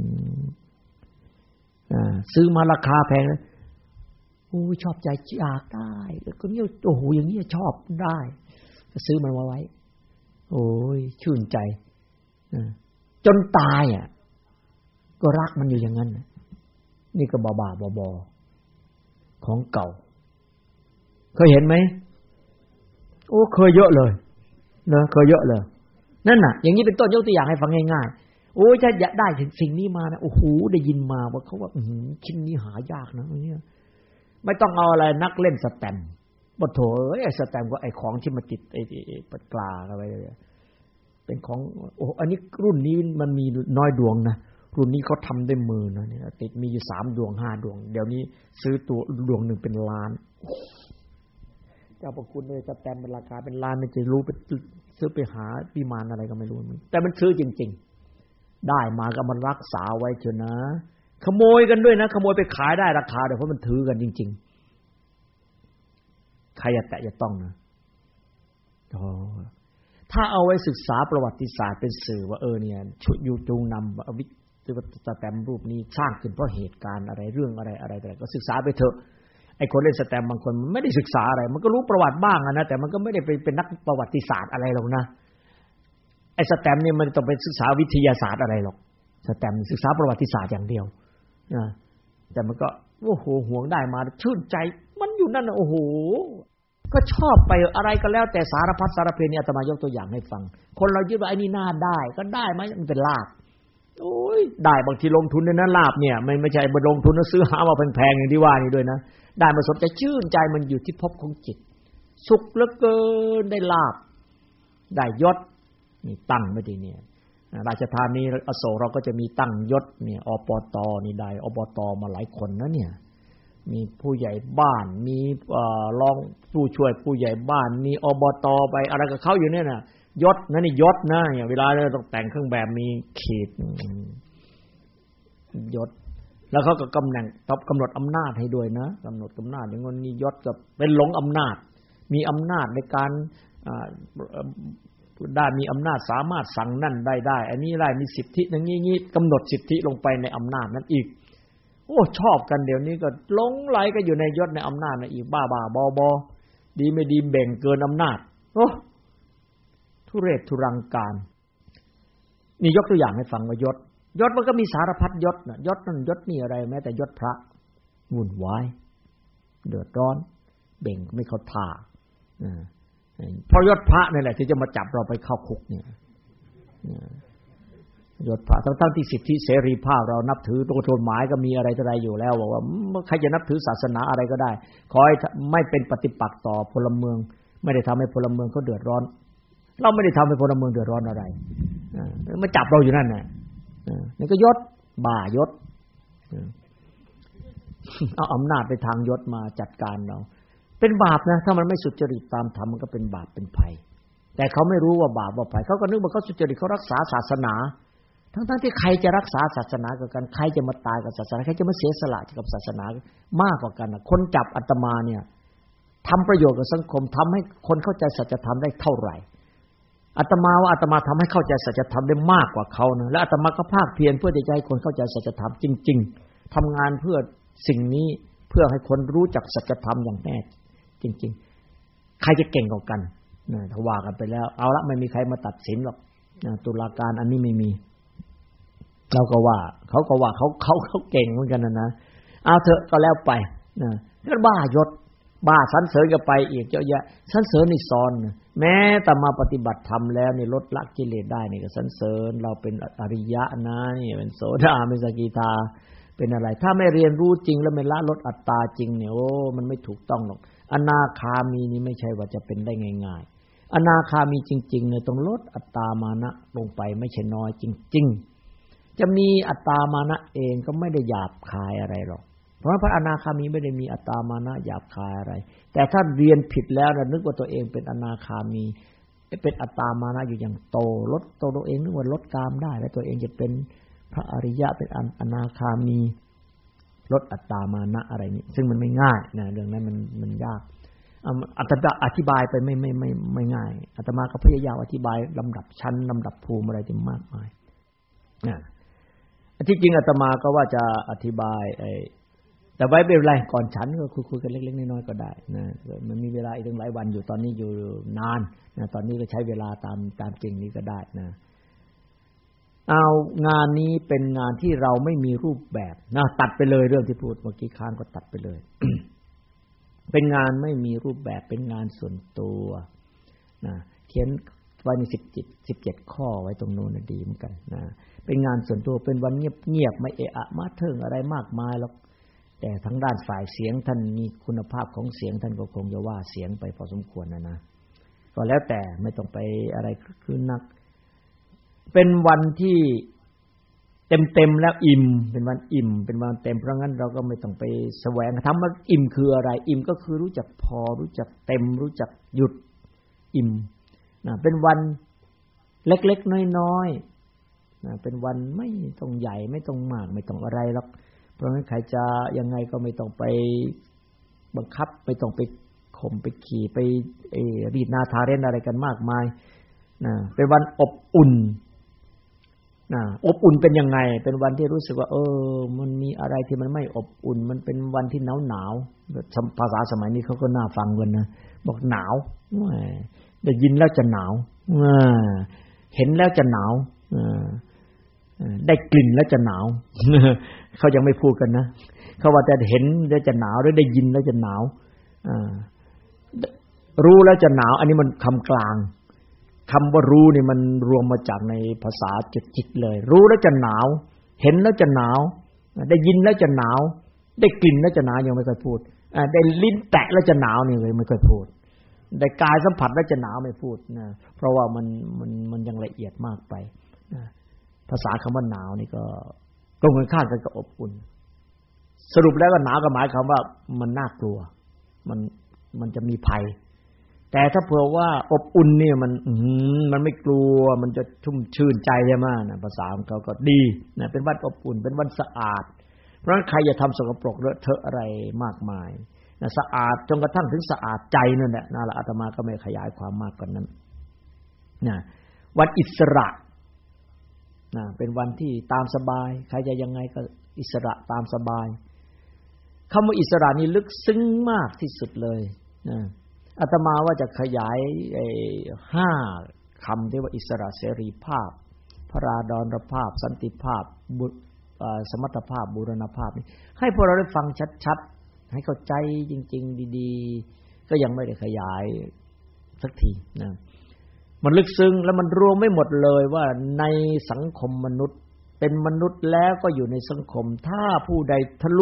อ่าซื้อมาราคาแพงนะโอ้ยชอบใจอยากได้แล้วก็เนี่ยโอ้โหอย่างนี้ชอบได้ก็ซื้อมันมาไว้โอ้ยชื่นใจจนตายอ่ะก็รักมันอยู่อย่างนั้นนี่ก็บ้าๆบอๆของเก่าเคยเห็นไหมโอ้เคยเยอะเลยนะเคยเยอะเลยนั่นน่ะอย่างนี้เป็นต้นยกตัวอย่างให้ฟังง่ายๆโอ้ยถ้าอยากได้สิ่งนี้มานะโอ้โหได้ยินมาว่าเขาว่าชิ้นนี้หายากนะเนี่ยไม่ต้องเอาอะไรนักเล่นสแตมป์บ่โถเอ้ยสแตมป์ก็ไอ้ของที่มาติดไอ้ปากกาอะไรเป็นของโอ้อันนี้รุ่นนี้มันมีน้อยดวงนะรุ่นนี้เขาทำด้วยมือนะเนี่ยติดมีอยู่สามดวงห้าดวงเดี๋ยวนี้ซื้อตัวดวงหนึ่งเป็นล้านเจ้าประคุณเลยสแตมป์เป็นราคาเป็นล้านไม่จะรู้ไปซื้อไปหาวิมานอะไรก็ไม่รู้แต่มันซื้อจริงๆได้มาก็มันรักษาไว้เถอะนะขโมยกันด้วยนะขโมยไปขายได้ราคาเดี๋ยวเพราะมันถือกันจริงๆใครอย่าแตะอย่าต้องนะอ๋อถ้าเอาไว้ศึกษาประวัติศาสตร์เป็นสื่อว่าเออเนี่ยชุดอยู่จูงนำอวิสแตมป์รูปนี้สร้างขึ้นเพราะเหตุการณ์อะไรเรื่องอะไรอะไรแต่ก็ศึกษาไปเถอะไอ้คนเล่นสแตมป์บางคนมันไม่ได้ศึกษาอะไรมันก็รู้ประวัติบ้างนะแต่มันก็ไม่ได้ไปเป็นนักประวัติศาสตร์อะไรหรอกนะไอ้สแตมป์เนี่ยมันต้องไปศึกษาวิทยาศาสตร์อะไรหรอกสแตมป์ศึกษาประวัติศาสตร์อย่างเดียวนะแต่มันก็โอ้โหห่วงได้มาชื่นใจมันอยู่นั่นนะโอ้โหก็ก็ชอบไปอะไรก็แล้วแต่สารพัดสารเพนี่อาตมายกตัวอย่างให้ฟังคนเรายึดว่าไอ้นี่น่าได้ก็ได้มั้ยมันเป็นลาภโอ้ยได้บางทีลงทุนในนั้นลาภเนี่ยไม่ไม่ใช่บ่ลงทุนแล้วซื้อหามาแพงๆอย่างที่ว่านี่ด้วยนะได้มาสมใจชื่นใจมันอยู่ที่ภพของจิตสุขเหลือเกินได้ลาภได้ยศนี่ตั้งไว้ที่เนี่ยราชธานีอโศกเราก็จะมีตั้งยศเนี่ยอปตนี่ได้อบตมาหลายคนนะเนี่ยมีผู้ใหญ่บ้านมีเอ่อรองผู้ช่วยผู้ใหญ่บ้านมีอบตไปอะไรกับเขาอยู่เนี่ยน่ะยศนั่นนี่ยศนะอย่างเวลาเราต้องแต่งเครื่องแบบมีขีดยศแล้วเขาก็กำแหน่งกำหนดอำนาจให้ด้วยนะกำหนดอำนาจอย่างนี้ยศก็เป็นหลงอำนาจมีอำนาจในการได้มีอำนาจสามารถสั่งนั่นได้ได้อันนี้ได้มีสิทธิอย่างนี้ๆกำหนดสิทธิลงไปในอำนาจนั้นอีกโอ้ชอบกันเดี๋ยวนี้ก็หลงไหลก็อยู่ในยศในอำนาจนะอีกบ้าๆบอๆดีไม่ดีแบ่งเกินอำนาจโอ้ทุเรศทุรังการนี่ยกตัวอย่างให้ฟังว่ายศยศมันก็มีสารพัดยศน่ะยศนั่นยศนี่อะไรแม้แต่ยศพระวุ่นวายเดือดร้อนเบ่งไม่เข้าท่าอ่าเพราะยศพระนี่แหละที่จะมาจับเราไปเข้าคุกเนี่ยยศพระทั้งๆที่สิทธิเสรีภาพเรานับถือตัวกฎหมายก็มีอะไรต่ออะไรอยู่แล้วบอกว่าใครจะนับถือศาสนาอะไรก็ได้ขอให้ไม่เป็นปฏิปักษ์ต่อพลเมืองไม่ได้ทำให้พลเมืองเขาเดือดร้อนเราไม่ได้ทำให้พลเมืองเดือดร้อนอะไรมาจับเราอยู่นั่นน่ะนี่ก็ยศบ่ายศเอาอำนาจไปทางยศมาจัดการเราเป็นบาปนะถ้ามันไม่สุจริตตามธรรมมันก็เป็นบาปเป็นภัยแต่เขาไม่รู้ว่าบาปว่าภัยเขาก็นึกว่าเขาสุจริตเขารักษาศาสนาทั้งๆที่ใครจะรักษาศาสนากับกันใครจะมาตายกับศาสนาใครจะมาเสียสละกับศาสนามากกว่ากันนะคนจับอาตมาเนี่ยทำประโยชน์กับสังคมทำให้คนเข้าใจสัจธรรมได้เท่าไหร่อาตมาว่าอาตมาทำให้เข้าใจสัจธรรมได้มากกว่าเขานะและอาตมาก็ภาคเพียรเพื่อที่จะให้คนเข้าใจสัจธรรมจริงๆทำงานเพื่อสิ่งนี้เพื่อให้คนรู้จักสัจธรรมอย่างแน่จริงๆใครจะเก่งกว่ากันนะถ้าว่ากันไปแล้วเอาละไม่มีใครมาตัดสินหรอกนะตุลาการอันนี้ไม่มีเราก็ว่าเขาก็ว่าเขาเขาเขาเก่งเหมือนกันนะนะเอาเถอะก็แล้วไปนะก็บ้ายศบ้าสรรเสริญกันไปอีกเยอะแยะสรรเสริญนี่ซ้อนแม้แต่มาปฏิบัติธรรมแล้วนี่ลดละกิเลสได้นี่ก็สรรเสริญเราเป็นอริยะนะนี่เป็นโสดาเป็นสกิทาเป็นอะไรถ้าไม่เรียนรู้จริงแล้วไม่ละลดอัตตาจริงเนี่ยโอ้มันไม่ถูกต้องหรอกอนาคามีนี่ไม่ใช่ว่าจะเป็นได้ง่ายๆอนาคามีจริงๆเนี่ยต้องลดอัตตามานะลงไปไม่ใช่น้อยจริงๆจะมีอัตตามานะเองก็ไม่ได้หยาบคายอะไรหรอกเพราะพระอนาคามีไม่ได้มีอัตตามานะหยาบคายอะไรแต่ถ้าเรียนผิดแล้วนึกว่าตัวเองเป็นอนาคามีเป็นอัตตามานะอยู่อย่างโตลดตัวเองนึกว่าลดกามได้แล้วตัวเองจะเป็นพระอริยะเป็นอนาคามีลดอัตตามานะอะไรนี่ซึ่งมันไม่ง่ายนะเรื่องนั้นมันมันยากอาตมาอธิบายไปไม่ไม่ไม่ไม่ง่ายอาตมาก็พยายามอธิบายลำดับชั้นลำดับภูมิอะไรที่มากมายนะที่จริงอาตมาก็ว่าจะอธิบายไอ้แต่ไว้เป็นไรก่อนฉันก็คุยๆกันเล็กๆน้อยๆก็ได้นะมันมีเวลาอีกตั้งหลายวันอยู่ตอนนี้อยู่นานนะตอนนี้ก็ใช้เวลาตามตามจริงนี้ก็ได้นะเอางานนี้เป็นงานที่เราไม่มีรูปแบบนะตัดไปเลยเรื่องที่พูดเมื่อกี้ค้างก็ตัดไปเลย เป็นงานไม่มีรูปแบบเป็นงานส่วนตัวนะเขียนไว้ในสิบเจ็ด สิบเจ็ดข้อไว้ตรงโน้นดีเหมือนกันนะเป็นงานส่วนตัวเป็นวันเงียบๆไม่เอะอะมาเถิงอะไรมากมายหรอกแต่ทั้งด้านฝ่ายเสียงท่านมีคุณภาพของเสียงท่านก็คงจะว่าเสียงไปพอสมควรนะนะก็แล้วแต่ไม่ต้องไปอะไรคือนักเป็นวันที่เต็มๆแล้วอิ่มเป็นวันอิ่มเป็นวันเต็มเพราะงั้นเราก็ไม่ต้องไปแสวงทำว่าอิ่มคืออะไรอิ่มก็คือรู้จักพอรู้จักเต็มรู้จักหยุดอิ่มนะเป็นวันเล็กๆน้อยๆนะเป็นวันไม่ต้องใหญ่ไม่ต้องมากไม่ต้องอะไรหรอกเพราะงั้นใครจะยังไงก็ไม่ต้องไปบังคับไม่ต้องไปข่มไปขี่ไปเอ่อรีดนาทาเรนอะไรกันมากมายนะเป็นวันอบอุ่นนะอบอุ่นเป็นยังไงเป็นวันที่รู้สึกว่าเออมันมีอะไรที่มันไม่อบอุ่นมันเป็นวันที่หนาวๆภาษาสมัยนี้เขาก็น่าฟังกันนะบอกหนาวได้ยินแล้วจะหนาวเห็นแล้วจะหนาวได้กลิ่นแล้วจะหนาวเขายังไม่พูดกันนะเขาว่าจะเห็นแล้วจะหนาวหรือได้ยินแล้วจะหนาวรู้แล้วจะหนาวอันนี้มันคำกลางคำว่ารู้นี่มันรวมมาจากในภาษาจิตๆเลยรู้แล้วจะหนาวเห็นแล้วจะหนาวได้ยินแล้วจะหนาวได้กลิ่นแล้วจะหนาวยังไม่เคยพูดได้ลิ้นแตะแล้วจะหนาวนี่เลยไม่เคยพูดได้กายสัมผัสแล้วจะหนาวไม่พูดนะเพราะว่ามันมันมันยังละเอียดมากไปนะภาษาคำว่าหนาวนี่ก็ตรงกันข้ามกันกับอบอุ่นสรุปแล้วก็หนาวก็หมายความว่ามันน่ากลัวมันมันจะมีภัยแต่ถ้าเผื่อว่าอบอุ่นเนี่ยมันอืมมันไม่กลัวมันจะชุ่มชื่นใจใช่ไหมนะภาษาของเขาก็ดีนะเป็นวันอบอุ่นเป็นวันสะอาดเพราะฉะนั้นใครอย่าทำสกปรกเลอะเทอะอะไรมากมายนะสะอาดจนกระทั่งถึงสะอาดใจนั่นแหละนั่นแหละอาตมาก็ไม่ขยายความมากกว่านั้นนะวันอิสระนะเป็นวันที่ตามสบายใครจะยังไงก็อิสระตามสบายคำว่าอิสระนี่ลึกซึ้งมากที่สุดเลยนะอาตมาว่าจะขยายไอ้ห้าคำที่ว่าอิสระเสรีภาพพระราดรภาพสันติภาพสมรรถภาพบูรณภาพนี่ให้พวกเราได้ฟังชัดๆให้เข้าใจจริงๆดีๆก็ยังไม่ได้ขยายสักทีนะมันลึกซึ้งแล้วมันรวมไม่หมดเลยว่าในสังคมมนุษย์เป็นมนุษย์แล้วก็อยู่ในสังคมถ้าผู้ใดทะลุ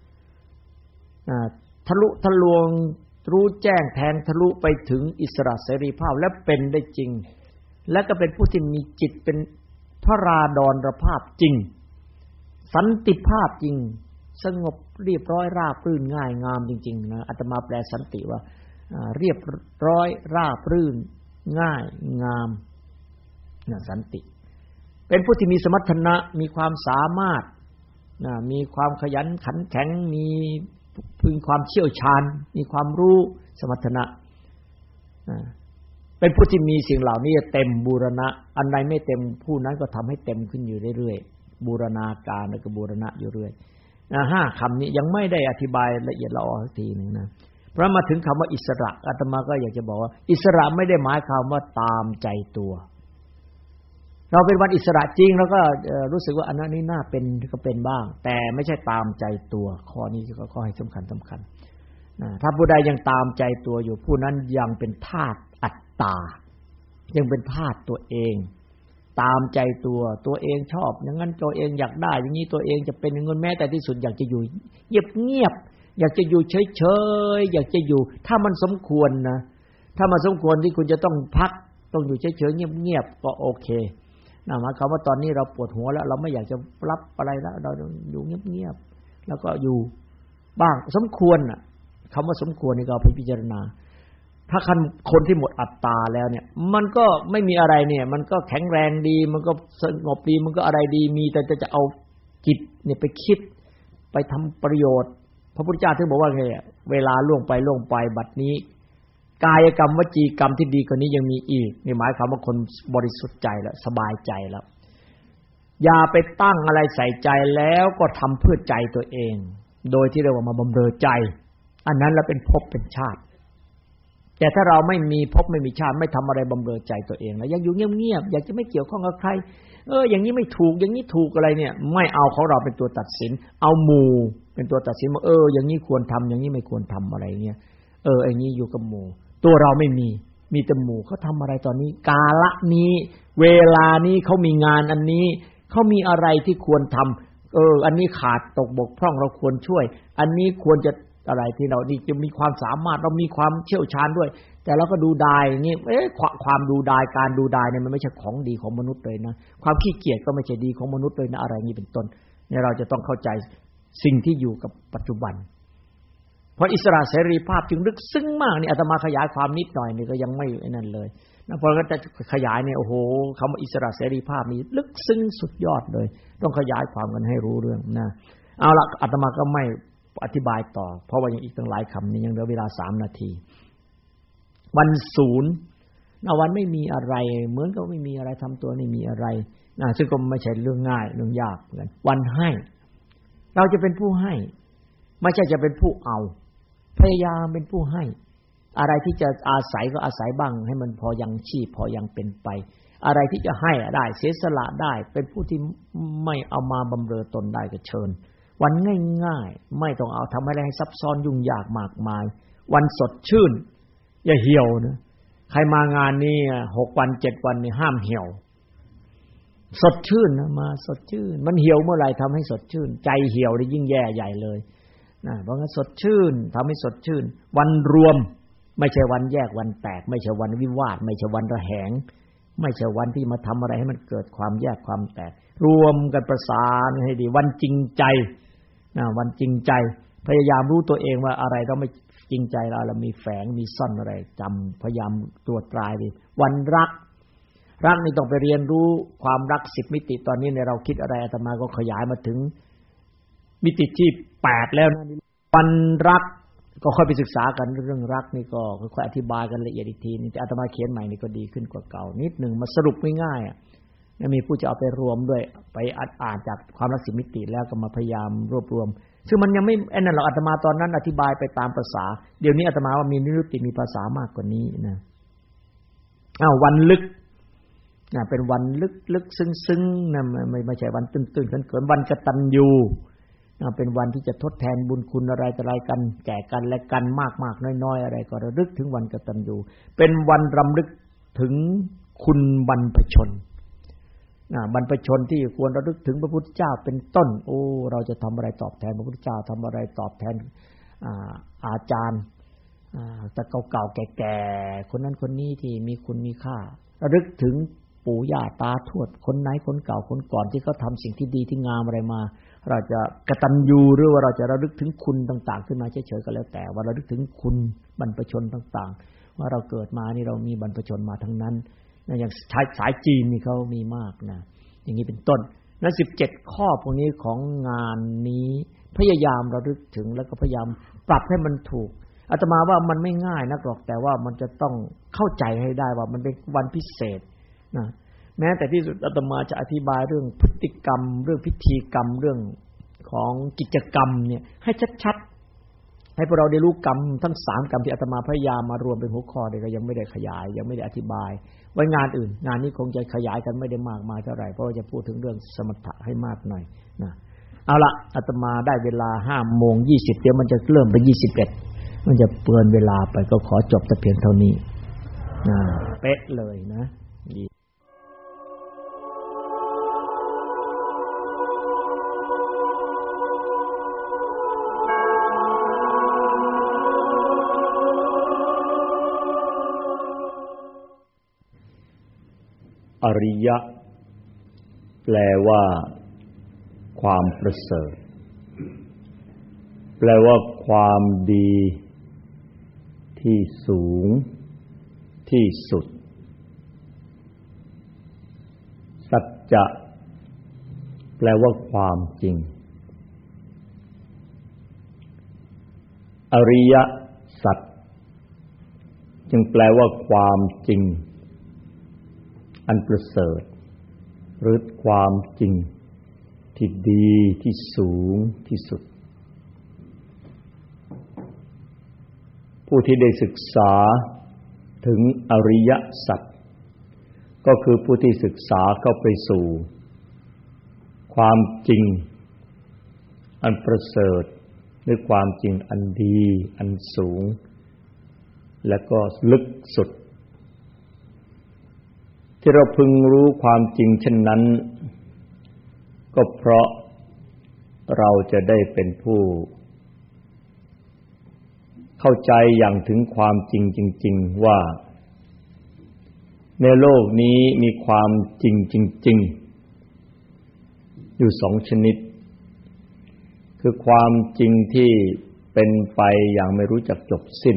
ทะลุทะลวงรู้แจ้งแทงทะลุไปถึงอิสระเสรีภาพและเป็นได้จริงและก็เป็นผู้ที่มีจิตเป็นพระราดรภาพจริงสันติภาพจริงสงบเรียบร้อยราบรื่นง่ายงามจริงๆนะอาตมาแปลสันติว่าเรียบร้อยราบรื่นง่ายงามนะสันติเป็นผู้ที่มีสมรรถนะมีความสามารถนะมีความขยันขันแข็งมีพึงความเชี่ยวชาญมีความรู้สมรรถนะเป็นผู้ที่มีสิ่งเหล่านี้เต็มบูรณะอันใดไม่เต็มผู้นั้นก็ทำให้เต็มขึ้นอยู่เรื่อยๆบูรณาการแล้วก็บูรณะอยู่เรื่อยนะห้าคำนี้ยังไม่ได้อธิบายละเอียดละออสักทีนึงนะเพราะมาถึงคำว่าอิสระอาตมาก็อยากจะบอกว่าอิสระไม่ได้หมายความว่าตามใจตัวเราเป็นวันอิสระจริงแล้วก็รู้สึกว่าอันนั้นนี่น่าเป็นก็เป็นบ้างแต่ไม่ใช่ตามใจตัวข้อนี้ก็ข้อให้สำคัญสำคัญนะถ้าผู้ใดยังตามใจตัวอยู่ผู้นั้นยังเป็นทาสอัตตายังเป็นทาสตัวเองตามใจตัวตัวเองชอบอย่างนั้นตัวเองอยากได้อย่างนี้ตัวเองจะเป็นอย่างนั้นแม้แต่ที่สุดอยากจะอยู่เงียบๆอยากจะอยู่เฉยๆอยากจะอยู่ถ้ามันสมควรนะถ้ามันสมควรที่คุณจะต้องพักต้องอยู่เฉยๆเงียบๆก็โอเคนะหมายความว่าตอนนี้เราปวดหัวแล้วเราไม่อยากจะรับอะไรแล้วเราอยู่เงียบๆแล้วก็อยู่บ้างสมควรน่ะคำว่าสมควรนี่ก็เอาไปพิจารณาถ้าคนที่หมดอัตตาแล้วเนี่ยมันก็ไม่มีอะไรเนี่ยมันก็แข็งแรงดีมันก็สงบดีมันก็อะไรดีมีแต่จะเอาจิตเนี่ยไปคิดไปทำประโยชน์พระพุทธเจ้าถึงบอกว่าไงเวลาล่วงไปล่วงไปบัดนี้กายกรรมวจีกรรมที่ดีกว่านี้ยังมีอีกนี่หมายความว่าคนบริสุทธิ์ใจแล้วสบายใจแล้วอย่าไปตั้งอะไรใส่ใจแล้วก็ทำเพื่อใจตัวเองโดยที่เรียกว่ามาบำเรอใจอันนั้นแล้วเป็นภพเป็นชาติแต่ถ้าเราไม่มีภพไม่มีชาติไม่ทำอะไรบำเรอใจตัวเองแล้วยังอยู่เงียบๆอยากจะไม่เกี่ยวข้องกับใครเอออย่างนี้ไม่ถูกอย่างนี้ถูกอะไรเนี่ยไม่เอาของเราเป็นตัวตัดสินเอาหมู่เป็นตัวตัดสินว่าเอออย่างนี้ควรทำอย่างนี้ไม่ควรทำอะไรเงี้ยเออไอ้นี้อยู่กับหมู่ตัวเราไม่มีมีแต่หมู่เขาทำอะไรตอนนี้กาละนี้เวลานี้เขามีงานอันนี้เขามีอะไรที่ควรทำเอออันนี้ขาดตกบกพร่องเราควรช่วยอันนี้ควรจะอะไรที่เรานี่จะมีความสามารถเรามีความเชี่ยวชาญด้วยแต่เราก็ดูดายอย่างนี้เอ๊ะความดูดายการดูดายเนี่ยมันไม่ใช่ของดีของมนุษย์เลยนะความขี้เกียจก็ไม่ใช่ดีของมนุษย์เลยนะอะไรอย่างนี้เป็นต้นเนี่ยเราจะต้องเข้าใจสิ่งที่อยู่กับปัจจุบันเพราะอิสระเสรีภาพจึงลึกซึ้งมากนี่อาตมาขยายความนิดหน่อยนี่ก็ยังไม่นั่นเลยนะพอก็จะขยายเนี่ยโอ้โหคำว่าอิสระเสรีภาพนี่ลึกซึ้งสุดยอดเลยต้องขยายความกันให้รู้เรื่องนะเอาละอาตมาก็ไม่อธิบายต่อเพราะว่ายังอีกตั้งหลายคำนี่ยังเหลือเวลาสามนาทีวันศูนย์นะวันไม่มีอะไรเหมือนกับไม่มีอะไรทำตัวไม่มีอะไรนะซึ่งก็ไม่ใช่เรื่องง่ายเรื่องยากเหมือนกันวันให้เราจะเป็นผู้ให้ไม่ใช่จะเป็นผู้เอาพยายามเป็นผู้ให้อะไรที่จะอาศัยก็อาศัยบ้างให้มันพอยังชีพพอยังเป็นไปอะไรที่จะให้ได้เสียสละได้เป็นผู้ที่ไม่เอามาบำเรอตนได้ก็เชิญวันง่ายๆไม่ต้องเอาทำอะไรให้ซับซ้อนยุ่งยากมากมายวันสดชื่นอย่าเหี่ยวนะใครมางานนี้หกวันเจ็ดวันนี่ห้ามเหี่ยวสดชื่นนะมาสดชื่นมันเหี่ยวเมื่อไหร่ทำให้สดชื่นใจเหี่ยวได้ยิ่งแย่ใหญ่เลยนะเพราะงั้นสดชื่นทำให้สดชื่นวันรวมไม่ใช่วันแยกวันแตกไม่ใช่วันวิวาทไม่ใช่วันระแหงไม่ใช่วันที่มาทำอะไรให้มันเกิดความแยกความแตกรวมกันประสานให้ดีวันจริงใจนะวันจริงใจพยายามรู้ตัวเองว่าอะไรเราไม่จริงใจเราเรามีแฝงมีซ่อนอะไรจำพยายามตรวจตราดิวันรักรักนี่ต้องไปเรียนรู้ความรักสิบมิติตอนนี้ในเราคิดอะไรอาตมาก็ขยายมาถึงมิติที่แปดแล้วนะวันรักก็ค่อยไปศึกษากันเรื่องรักนี่ก็ค่อยอธิบายกันละเอียดอีกทีนี่แต่อาตมาเขียนใหม่นี่ก็ดีขึ้นกว่าเก่านิดนึงมาสรุปง่ายๆอ่ะมีผู้จะเอาไปรวมด้วยไปอ่านจากความรักสิบมิติแล้วก็มาพยายามรวบรวมซึ่งมันยังไม่ไอ้นั่นหรอกอาตมาตอนนั้นอธิบายไปตามภาษาเดี๋ยวนี้อาตมาว่ามีนิรุตติมีภาษามากกว่านี้นะอ้าววันลึกนะเป็นวันลึกลึกซึ้งๆนะไม่ไม่ใช่วันตื้นๆเขินๆวันกตัญญูนะเป็นวันที่จะทดแทนบุญคุณอะไรต่ออะไรกันแก่กันและกันมากๆน้อยๆอะไรก็ระลึกถึงวันกตัญญูเป็นวันรำลึกถึงคุณบรรพชนนะบรรพชนที่ควรระลึกถึงพระพุทธเจ้าเป็นต้นโอ้เราจะทำอะไรตอบแทนพระพุทธเจ้าทำอะไรตอบแทน อา, อาจารย์แต่เก่าๆแก่ๆคนนั้นคนนี้ที่มีคุณมีค่าระลึกถึงปู่ย่าตาทวดคนไหนคนเก่าคนก่อนที่เขาทำสิ่งที่ดีที่งามอะไรมาเราจะกตัญญูหรือว่าเราจะระลึกถึงคุณต่างๆขึ้นมาเฉยๆก็แล้วแต่ว่าระลึกถึงคุณบรรพชนต่างๆว่าเราเกิดมานี่เรามีบรรพชนมาทั้งนั้นอย่างสายจีนนี่เขามีมากนะอย่างนี้เป็นต้นนั้นสิบเจ็ดข้อพวกนี้ของงานนี้พยายามระลึกถึงแล้วก็พยายามปรับให้มันถูกอาตมาว่ามันไม่ง่ายนักหรอกแต่ว่ามันจะต้องเข้าใจให้ได้ว่ามันเป็นวันพิเศษนะแม้แต่ที่สุดอาตมาจะอธิบายเรื่องพฤติกรรมเรื่องพิธีกรรมเรื่องของกิจกรรมเนี่ยให้ชัดๆให้พวกเราได้รู้กรรมทั้งสามกรรมที่อาตมาพยายามมารวมเป็นหัวข้อเนี่ยก็ยังไม่ได้ขยายยังไม่ได้อธิบายไว้งานอื่นงานนี้คงจะขยายกันไม่ได้มากมายเท่าไหร่เพราะว่าจะพูดถึงเรื่องสมถะให้มากหน่อยนะเอาละอาตมาได้เวลา ห้าโมงยี่สิบ เดี๋ยวมันจะเริ่มไปยี่สิบเอ็ดมันจะเปลือนเวลาไปก็ขอจบแต่เพียงเท่านี้นะเป๊ะเลยนะดีอริยะแปลว่าความประเสริฐแปลว่าความดีที่สูงที่สุดสัจจะแปลว่าความจริงอริยสัจจึงแปลว่าความจริงอันประเสริฐหรือความจริงที่ดีที่สูงที่สุดผู้ที่ได้ศึกษาถึงอริยสัจก็คือผู้ที่ศึกษาเข้าไปสู่ความจริงอันประเสริฐหรือความจริงอันดีอันสูงและก็ลึกสุดที่เราพึงรู้ความจริงเช่นนั้นก็เพราะเราจะได้เป็นผู้เข้าใจอย่างถึงความจริงจริงๆว่าในโลกนี้มีความจริงจริงๆอยู่สองชนิดคือความจริงที่เป็นไปอย่างไม่รู้จักจบสิ้น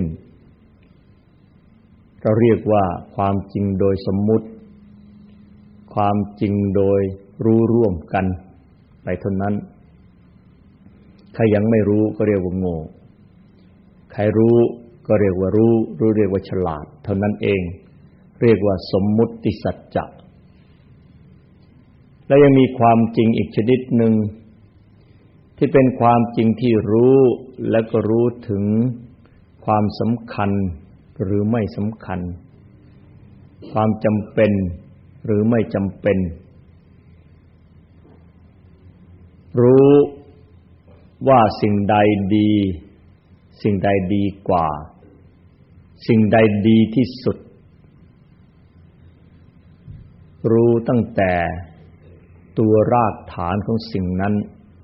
เราเรียกว่าความจริงโดยสมมุติความจริงโดยรู้ร่วมกันไปเท่านั้นใครยังไม่รู้ก็เรียกว่าโง่ใครรู้ก็เรียกว่ารู้รู้เรียกว่าฉลาดเท่านั้นเองเรียกว่าสมมุติสัจจะและยังมีความจริงอีกชนิดหนึ่งที่เป็นความจริงที่รู้และก็รู้ถึงความสำคัญหรือไม่สำคัญความจำเป็นหรือไม่จำเป็นรู้ว่าสิ่งใดดีสิ่งใดดีกว่าสิ่งใดดีที่สุดรู้ตั้งแต่ตัวรากฐานของสิ่งนั้น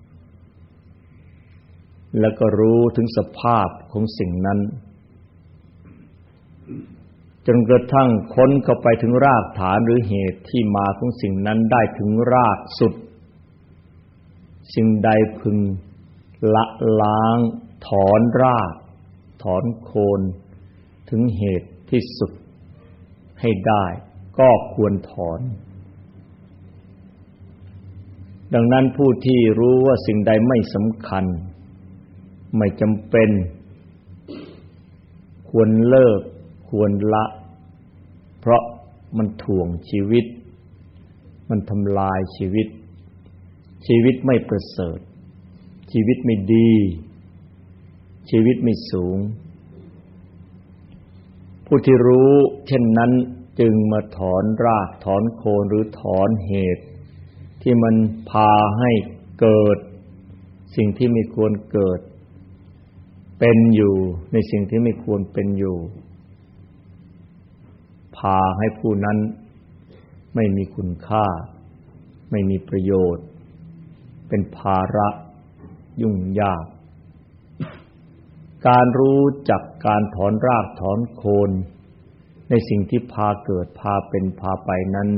แล้วก็รู้ถึงสภาพของสิ่งนั้นจนกระทั่งค้นเข้าไปถึงรากฐานหรือเหตุที่มาของสิ่งนั้นได้ถึงรากสุดสิ่งใดพึงละล้างถอนรากถอนโคนถึงเหตุที่สุดให้ได้ก็ควรถอนดังนั้นผู้ที่รู้ว่าสิ่งใดไม่สำคัญไม่จำเป็นควรเลิกควรละเพราะมันถ่วงชีวิตมันทำลายชีวิตชีวิตไม่ประเสริฐชีวิตไม่ดีชีวิตไม่สูงผู้ที่รู้เช่นนั้นจึงมาถอนรากถอนโคนหรือถอนเหตุที่มันพาให้เกิดสิ่งที่ไม่ควรเกิดเป็นอยู่ในสิ่งที่ไม่ควรเป็นอยู่พาให้ผู้นั้นไม่มีคุณค่าไม่มีประโยชน์เป็นภาระยุ่งยากการรู้จักการถอนรากถอนโคนในสิ่งที่พาเกิดพาเป็นพาไปนั้น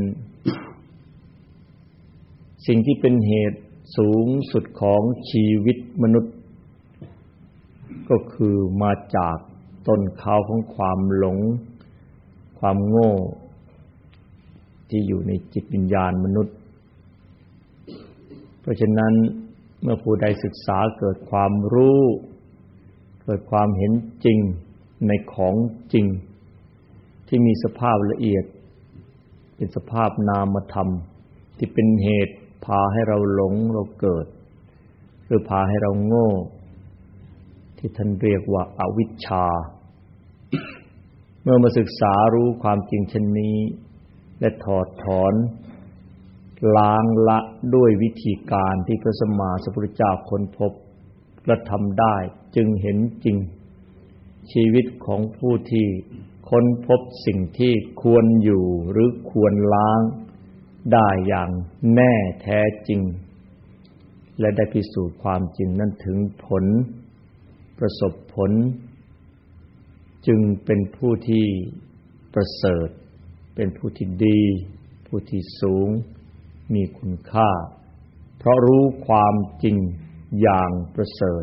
สิ่งที่เป็นเหตุสูงสุดของชีวิตมนุษย์ก็คือมาจากต้นเขาของความหลงความโง่ที่อยู่ในจิตวิญญาณมนุษย์เพราะฉะนั้นเมื่อผู้ใดศึกษาเกิดความรู้เกิดความเห็นจริงในของจริงที่มีสภาพละเอียดเป็นสภาพนามธรรมที่เป็นเหตุพาให้เราหลงเราเกิดหรือพาให้เราโง่ที่ท่านเรียกว่าอวิชชาเมื่อมาศึกษารู้ความจริงเช่นนี้และถอดถอนล้างละด้วยวิธีการที่พระสัมมาสัมพุทธเจ้าค้นพบและทำได้จึงเห็นจริงชีวิตของผู้ที่ค้นพบสิ่งที่ควรอยู่หรือควรล้างได้อย่างแน่แท้จริงและได้พิสูจน์ความจริงนั้นถึงผลประสบผลจึงเป็นผู้ที่ประเสริฐเป็นผู้ที่ดีผู้ที่สูงมีคุณค่าเพราะรู้ความจริงอย่างประเสริฐ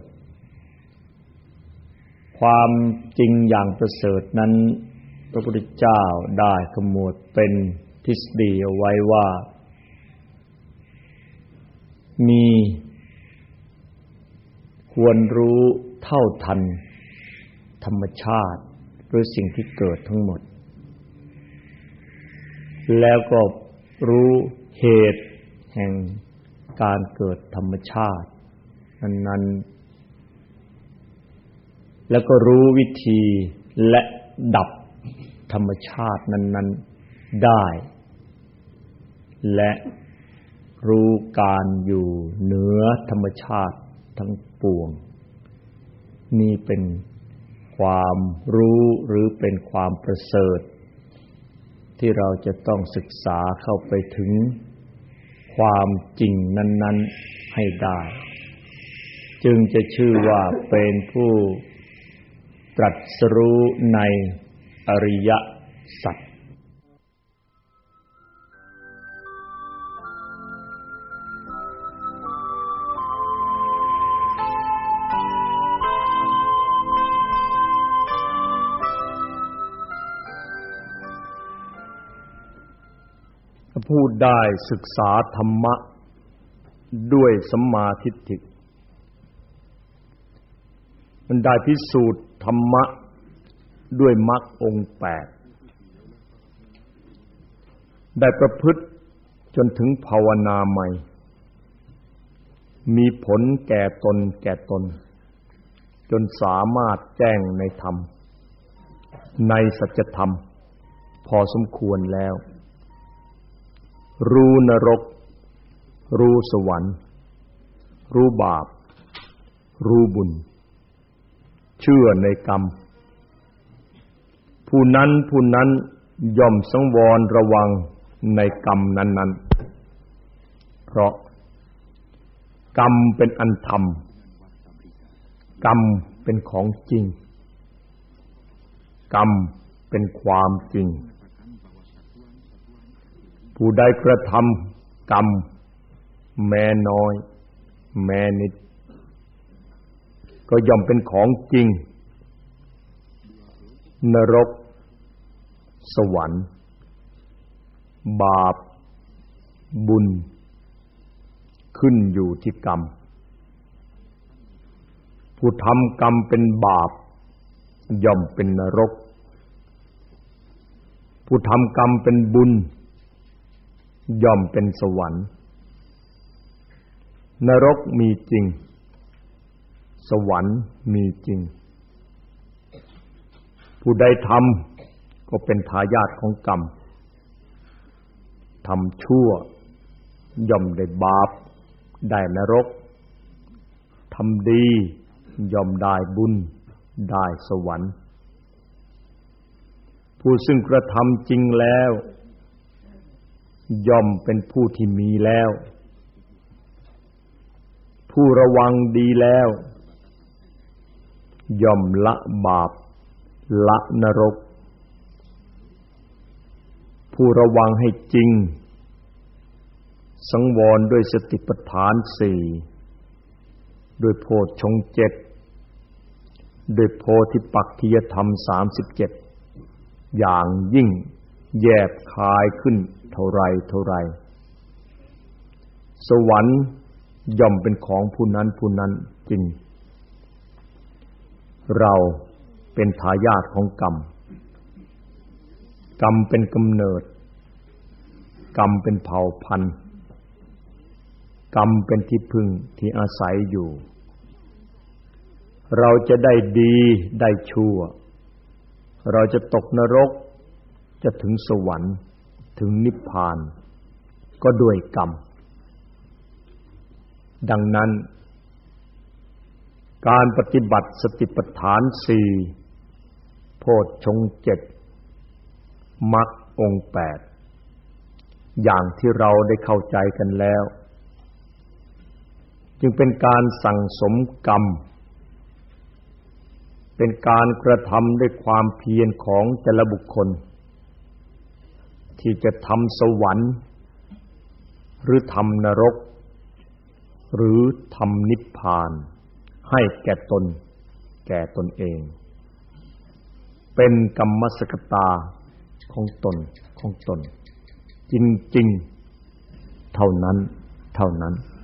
ความจริงอย่างประเสริฐนั้นพระพุทธเจ้าได้ขมวดเป็นทฤษฎีเอาไว้ว่ามีควรรู้เท่าทันธรรมชาติหรือสิ่งที่เกิดทั้งหมดแล้วก็รู้เหตุแห่งการเกิดธรรมชาตินั้นๆแล้วก็รู้วิธีและดับธรรมชาตินั้นๆได้และรู้การอยู่เหนือธรรมชาติทั้งปวงนี่เป็นความรู้หรือเป็นความประเสริฐที่เราจะต้องศึกษาเข้าไปถึงความจริงนั้นๆให้ได้จึงจะชื่อว่าเป็นผู้ตรัสรู้ในอริยสัจผู้ได้ศึกษาธรรมะด้วยสัมมาทิฏฐิมันได้พิสูจน์ธรรมะด้วยมรรคองค์แปดได้ประพฤติจนถึงภาวนาใหม่มีผลแก่ตนแก่ตนจนสามารถแจ้งในธรรมในสัจธรรมพอสมควรแล้วรู้นรกรู้สวรรค์รู้บาปรู้บุญเชื่อในกรรมผู้นั้นผู้นั้นย่อมสังวรระวังในกรรมนั้นๆเพราะกรรมเป็นอันธรรมกรรมเป็นของจริงกรรมเป็นความจริงผู้ใดกระทำกรรมแม้น้อยแม้นิดก็ย่อมเป็นของจริงนรกสวรรค์บาปบุญขึ้นอยู่ที่กรรมผู้ทำกรรมเป็นบาปย่อมเป็นนรกผู้ทำกรรมเป็นบุญย่อมเป็นสวรรค์นรกมีจริงสวรรค์มีจริงผู้ใดทำก็เป็นทายาทของกรรมทำชั่วย่อมได้บาปได้นรกทำดีย่อมได้บุญได้สวรรค์ผู้ซึ่งกระทำจริงแล้วย่อมเป็นผู้ที่มีแล้วผู้ระวังดีแล้วย่อมละบาปละนรกผู้ระวังให้จริงสังวรด้วยสติปัฏฐานสี่ด้วยโพชฌงค์เจ็ดด้วยโพธิปักขิยธรรมสามสิบเจ็ดอย่างยิ่งแยบคายขึ้นเท่าไรเท่าไรสวรรค์ย่อมเป็นของผู้นั้นผู้นั้นจริงเราเป็นทายาทของกรรมกรรมเป็นกำเนิดกรรมเป็นเผ่าพันธุ์กรรมเป็นที่พึ่งที่อาศัยอยู่เราจะได้ดีได้ชั่วเราจะตกนรกจะถึงสวรรค์ถึงนิพพานก็ด้วยกรรมดังนั้นการปฏิบัติสติปัฏฐานสี่โพชฌงค์เจ็ดมรรคองค์แปดอย่างที่เราได้เข้าใจกันแล้วจึงเป็นการสั่งสมกรรมเป็นการกระทำด้วยความเพียรของแต่ละบุคคลที่จะทำสวรรค์หรือทำนรกหรือทำนิพพานให้แก่ตนแก่ตนเองเป็นกรรมสกตาของตนของตนจริงๆเท่านั้นเท่านั้น